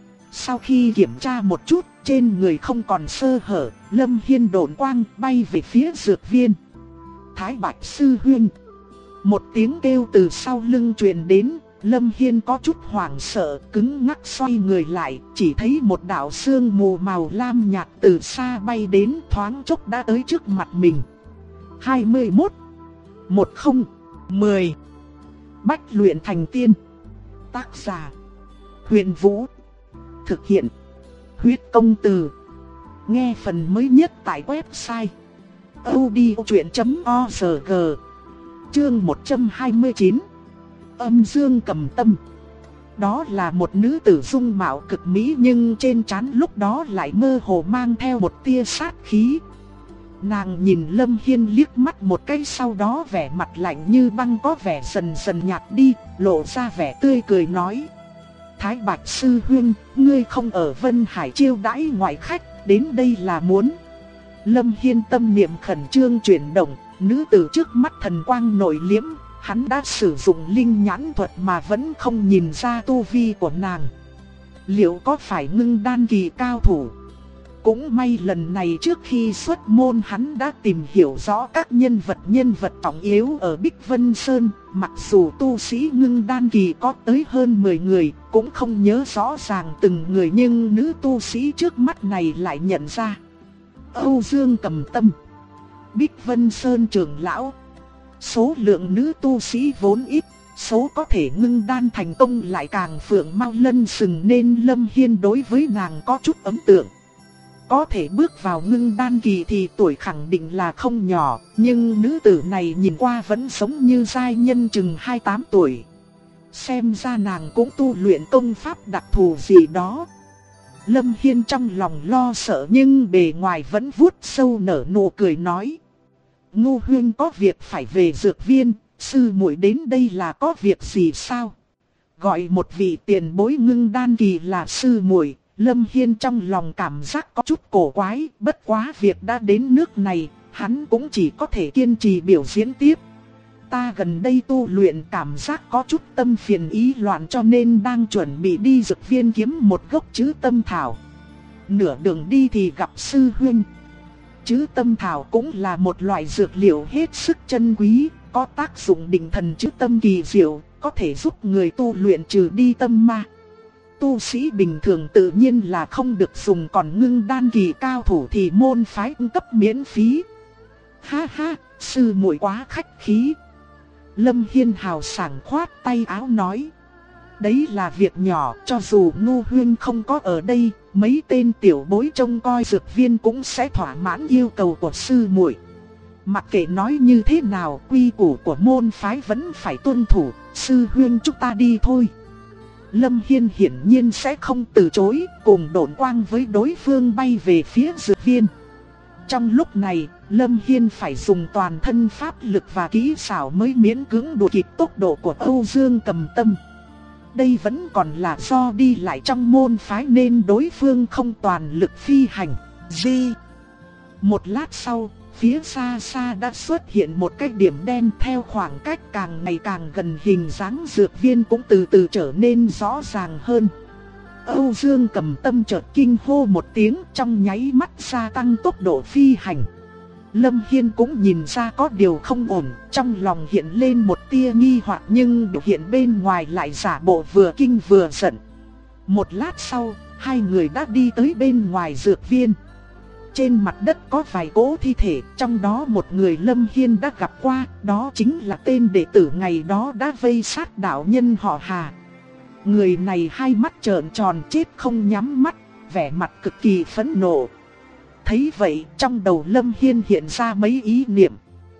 Sau khi kiểm tra một chút, trên người không còn sơ hở, Lâm Hiên độn quang bay về phía dược viên. Thái Bạch sư huynh. Một tiếng kêu từ sau lưng truyền đến, Lâm Hiên có chút hoảng sợ, cứng ngắc xoay người lại, chỉ thấy một đạo sương mù màu lam nhạt từ xa bay đến, thoáng chốc đã tới trước mặt mình. 21 10 10 Bách luyện thành tiên. Tác giả Huyền Vũ. Thực hiện Huyết Công Từ. Nghe phần mới nhất tại website audiochuyện.org. Chương 129. Âm dương cầm tâm. Đó là một nữ tử dung mạo cực mỹ nhưng trên trán lúc đó lại mơ hồ mang theo một tia sát khí. Nàng nhìn Lâm Hiên liếc mắt một cái, sau đó vẻ mặt lạnh như băng có vẻ dần dần nhạt đi, lộ ra vẻ tươi cười nói: Thái Bạch sư huynh, ngươi không ở Vân Hải chiêu đãi ngoại khách, đến đây là muốn... Lâm Hiên tâm niệm khẩn trương chuyển động, Nữ tử trước mắt thần quang nội liễm, hắn đã sử dụng linh nhãn thuật mà vẫn không nhìn ra tu vi của nàng. Liệu có phải ngưng đan kỳ cao thủ? Cũng may lần này trước khi xuất môn hắn đã tìm hiểu rõ các nhân vật trọng yếu ở Bích Vân Sơn. Mặc dù tu sĩ ngưng đan kỳ có tới hơn 10 người, cũng không nhớ rõ ràng từng người, nhưng nữ tu sĩ trước mắt này lại nhận ra. Âu Dương Cầm Tâm, Bích Vân Sơn trưởng lão. Số lượng nữ tu sĩ vốn ít, số có thể ngưng đan thành công lại càng phượng mao lân sừng, nên Lâm Hiên đối với nàng có chút ấn tượng. Có thể bước vào ngưng đan kỳ thì tuổi khẳng định là không nhỏ, nhưng nữ tử này nhìn qua vẫn giống như giai nhân chừng 28 tuổi. Xem ra nàng cũng tu luyện công pháp đặc thù gì đó. Lâm Hiên trong lòng lo sợ nhưng bề ngoài vẫn vuốt sâu nở nụ cười nói: Ngô huynh có việc phải về dược viên, sư muội đến đây là có việc gì sao? Gọi một vị tiền bối ngưng đan kỳ là sư muội, Lâm Hiên trong lòng cảm giác có chút cổ quái, bất quá việc đã đến nước này, hắn cũng chỉ có thể kiên trì biểu diễn tiếp. Ta gần đây tu luyện cảm giác có chút tâm phiền ý loạn, cho nên đang chuẩn bị đi dược viên kiếm một gốc trứ tâm thảo. Nửa đường đi thì gặp sư huynh. Trứ tâm thảo cũng là một loại dược liệu hết sức chân quý, có tác dụng định thần trứ tâm kỳ diệu, có thể giúp người tu luyện trừ đi tâm ma. Tu sĩ bình thường tự nhiên là không được dùng, còn ngưng đan kỳ cao thủ thì môn phái cung cấp miễn phí. Ha ha, sư muội quá khách khí. Lâm Hiên hào sảng khoát tay áo nói: Đấy là việc nhỏ, cho dù Ngô huynh không có ở đây, mấy tên tiểu bối trông coi dược viên cũng sẽ thỏa mãn yêu cầu của sư muội. Mặc kệ nói như thế nào, quy củ của môn phái vẫn phải tuân thủ, sư huynh chúng ta đi thôi. Lâm Hiên hiển nhiên sẽ không từ chối, cùng độn quang với đối phương bay về phía dược viên. Trong lúc này, Lâm Hiên phải dùng toàn thân pháp lực và kỹ xảo mới miễn cưỡng đuổi kịp tốc độ của Âu Dương Cầm Tâm. Đây vẫn còn là do đi lại trong môn phái nên đối phương không toàn lực phi hành. Một lát sau, phía xa xa đã xuất hiện một cái điểm đen, theo khoảng cách càng ngày càng gần, hình dáng dược viên cũng từ từ trở nên rõ ràng hơn. Âu Dương Cầm Tâm chợt kinh hô một tiếng, trong nháy mắt gia tăng tốc độ phi hành. Lâm Hiên cũng nhìn ra có điều không ổn, trong lòng hiện lên một tia nghi hoặc, nhưng biểu hiện bên ngoài lại giả bộ vừa kinh vừa giận. Một lát sau, hai người đã đi tới bên ngoài dược viên. Trên mặt đất có vài cỗ thi thể, trong đó một người Lâm Hiên đã gặp qua, đó chính là tên đệ tử ngày đó đã vây sát đạo nhân họ Hà. Người này hai mắt trợn tròn, chết không nhắm mắt, vẻ mặt cực kỳ phẫn nộ. Thấy vậy, trong đầu Lâm Hiên hiện ra mấy ý niệm.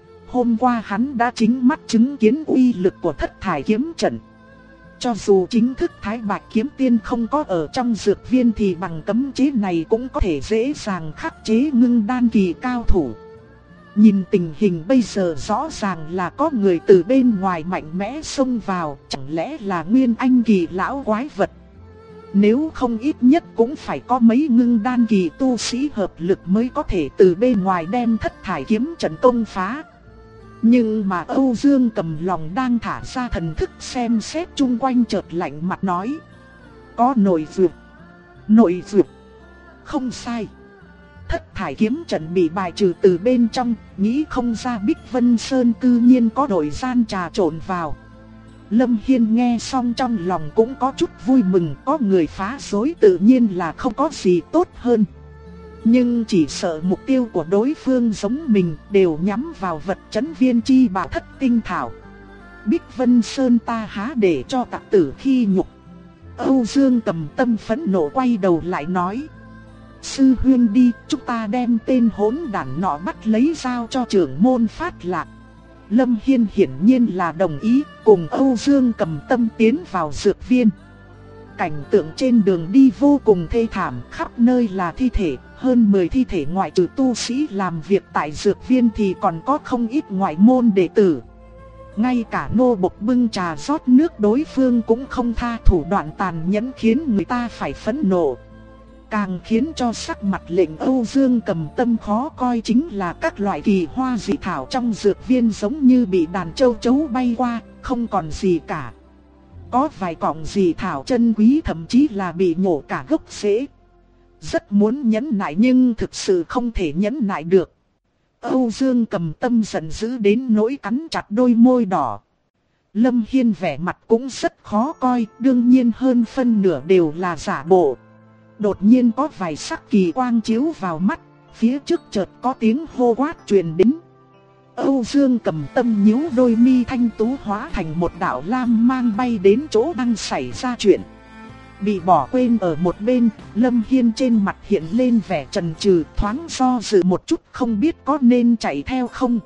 Hôm qua hắn đã chính mắt chứng kiến uy lực của Thất Thải kiếm trận. Cho dù chính thức Thái Bạch kiếm tiên không có ở trong dược viên thì bằng cấm chế này cũng có thể dễ dàng khắc chế ngưng đan kỳ cao thủ. Nhìn tình hình bây giờ rõ ràng là có người từ bên ngoài mạnh mẽ xông vào, chẳng lẽ là Nguyên Anh kỳ lão quái vật. Nếu không ít nhất cũng phải có mấy ngưng đan kỳ tu sĩ hợp lực mới có thể từ bên ngoài đem Thất Thải kiếm trận công phá. Nhưng mà Âu Dương Cầm lòng đang thả ra thần thức xem xét chung quanh, chợt lạnh mặt nói: Có nội dược. Nội dược. Không sai. Thất Thải kiếm trận bị bài trừ từ bên trong, nghĩ không ra Bích Vân Sơn cư nhiên có đội gian trà trộn vào. Lâm Hiên nghe xong trong lòng cũng có chút vui mừng, có người phá rối tự nhiên là không có gì tốt hơn. Nhưng chỉ sợ mục tiêu của đối phương giống mình, đều nhắm vào vật trấn viên chi bảo Thất Tinh Thảo. Bích Vân Sơn ta há để cho tặc tử khi nhục. Âu Dương Cầm Tâm phẫn nộ quay đầu lại nói: Sư huynh đi, chúng ta đem tên hỗn đản nọ bắt lấy giao cho trưởng môn Phát Lạc. Lâm Hiên hiển nhiên là đồng ý, cùng Âu Dương Cầm Tâm tiến vào dược viên. Cảnh tượng trên đường đi vô cùng thê thảm, khắp nơi là thi thể, hơn 10 thi thể, ngoại trừ tu sĩ làm việc tại dược viên thì còn có không ít ngoại môn đệ tử. Ngay cả nô bộc bưng trà rót nước đối phương cũng không tha, thủ đoạn tàn nhẫn khiến người ta phải phẫn nộ. Càng khiến cho sắc mặt lệnh Âu Dương Cầm Tâm khó coi chính là các loại kỳ hoa dị thảo trong dược viên giống như bị đàn châu chấu bay qua, không còn gì cả. Có vài cọng dị thảo chân quý thậm chí là bị nhổ cả gốc rễ. Rất muốn nhẫn nại nhưng thực sự không thể nhẫn nại được. Âu Dương Cầm Tâm giận dữ đến nỗi cắn chặt đôi môi đỏ. Lâm Hiên vẻ mặt cũng rất khó coi, đương nhiên hơn phân nửa đều là giả bộ. Đột nhiên có vài sắc kỳ quang chiếu vào mắt, phía trước chợt có tiếng hô quát truyền đến. Âu Dương Cầm Tâm nhíu đôi mi thanh tú hóa thành một đạo lam mang bay đến chỗ đang xảy ra chuyện. Bị bỏ quên ở một bên, Lâm Hiên trên mặt hiện lên vẻ chần chừ, thoáng do dự một chút không biết có nên chạy theo không.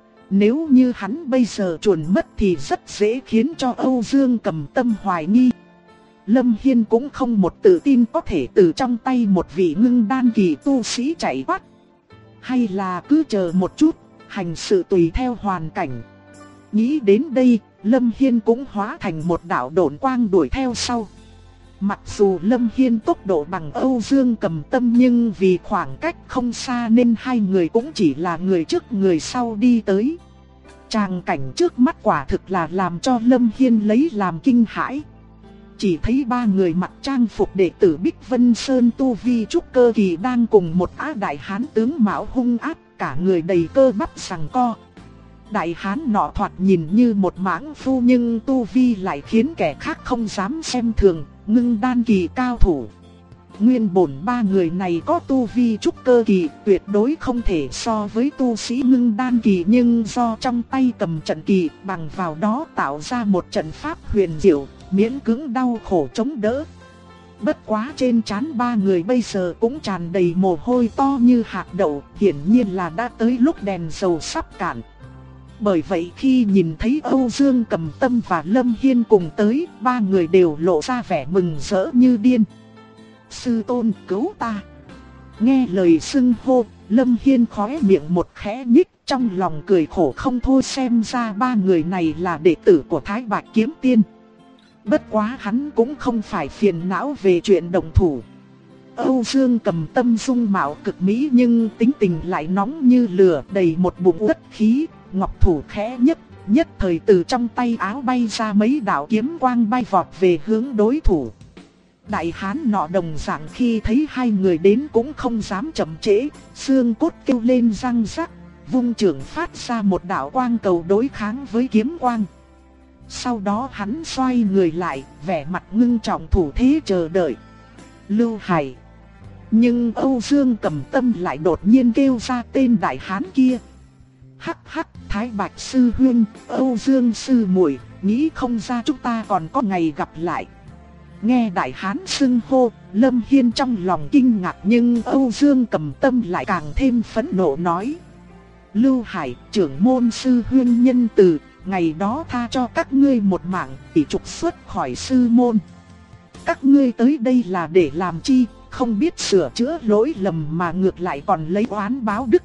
Nếu như hắn bây giờ chuồn mất thì rất dễ khiến cho Âu Dương Cầm Tâm hoài nghi. Lâm Hiên cũng không một tự tin có thể từ trong tay một vị ngưng đan kỳ tu sĩ chạy thoát. Hay là cứ chờ một chút, hành sự tùy theo hoàn cảnh. Nghĩ đến đây, Lâm Hiên cũng hóa thành một đạo độn quang đuổi theo sau. Mặc dù Lâm Hiên tốc độ bằng Âu Dương Cầm Tâm nhưng vì khoảng cách không xa nên hai người cũng chỉ là người trước người sau đi tới. Tràng cảnh trước mắt quả thực là làm cho Lâm Hiên lấy làm kinh hãi. Chỉ thấy ba người mặc trang phục đệ tử Bích Vân Sơn tu vi trúc cơ kỳ đang cùng một á đại hán tướng mạo hung ác, cả người đầy cơ bắp giằng co. Đại hán nọ thoạt nhìn như một mãng phu nhưng tu vi lại khiến kẻ khác không dám xem thường, ngưng đan kỳ cao thủ. Nguyên bổn ba người này có tu vi trúc cơ kỳ, tuyệt đối không thể so với tu sĩ ngưng đan kỳ, nhưng do trong tay cầm trận kỳ, bằng vào đó tạo ra một trận pháp huyền diệu, miễn cưỡng đau khổ chống đỡ. Bất quá trên trán ba người bây giờ cũng tràn đầy mồ hôi to như hạt đậu, hiển nhiên là đã tới lúc đèn dầu sắp cạn. Bởi vậy khi nhìn thấy Âu Dương Cầm Tâm và Lâm Hiên cùng tới, ba người đều lộ ra vẻ mừng rỡ như điên. Sư tôn cứu ta. Nghe lời xưng hô, Lâm Hiên khóe miệng một khẽ nhích, trong lòng cười khổ không thôi, xem ra ba người này là đệ tử của Thái Bạch Kiếm Tiên. Bất quá hắn cũng không phải phiền não về chuyện động thủ. Âu Dương Cầm Tâm dung mạo cực mỹ nhưng tính tình lại nóng như lửa, đầy một bụng uất khí, ngọc thủ khẽ nhất thời từ trong tay áo bay ra mấy đạo kiếm quang bay vọt về hướng đối thủ. Đại hán nọ đồng dạng khi thấy hai người đến cũng không dám chậm trễ, xương cốt kêu lên răng rắc, vung trưởng phát ra một đạo quang cầu đối kháng với kiếm quang. Sau đó hắn xoay người lại, vẻ mặt ngưng trọng thủ thế chờ đợi. Lưu Hải. Nhưng Âu Dương Cầm Tâm lại đột nhiên kêu ra tên đại hán kia. Hắc hắc, Thái Bạch sư huynh, Âu Dương sư muội, nghĩ không ra chúng ta còn có ngày gặp lại. Nghe đại hán xưng hô, Lâm Hiên trong lòng kinh ngạc nhưng Âu Dương Cầm Tâm lại càng thêm phẫn nộ nói. Lưu Hải, trưởng môn sư huynh nhân từ, ngày đó tha cho các ngươi một mạng, bị trục xuất khỏi sư môn. Các ngươi tới đây là để làm chi, không biết sửa chữa lỗi lầm mà ngược lại còn lấy oán báo đức.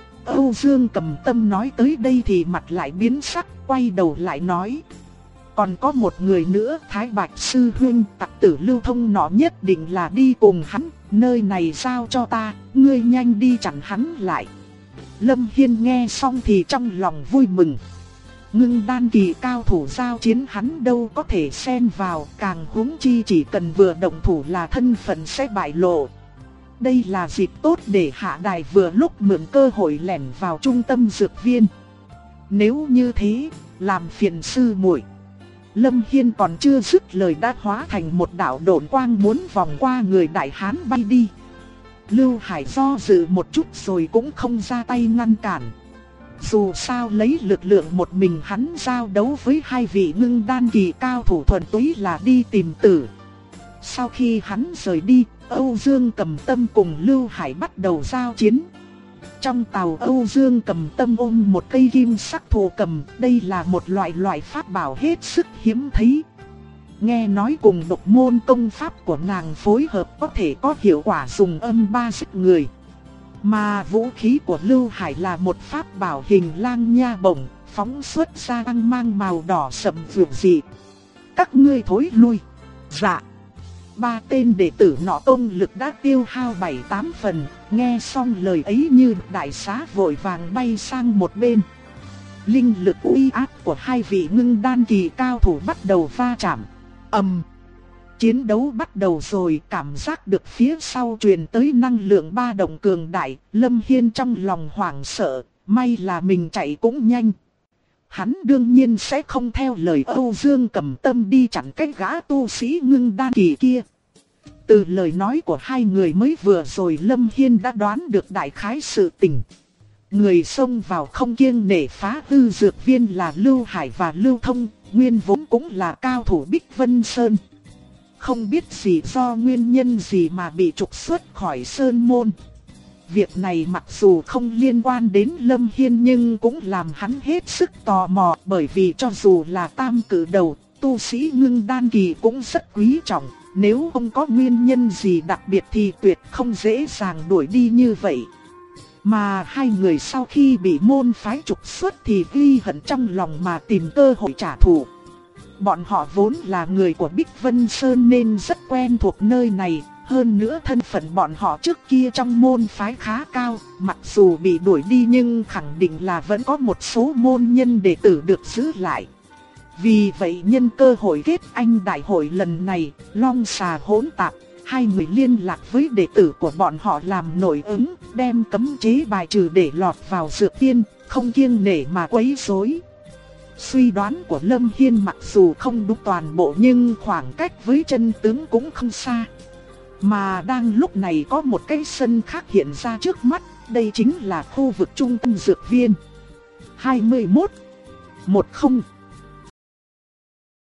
Âu Dương Cầm Tâm nói tới đây thì mặt lại biến sắc, quay đầu lại nói. Còn có một người nữa, Thái Bạch sư huynh, tặc tử Lưu Thông nọ nhất định là đi cùng hắn, nơi này giao cho ta, ngươi nhanh đi chặn hắn lại. Lâm Hiên nghe xong thì trong lòng vui mừng. Ngưng đan kỳ cao thủ giao chiến hắn đâu có thể xen vào, càng huống chi chỉ cần vừa động thủ là thân phận sẽ bại lộ. Đây là dịp tốt để Hạ Đài vừa lúc mượn cơ hội lẻn vào trung tâm dược viên. Nếu như thế, làm phiền sư muội. Lâm Hiên còn chưa dứt lời đã hóa thành một đạo độn quang muốn vòng qua người đại hán bay đi. Lưu Hải do dự một chút rồi cũng không ra tay ngăn cản. Dù sao lấy lực lượng một mình hắn giao đấu với hai vị ngưng đan kỳ cao thủ thuần túy là đi tìm tử. Sau khi hắn rời đi, Âu Dương Cầm Tâm cùng Lưu Hải bắt đầu giao chiến. Trong tàu Âu Dương Cầm Tâm ôm một cây kim sắc thổ cầm, đây là một loại pháp bảo hết sức hiếm thấy. Nghe nói cùng độc môn công pháp của nàng phối hợp có thể có hiệu quả dùng âm ba giết người. Mà vũ khí của Lưu Hải là một pháp bảo hình lang nha bổng, phóng xuất ra quang mang màu đỏ sẫm dịu dị. Các ngươi thối lui. Dạ. Ba tên đệ tử nọ công lực đã tiêu hao 7-8 phần, nghe xong lời ấy như đại xá vội vàng bay sang một bên. Linh lực uy áp của hai vị ngưng đan kỳ cao thủ bắt đầu va chạm. Chiến đấu bắt đầu rồi, cảm giác được phía sau truyền tới năng lượng ba động cường đại, Lâm Hiên trong lòng hoảng sợ, may là mình chạy cũng nhanh. Hắn đương nhiên sẽ không theo lời Âu Dương Cầm Tâm đi chặn cái gã tu sĩ ngưng đan kỳ kia. Từ lời nói của hai người mới vừa rồi Lâm Hiên đã đoán được đại khái sự tình. Người xông vào không kiêng nể phá hư dược viên là Lưu Hải và Lưu Thông, nguyên vốn cũng là cao thủ Bích Vân Sơn. Không biết gì do nguyên nhân gì mà bị trục xuất khỏi Sơn Môn. Việc này mặc dù không liên quan đến Lâm Hiên nhưng cũng làm hắn hết sức tò mò, bởi vì cho dù là tam cử đầu, tu sĩ ngưng đan kỳ cũng rất quý trọng, nếu không có nguyên nhân gì đặc biệt thì tuyệt không dễ dàng đuổi đi như vậy. Mà hai người sau khi bị môn phái trục xuất thì ghi hận trong lòng mà tìm cơ hội trả thù. Bọn họ vốn là người của Bích Vân Sơn nên rất quen thuộc nơi này. Hơn nữa thân phận bọn họ trước kia trong môn phái khá cao, mặc dù bị đuổi đi nhưng khẳng định là vẫn có một số môn nhân đệ tử được giữ lại. Vì vậy nhân cơ hội kết anh đại hội lần này, Long Xà hỗn tạp, hai người liên lạc với đệ tử của bọn họ làm nội ứng, đem cấm chế bài trừ để lọt vào dược tiên, không kiêng nể mà quấy rối. Suy đoán của Lâm Hiên mặc dù không đúng toàn bộ nhưng khoảng cách với chân tướng cũng không xa. Mà đang lúc này có một cái sân khác hiện ra trước mắt, đây chính là khu vực trung tâm dược viên. 21 10